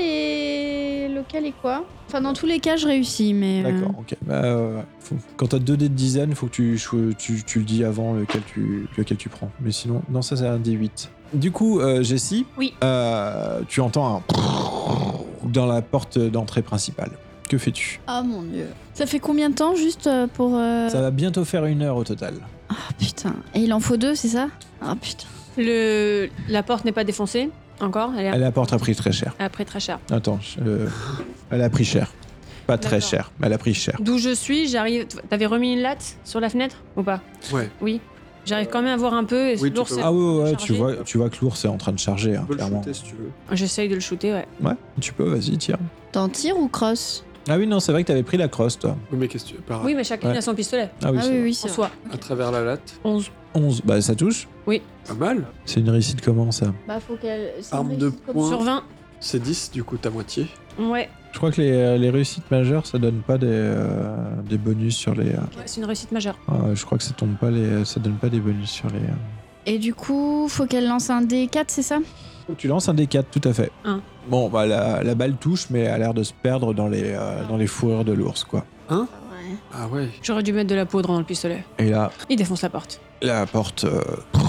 est. Lequel est quoi? Enfin, dans tous les cas, je réussis, mais. euh, D'accord, ok. Bah, euh, faut- quand t'as deux dés de dizaine, faut que tu, cho- tu, tu le dis avant lequel tu, lequel tu prends. Mais sinon, non, ça c'est un D huit. Du coup, euh, Jessie, Oui. euh, tu entends un dans la porte d'entrée principale. Que fais-tu? Oh mon dieu. Ça fait combien de temps juste euh, pour. euh, Ça va bientôt faire une heure au total. Ah putain. Et il en faut deux, c'est ça? Ah putain. Le... La porte n'est pas défoncée encore. Elle est Elle, la porte a pris très cher. après très cher. Attends, je- euh, elle a pris cher. Pas très D'accord. cher, mais elle a pris cher. D'où je suis, j'arrive. T'avais remis une latte sur la fenêtre ou pas? Ouais. Oui. J'arrive quand même à voir un peu. Et Oui, tu l'ours peux est Ah ouais, ouais, chargé. tu vois, tu vois que l'ours est en train de charger, hein, Tu peux le clairement. shooter si tu veux. J'essaye de le shooter, ouais. Ouais, tu peux, vas-y, tire. T'en tires ou cross? Ah oui, non, c'est vrai que t'avais pris la crosse, toi. Oui, mais qu'est-ce que tu par Oui, mais chacun Ouais. a son pistolet. Ah oui, Ah c'est oui, vrai. oui, En c'est vrai. soi. à travers la latte. onze. onze, bah ça touche. Pas mal. C'est une réussite comment, ça? Bah, faut qu'elle. c'est Arme une de réussite comme poing. ça. Sur vingt. C'est dix, du coup, ta moitié. Ouais. Je crois que les, les réussites majeures, ça donne pas des, euh, des bonus sur les... euh, Ouais, c'est une réussite majeure. ah, je crois que ça tombe pas les, ça donne pas des bonus sur les... euh. Et du coup, faut qu'elle lance un D quatre, c'est ça? Donc tu lances un D quatre, tout à fait. Un. Bon, bah la, la balle touche, mais elle a l'air de se perdre dans les, euh, dans les fourrures de l'ours, quoi. Ouais. Ah ouais. J'aurais dû mettre de la poudre dans le pistolet. Et là, Il défonce la porte. la porte... euh,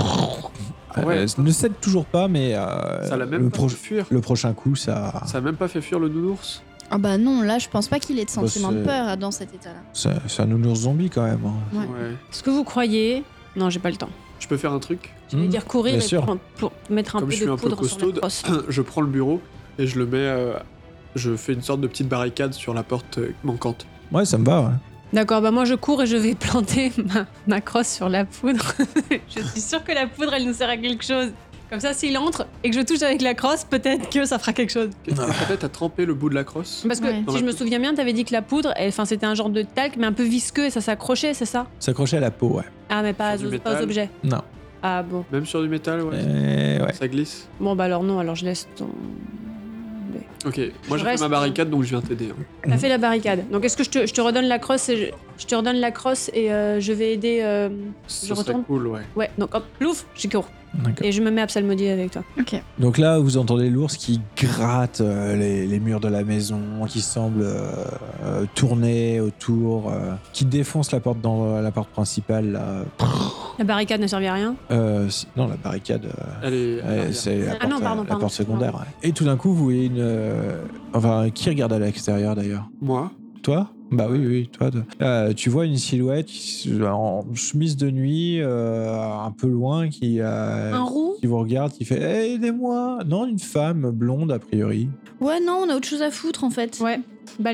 Ah ouais. elle ne cède toujours pas, mais... euh, Ça l'a le, même pas pro- fait fuir. le prochain coup, ça... Ça a même pas fait fuir le nounours. Ah bah non, là, je pense pas qu'il ait de sentiment de c'est- peur dans cet état-là. C'est c'est un nounours zombie, quand même. hein. Ouais. Ouais. Est-ce que vous croyez... Non, j'ai pas le temps. Je peux faire un truc. J'allais Mmh, dire courir bien et sûr. prendre- pour mettre un Comme peu je suis de un peu poudre sur la costaude, crosse. je prends le bureau et je le mets. euh, je fais une sorte de petite barricade sur la porte euh, manquante. Ouais, ça me va, ouais. D'accord, bah moi je cours et je vais planter ma, ma crosse sur la poudre. Je suis sûre que la poudre elle nous sert à quelque chose. Comme ça, s'il entre et que je touche avec la crosse, peut-être que ça fera quelque chose. Qu'est-ce que peut-être à tremper le bout de la crosse? Parce que Ouais. si je me souviens bien, t'avais dit que la poudre, elle- enfin c'était un genre de talc mais un peu visqueux et ça s'accrochait, c'est ça? S'accrocher à la peau, ouais. Ah mais pas, Sur aux, du pas aux métal. objets. Non. Ah bon. Même sur du métal, ouais. Eh, ouais. Ça glisse. Bon bah alors non, alors je laisse ton... Ok, moi Je j'ai fait reste- ma barricade donc je viens t'aider. hein. T'as fait la barricade. Donc est-ce que je te, je te redonne la crosse et je, je te redonne la crosse et euh, je vais aider... euh, Ce Je serait retourne cool, ouais. Ouais, donc hop, plouf, j'y cours. D'accord. Et je me mets à psalmodier avec toi. Ok. Donc là, vous entendez l'ours qui gratte euh, les, les murs de la maison, qui semble euh, euh, tourner autour, euh, qui défonce la porte dans euh, la porte principale. Là. La barricade ne servait à rien. Euh, c'est- non, la barricade, euh, Elle est. ouais, arrière. c'est la Ah porte, non, pardon, la pardon. porte secondaire. ouais. Et tout d'un coup, vous voyez une, euh, enfin, qui regarde à l'extérieur d'ailleurs? Moi. Toi? Bah oui, oui, toi. toi. Euh, tu vois une silhouette qui- en chemise de nuit, euh, un peu loin, qui, euh, Un roux. qui vous regarde, qui fait hey, aidez-moi. Non, une femme blonde a priori. Ouais, non, on a autre chose à foutre en fait. Ouais, Balek.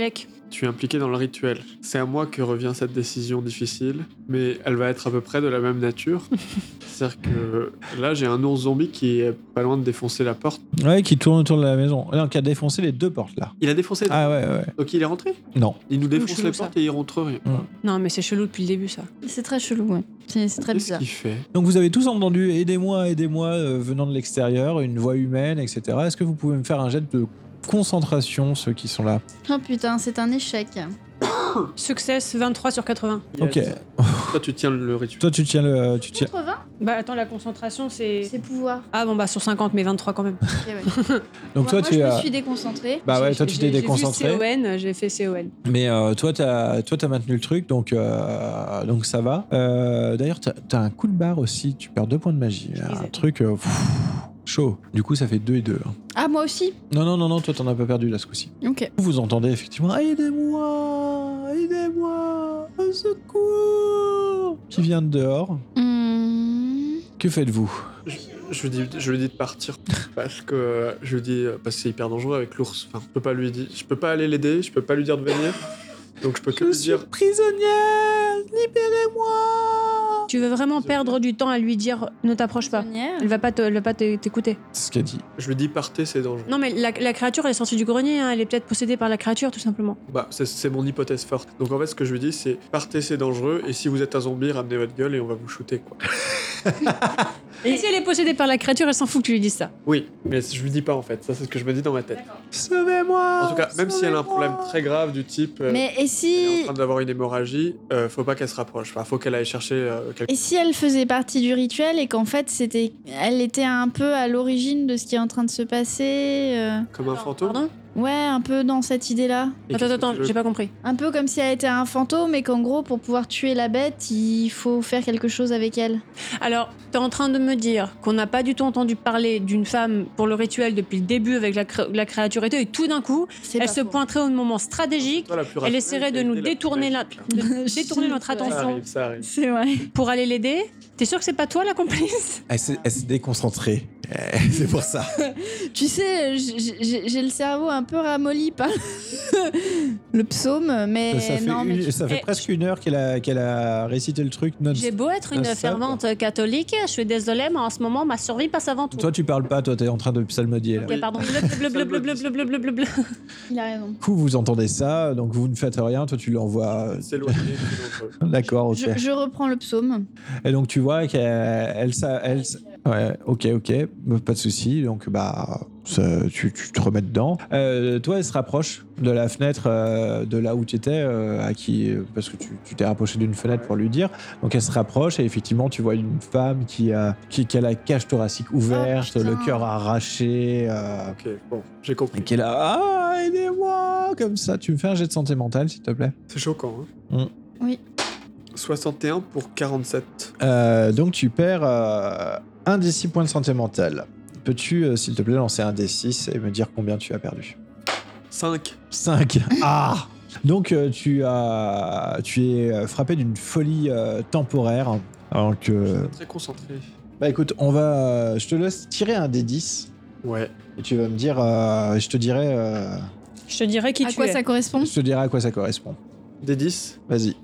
tu es impliqué dans le rituel. C'est à moi que revient cette décision difficile, mais elle va être à peu près de la même nature. C'est-à-dire que là, j'ai un ours zombie qui est pas loin de défoncer la porte. Ouais, qui tourne autour de la maison. Non, qui a défoncé les deux portes là. Il a défoncé. Ah ouais, ouais. Donc il est rentré. Non. Il nous défonce chelou, les ça. portes et il rentre rien. Non, mais c'est chelou depuis le début, ça. C'est très chelou, ouais. C'est c'est très Qu'est-ce bizarre. qu'il fait? Donc vous avez tous entendu aidez-moi, aidez-moi euh, venant de l'extérieur, une voix humaine, et cetera. Est-ce que vous pouvez me faire un jet de concentration, ceux qui sont là? Oh putain, c'est un échec. Success vingt-trois sur quatre-vingts. Ok. Yes. Toi, tu tiens le rituel. Toi, tu tiens le. Tu tiens... quatre-vingts, Bah attends, la concentration, c'est... c'est pouvoir. Ah bon, bah sur cinquante, mais vingt-trois quand même. Ok, ouais. Donc toi, moi, tu je me as. suis déconcentrée. Bah ouais, J'ai- toi, tu j'ai- t'es j'ai vu déconcentré. C O N, j'ai fait C O N. Mais euh, toi, t'as toi, t'as maintenu le truc, donc, euh, donc ça va. Euh, D'ailleurs, t'as as un coup de barre aussi. Tu perds deux points de magie. Un Exact. truc euh, pff, chaud. Du coup, ça fait deux et deux. hein. Ah, moi aussi. Non, non, non, non, toi, t'en as pas perdu là ce coup-ci. Ok. Vous entendez effectivement aidez-moi, aidez-moi, au secours qui vient de dehors. Hmm. Que faites-vous? Je, je lui dis, je lui dis de partir parce que euh, je lui dis euh, parce que c'est hyper dangereux avec l'ours. Enfin, je peux pas lui dire, je peux pas aller l'aider, je peux pas lui dire de venir. Donc je peux que Je lui suis dire. prisonnière, libérez-moi. Tu veux vraiment perdre du temps à lui dire ne t'approche pas. Prisonnière. Elle va pas te- elle va pas te- t'écouter. C'est ce qu'elle dit. Je lui dis partez, c'est dangereux. Non mais la, la créature elle est sortie du grenier, hein, elle est peut-être possédée par la créature tout simplement. Bah, c'est- c'est mon hypothèse forte. Donc en fait, ce que je lui dis, c'est partez, c'est dangereux. Et si vous êtes un zombie, ramenez votre gueule et on va vous shooter, quoi. Et si elle est possédée par la créature, elle s'en fout que tu lui dises ça. Oui, mais je lui dis pas en fait. Ça, c'est ce que je me dis dans ma tête. Sauvez-moi. En tout cas, même si elle a un problème très grave du type. euh, Mais et elle est si. en train d'avoir une hémorragie, euh, faut pas qu'elle se rapproche. Enfin, faut qu'elle aille chercher euh, quelqu'un. Et si elle faisait partie du rituel et qu'en fait c'était, elle était un peu à l'origine de ce qui est en train de se passer, euh, Comme un fantôme. Pardon ouais, un peu dans cette idée-là. Et Attends, qu'est-ce que attends, tu veux j'ai pas compris. Un peu comme si elle était un fantôme et qu'en gros pour pouvoir tuer la bête, il faut faire quelque chose avec elle. Alors, t'es en train de me dire qu'on n'a pas du tout entendu parler d'une femme pour le rituel depuis le début avec la, cré- la créature et tout, et tout d'un coup, C'est elle pas se faux. pointerait au moment stratégique, Toi, la plus elle rationnelle essaierait qui de a nous été la plus détourner, la, magique. de détourner notre Ça Ça attention arrive, ça arrive. C'est vrai. pour aller l'aider. T'es sûr que c'est pas toi la complice? Elle s'est elle s'est déconcentrée. Eh, C'est pour ça. Tu sais, j- j- j'ai le cerveau un peu ramolli par le psaume, mais ça fait, non, mais une- tu- ça fait Eh, presque une heure qu'elle a, qu'elle a récité le truc non J'ai beau être une Ah, ça, fervente catholique, je suis désolée, mais en ce moment, ma survie passe avant tout. Toi, tu parles pas, toi, t'es en train de psalmodier là. Ok, pardon. Bleu, bleu, bleu, bleu, bleu, bleu, bleu, bleu, bleu. il a raison. Du coup, vous entendez ça, donc vous ne faites rien, toi, tu l'envoies. C'est éloigné, c'est dangereux. D'accord, ok. Je, je reprends le psaume. Et donc, tu vois qu'elle. Elle, ça- elle, ouais, ok, ok, pas de souci. Donc, bah, ça- tu, tu te remets dedans. Euh, toi, elle se rapproche de la fenêtre euh, de là où tu étais, euh, à qui, parce que tu tu t'es rapproché d'une fenêtre pour lui dire. Donc, elle se rapproche et effectivement, tu vois une femme qui a, qui, qui a la cage thoracique ouverte, Oh, putain. le cœur arraché. euh, Ok, bon, j'ai et compris. qui est là, ah, aidez-moi, comme ça. Tu me fais un jet de santé mentale, s'il te plaît. C'est choquant, hein. Mm. Oui. soixante et un pour quarante-sept. Euh, donc tu perds euh, un des six points de santé mentale. Peux-tu, euh, s'il te plaît, lancer un des six et me dire combien tu as perdu? cinq. cinq. Ah. Donc euh, tu, as, tu es euh, frappé d'une folie euh, temporaire. Donc, euh, Très concentré. bah écoute, on va, euh, je te laisse tirer un des dix Ouais. et tu vas me dire, euh, je te dirai, euh, Je te dirais qui À tu quoi es. ça correspond? je te dirai à quoi ça correspond. Des dix. Vas-y.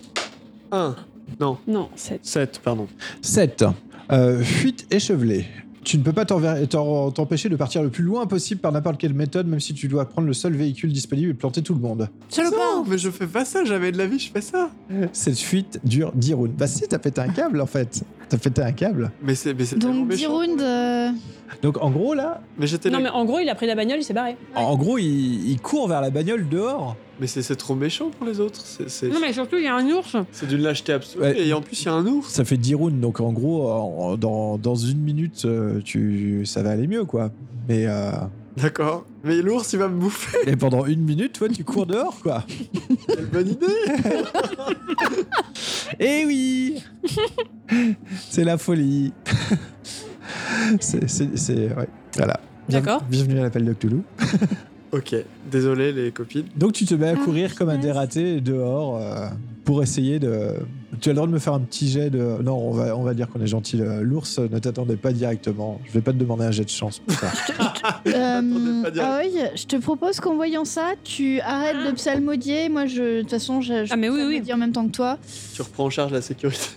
un. Non, Non, sept. sept, pardon. sept. Euh, fuite échevelée. Tu ne peux pas t'enver- t'en- t'empêcher de partir le plus loin possible par n'importe quelle méthode, même si tu dois prendre le seul véhicule disponible et planter tout le monde. Salopard. Non, mais je fais pas ça, jamais de la vie, je fais ça. Cette fuite dure dix rounds. Bah si, t'as pété un câble en fait. T'as pété un câble. Mais c'est mais c'est tellement Donc dix méchant. rounds. euh, Donc en gros là, Mais j'étais Non, là. mais en gros, il a pris la bagnole, il s'est barré. en, en gros il, il court vers la bagnole dehors. Mais c'est c'est trop méchant pour les autres. C'est c'est- Non, mais surtout, il y a un ours. c'est d'une lâcheté absolue. Ouais. Et en plus, il y a un ours. Ça fait dix rounds, donc en gros, en- dans, dans une minute, euh, tu, ça va aller mieux quoi. Mais, euh, D'accord. Mais l'ours, il va me bouffer. mais pendant une minute, toi tu cours dehors quoi. Quelle bonne idée. Eh oui. C'est la folie. c'est, c'est, c'est- ouais. Voilà. Bien- D'accord. Bienvenue à l'appel de Cthulhu. Ok. Désolé, les copines. Donc tu te mets à Ah, courir comme un punaise. dératé dehors euh, pour essayer de Tu as le droit de me faire un petit jet de... Non, on va, on va dire qu'on est gentil. Le- L'ours ne t'attendait pas directement. Je vais pas te demander un jet de chance pour ça. Euh, M'attendais pas direct. ah oui, je te propose qu'en voyant ça, tu arrêtes de psalmodier. Moi, je, de toute façon, je, je Ah, mais oui, oui. psalmodie en même temps que toi. Tu reprends en charge la sécurité.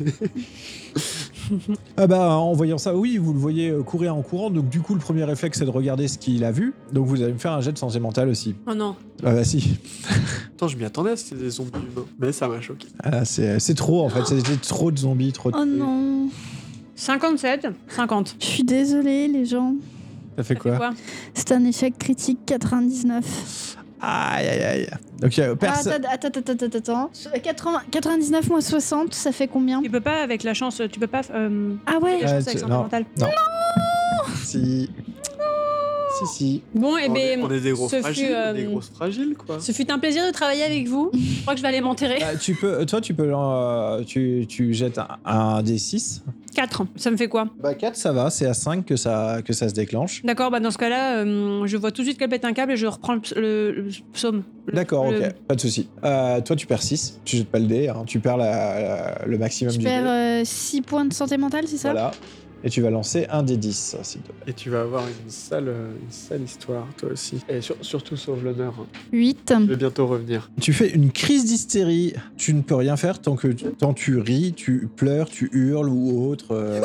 Ah bah, en voyant ça, oui, vous le voyez euh, courir en courant. Donc du coup, le premier réflexe, c'est de regarder ce qu'il a vu. Donc vous allez me faire un jet de santé mentale aussi. Oh non. Ah bah si. Attends, je m'y attendais, c'était des zombies humains. Mais ça m'a choqué. Ah, c'est c'est trop, en fait. C'était trop de zombies, trop de... Oh non. cinquante-sept, cinquante. Je suis désolée, les gens. Ça fait Ça quoi, fait quoi? C'est un échec critique quatre-vingt-dix-neuf. Aïe, aïe, aïe. Donc euh, Ah, personne... attends, attends, attends, attends, attends. quatre-vingts quatre-vingt-dix-neuf moins soixante, ça fait combien? Tu peux pas, avec la chance, tu peux pas... Euh... Ah ouais. la Euh, chance avec tu- santé non. mentale. Si. Si, si. Bon, et on, est, ben... on est des gros ce fut, fragiles, euh, des grosses fragiles, quoi. Ce fut un plaisir de travailler avec vous. Je crois que je vais aller m'enterrer. Bah, tu peux, toi, tu peux, euh, tu, tu jettes un, un D six. quatre. Ça me fait quoi? Bah quatre, ça va. C'est à cinq que ça, que ça se déclenche. D'accord, bah dans ce cas-là, euh, je vois tout de suite qu'elle pète un câble et je reprends le, ps- le- le psaume. Le- D'accord, le- ok, pas de souci. Euh, toi, tu perds six. Tu jettes pas le dé. Hein. Tu perds la- la- le maximum Je du perds dé. euh, six points de santé mentale, c'est ça? Voilà. Et tu vas lancer un D dix, s'il te plaît. Et tu vas avoir une sale, une sale histoire, toi aussi. Et sur- surtout sauve l'honneur. hein. huit. Je vais bientôt revenir. Tu fais une crise d'hystérie. Tu ne peux rien faire tant que tant tu ris, tu pleures, tu hurles ou autre. euh,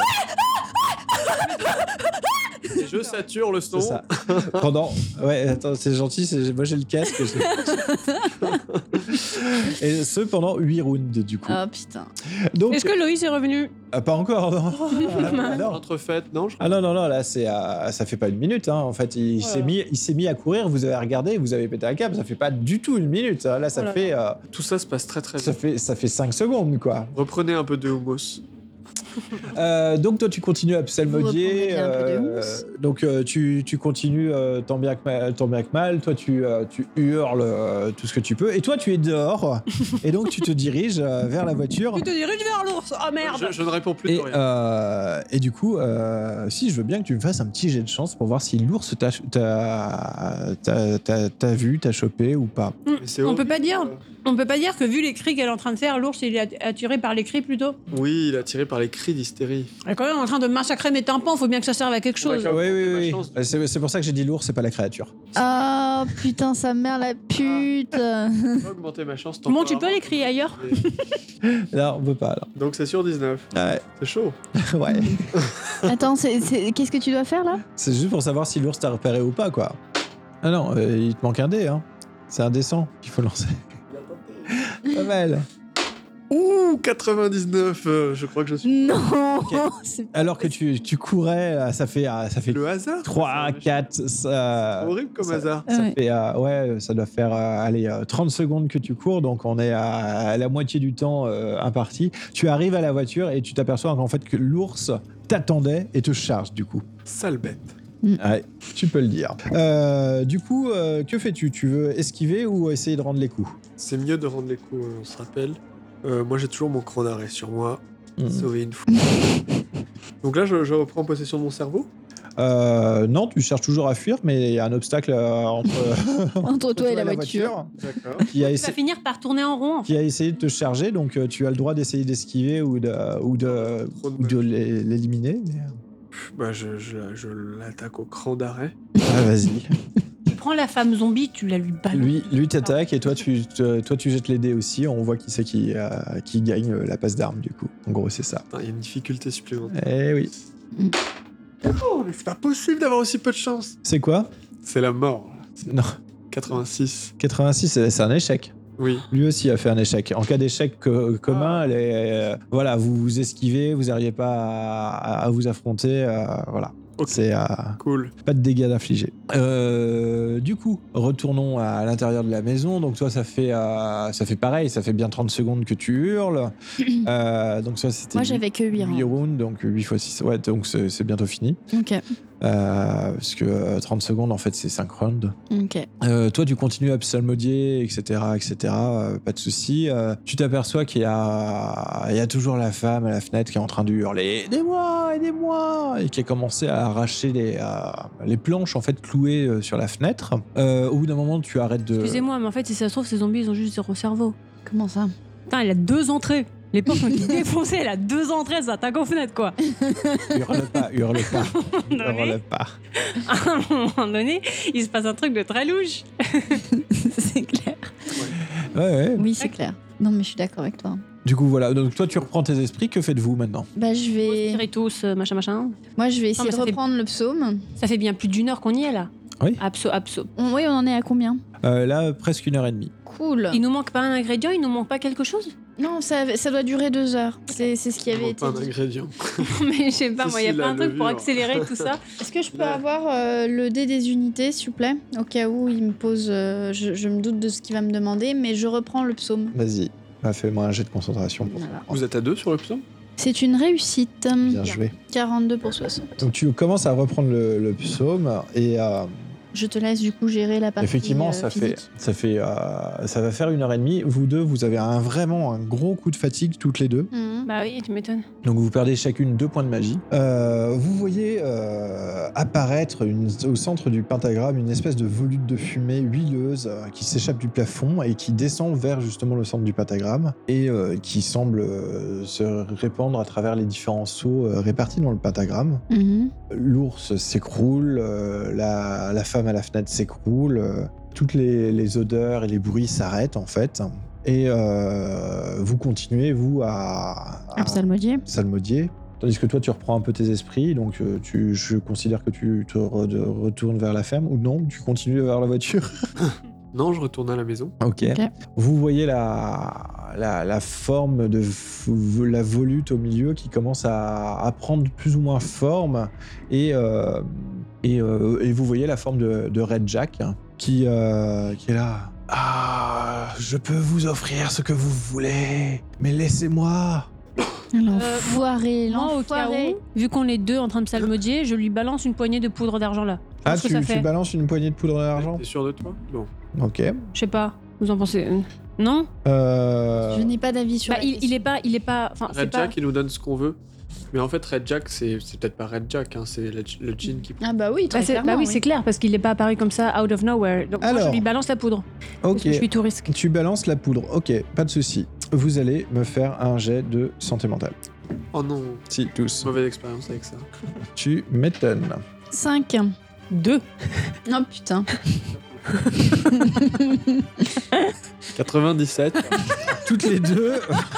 Et je sature le son. c'est ça. Pendant. Ouais, attends, c'est gentil. c'est- Moi, j'ai le casque. j'ai- Et ce pendant huit rounds, du coup. Oh putain. Donc, Est-ce que Loïs est revenu? ah, pas encore. Non. Ah, non. Entrefaites, non je... Ah non, non, non, là, c'est, euh, ça fait pas une minute. Hein. En fait, il, Voilà. s'est mis, il s'est mis à courir, vous avez regardé, vous avez pété un câble, ça fait pas du tout une minute. hein. Là, ça, Voilà. fait, euh, Tout ça se passe très très ça, vite. fait, ça fait cinq secondes, quoi. Reprenez un peu de hummus. Euh, donc, toi, tu continues à Vous psalmodier. reprenez bien un peu de euh, housse. donc, euh, tu, tu continues euh, tant, bien que mal, tant bien que mal. Toi, tu, euh, tu hurles euh, tout ce que tu peux. Et toi, tu es dehors. Et donc, tu te diriges euh, vers la voiture. Tu te diriges vers l'ours. Oh merde. Je, je ne réponds plus Et, de rien. euh, et du coup, euh, si je veux bien que tu me fasses un petit jet de chance pour voir si l'ours t'a, t'a, t'a, t'a- t'a vu, t'a chopé ou pas. Mais c'est on horrible, peut pas dire. quoi. On peut pas dire que vu les cris qu'elle est en train de faire, l'ours il est attiré par les cris plutôt. Oui, il a tiré par les cris d'hystérie. Elle est quand même en train de massacrer mes tympans, faut bien que ça serve à quelque chose. D'accord. Oui, oui, Ma oui. chance. oui. C'est, c'est pour ça que j'ai dit l'ours, c'est pas la créature. Oh putain, sa mère la pute. Je peux augmenter ma chance. Bon, tu peux les crier ailleurs. Là, on peut pas, là. Donc c'est sur dix-neuf. Ouais. C'est chaud. ouais. Attends, c'est, c'est- qu'est-ce que tu dois faire là? C'est juste pour savoir si l'ours t'a repéré ou pas, quoi. Ah non, euh, il te manque un dé, hein. C'est un dé cent qu'il faut lancer. Pas mal. Ouh, quatre-vingt-dix-neuf. euh, je crois que je suis. Non. Ok. C'est- Alors que tu, tu courais, euh, ça fait, euh, ça fait Le hasard. trois, c'est quatre, ça, C'est horrible comme ça- hasard. Ça Ouais. fait, euh, ouais, ça doit faire euh, allez, euh, trente secondes que tu cours, donc on est à, à la moitié du temps euh, imparti. Tu arrives à la voiture et tu t'aperçois qu'en fait que l'ours t'attendait et te charge du coup. Sale bête. Ouais, tu peux le dire. Euh, du coup, euh, que fais-tu? Tu veux esquiver ou essayer de rendre les coups? C'est mieux de rendre les coups, euh, on se rappelle. Euh, moi, j'ai toujours mon cran d'arrêt sur moi. Mhm. Sauver une fois. Donc là, je, je reprends possession de mon cerveau. Euh, non, tu cherches toujours à fuir, mais il y a un obstacle euh, entre, Entre toi et la voiture. D'accord. qui, a Tu vas essayé, finir par tourner en rond. qui a essayé de te charger, donc euh, tu as le droit d'essayer d'esquiver ou de, ou de, Trop de ou de l'é- l'éliminer. mais- Bah, je, je, je l'attaque au cran d'arrêt. Ah, vas-y. Tu prends la femme zombie, tu la lui balles. Lui, lui t'attaque et toi tu, te- toi tu jettes les dés aussi. On voit qui c'est qui, euh, qui gagne euh, la passe d'armes du coup. En gros c'est ça. Putain, il y a une difficulté supplémentaire. Eh oui. Oh, mais c'est pas possible d'avoir aussi peu de chance. C'est quoi? C'est la mort. là. C'est Non. quatre-vingt-six. quatre-vingt-six c'est c'est un échec. Oui. Lui aussi a fait un échec. En cas d'échec co- commun, elle est, euh, voilà, vous vous esquivez, vous n'arrivez pas à, à vous affronter. euh, voilà. Ok. C'est euh, Cool. pas de dégâts d'infliger. Euh, du coup, retournons à l'intérieur de la maison. Donc toi, ça fait, euh, ça fait pareil, ça fait bien trente secondes que tu hurles. Euh, donc ça, c'était Moi j'avais que huit. huit hein. rounds, donc huit fois six. Ouais, donc c'est c'est bientôt fini. Ok. Euh, parce que euh, trente secondes, en fait, c'est cinq rounds. Ok. Euh, toi, tu continues à psalmodier, et cetera, et cetera. euh, pas de souci. Euh, tu t'aperçois qu'il y a, il y a toujours la femme à la fenêtre qui est en train de hurler « Aidez-moi, aidez-moi !» et qui a commencé à arracher les, euh, les planches en fait clouées euh, sur la fenêtre. Euh, au bout d'un moment, tu arrêtes de... Excusez-moi, mais en fait, si ça se trouve, ces zombies, ils ont juste zéro cerveau. Comment ça? Putain, elle a deux entrées. Les portes ont été défoncées, elle a deux entrées, ça attaque aux fenêtres, quoi. Hurle pas, hurle pas. Donné. Hurle pas. À un moment donné, il se passe un truc de très louche. C'est clair. Ouais, ouais. Oui, c'est clair. Non, mais je suis d'accord avec toi. Du coup, voilà. Donc, toi, tu reprends tes esprits. Que faites-vous maintenant? Bah, je vais. Spiritus, euh, machin, machin. Moi, je vais essayer mais de ça fait- reprendre le psaume. Ça fait bien plus d'une heure qu'on y est, là. Oui. Abso, abso. On- Oui, on en est à combien? euh, Là, presque une heure et demie. Cool. Il nous manque pas un ingrédient, il nous manque pas quelque chose? Non, ça, ça doit durer deux heures. C'est c'est ce qui Il avait manque été pas un dit. ingrédient. Mais je sais pas, Si, moi, il y a si, pas la un truc pour levure. accélérer tout ça. Est-ce que je peux Ouais. avoir euh, le dé des unités, s'il vous plaît? Au cas où il me pose. euh, je, je me doute de ce qu'il va me demander, mais je reprends le psaume. Vas-y. Bah, fais-moi un jet de concentration pour Voilà. ça. Vous êtes à deux sur le psaume? C'est une réussite. Bien joué. quarante-deux pour soixante. Donc, tu commences à reprendre le, le psaume et... euh, Je te laisse du coup gérer la partie. Effectivement, euh, ça physique. fait, ça fait, euh, ça va faire une heure et demie. Vous deux, vous avez un, vraiment un gros coup de fatigue toutes les deux. Mhm. Bah oui, tu m'étonnes. Donc vous perdez chacune deux points de magie. Euh, vous voyez euh, apparaître une- au centre du pentagramme une espèce de volute de fumée huileuse euh, qui s'échappe du plafond et qui descend vers justement le centre du pentagramme et euh, qui semble euh, se répandre à travers les différents seaux euh, répartis dans le pentagramme. Mhm. L'ours s'écroule, euh, la, la femme à la fenêtre s'écroule, euh, toutes les, les odeurs et les bruits s'arrêtent en fait. Et euh, vous continuez, vous, à, à Un psalmodier. psalmodier. Tandis que toi, tu reprends un peu tes esprits, donc euh, tu, je considère que tu te re- de- retournes vers la ferme, ou non, tu continues vers la voiture. Non, je retourne à la maison. Ok. Ok. Vous voyez la, la, la forme de v- la volute au milieu qui commence à, à prendre plus ou moins forme, et, euh, et, euh, et vous voyez la forme de, de Red Jack qui, euh, qui est là. Ah, je peux vous offrir ce que vous voulez, mais laissez-moi. L'enfoiré, Moi, au cas l'enfoiré. où, vu qu'on est deux en train de psalmodier, je lui balance une poignée de poudre d'argent là. Je Ah, pense que tu, ça tu fait. balances une poignée de poudre d'argent. T'es sûr de toi? Non. Ok. Je sais pas, vous en pensez euh, Non Euh, Je n'ai pas d'avis sur Bah, la il, question. il est pas. Il est pas. Enfin, c'est Red pas. Jack, il nous donne ce qu'on veut. Mais en fait, Red Jack, c'est c'est peut-être pas Red Jack, hein, c'est le, le djinn qui prend. Ah bah oui, très Bah, c'est- clairement. bah oui, c'est clair, parce qu'il est pas apparu comme ça out of nowhere. Donc moi, Alors. je lui balance la poudre. Ok. Parce que je suis tout risque. Tu balances la poudre. Ok, pas de souci. Vous allez me faire un jet de santé mentale. Oh non, Si, tous. mauvaise expérience avec ça. Tu m'étonnes. cinq. Deux. Oh putain. quatre-vingt-dix-sept. Toutes les deux.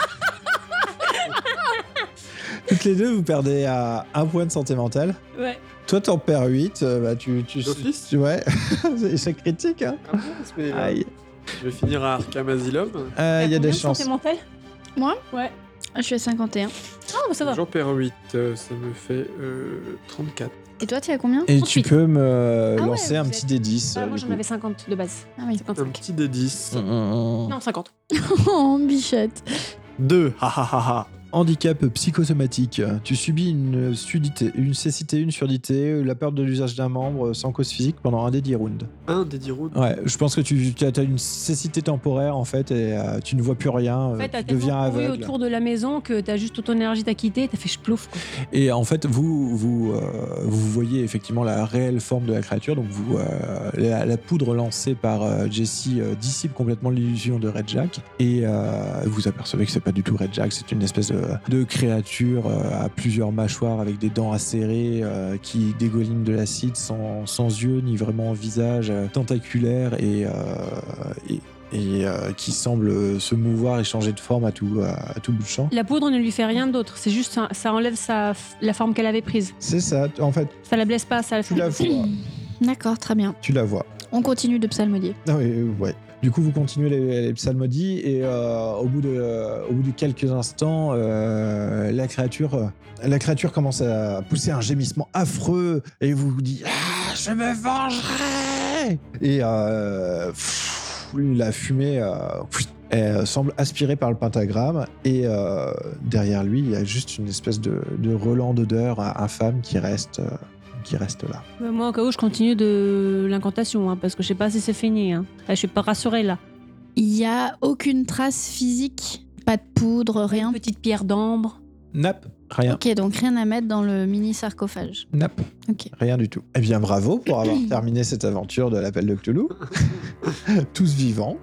Toutes les deux, vous perdez à un point de santé mentale. Ouais. Toi, t'en perds huit. euh, Bah, tu. tu, D'office tu- Ouais. C'est échec critique, hein. Ah bon, mais, euh, Aïe. Je vais finir à Arkham Asylum. Euh, Il y a des chances. Santé mentale Moi Ouais. Ah, je suis à cinquante et un. Ah, bah, ça va. J'en perds huit, euh, ça me fait euh, trente-quatre. Et toi, tu es à combien? Et tu trente-huit. peux me Ah ouais, lancer un vous petit êtes- dé dix. Ah, euh, moi, du j'en coup. avais cinquante de base. Ah oui. Un cinquante-cinq. petit D dix. Mm, mm, mm. Non, cinquante. Oh, bichette. deux. Ha ha ha ha. Handicap psychosomatique. Tu subis une surdité, une cécité, une surdité, la perte de l'usage d'un membre sans cause physique pendant un des dix rounds. Un des dix rounds. Ouais, je pense que tu as une cécité temporaire en fait et euh, tu ne vois plus rien, En euh, fait, t'as tu deviens tellement couru aveugle. autour de la maison que t'as juste toute ton énergie t'a quitté, t'as fait chplouf. quoi. Et en fait, vous vous, euh, vous voyez effectivement la réelle forme de la créature. Donc vous, euh, la, la poudre lancée par euh, Jesse euh, dissipe complètement l'illusion de Red Jack et euh, vous apercevez que c'est pas du tout Red Jack, c'est une espèce de, de créature euh, à plusieurs mâchoires avec des dents acérées euh, qui dégouline de l'acide sans, sans yeux ni vraiment visage, euh, tentaculaire et, euh, et, et, euh, qui semble se mouvoir et changer de forme à tout, à tout bout de champ. La poudre ne lui fait rien d'autre, c'est juste ça, ça enlève sa, la forme qu'elle avait prise. C'est ça, en fait, Ça la blesse pas, ça la tu la vois. D'accord, très bien. Tu la vois. On continue de psalmodier. Ah oui, euh, ouais. Du coup, vous continuez les, les psalmodies et euh, au, bout de, euh, au bout de quelques instants, euh, la créature, euh, la créature commence à pousser un gémissement affreux et vous vous dites ah, je me vengerai. Et euh, pff, la fumée euh, pff, elle semble aspirée par le pentagramme et euh, derrière lui, il y a juste une espèce de, de relent d'odeur infâme qui reste. Euh, qui reste là. Bah, moi, au cas où, je continue de l'incantation, hein, parce que je sais pas si c'est fini. Hein. Là, je suis pas rassurée, là. Il y a aucune trace physique, pas de poudre, rien. Une petite pierre d'ambre. Nap, rien. Ok, donc rien à mettre dans le mini sarcophage. Nap. Ok. Rien du tout. Eh bien, bravo pour avoir terminé cette aventure de l'appel de Cthulhu. Tous vivants.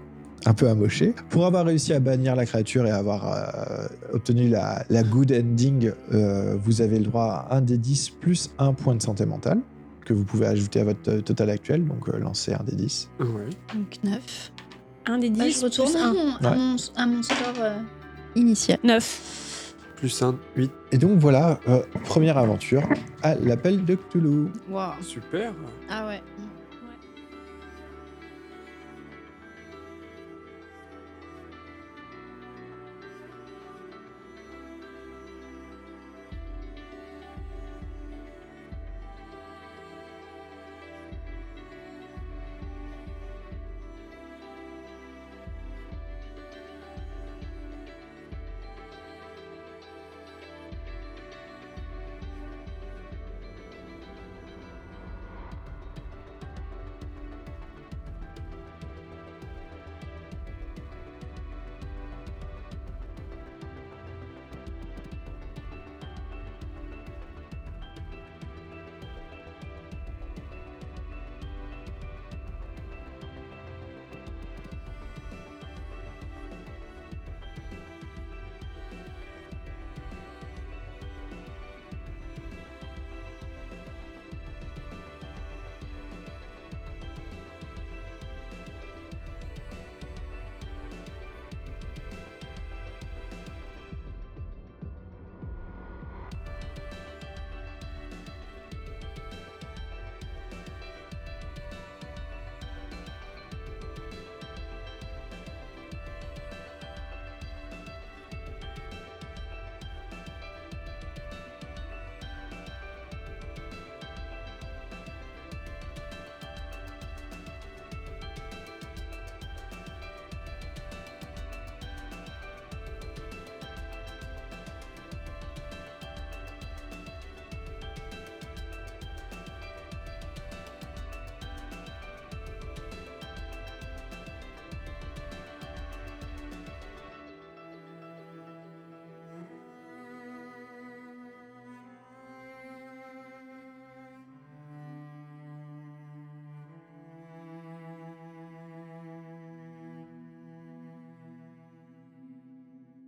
un peu amoché. Pour avoir réussi à bannir la créature et avoir euh, obtenu la, la good ending, euh, vous avez le droit à un dé dix plus un point de santé mentale que vous pouvez ajouter à votre total actuel, donc euh, lancez un dé dix. Ouais. Donc neuf. Un des Bah, dix, je retourne plus à un. mon, à Ouais. mon, à mon score euh, initial. neuf. Plus un, huit. Et donc voilà, euh, première aventure à l'appel de Cthulhu. Waouh. Super. Ah ouais.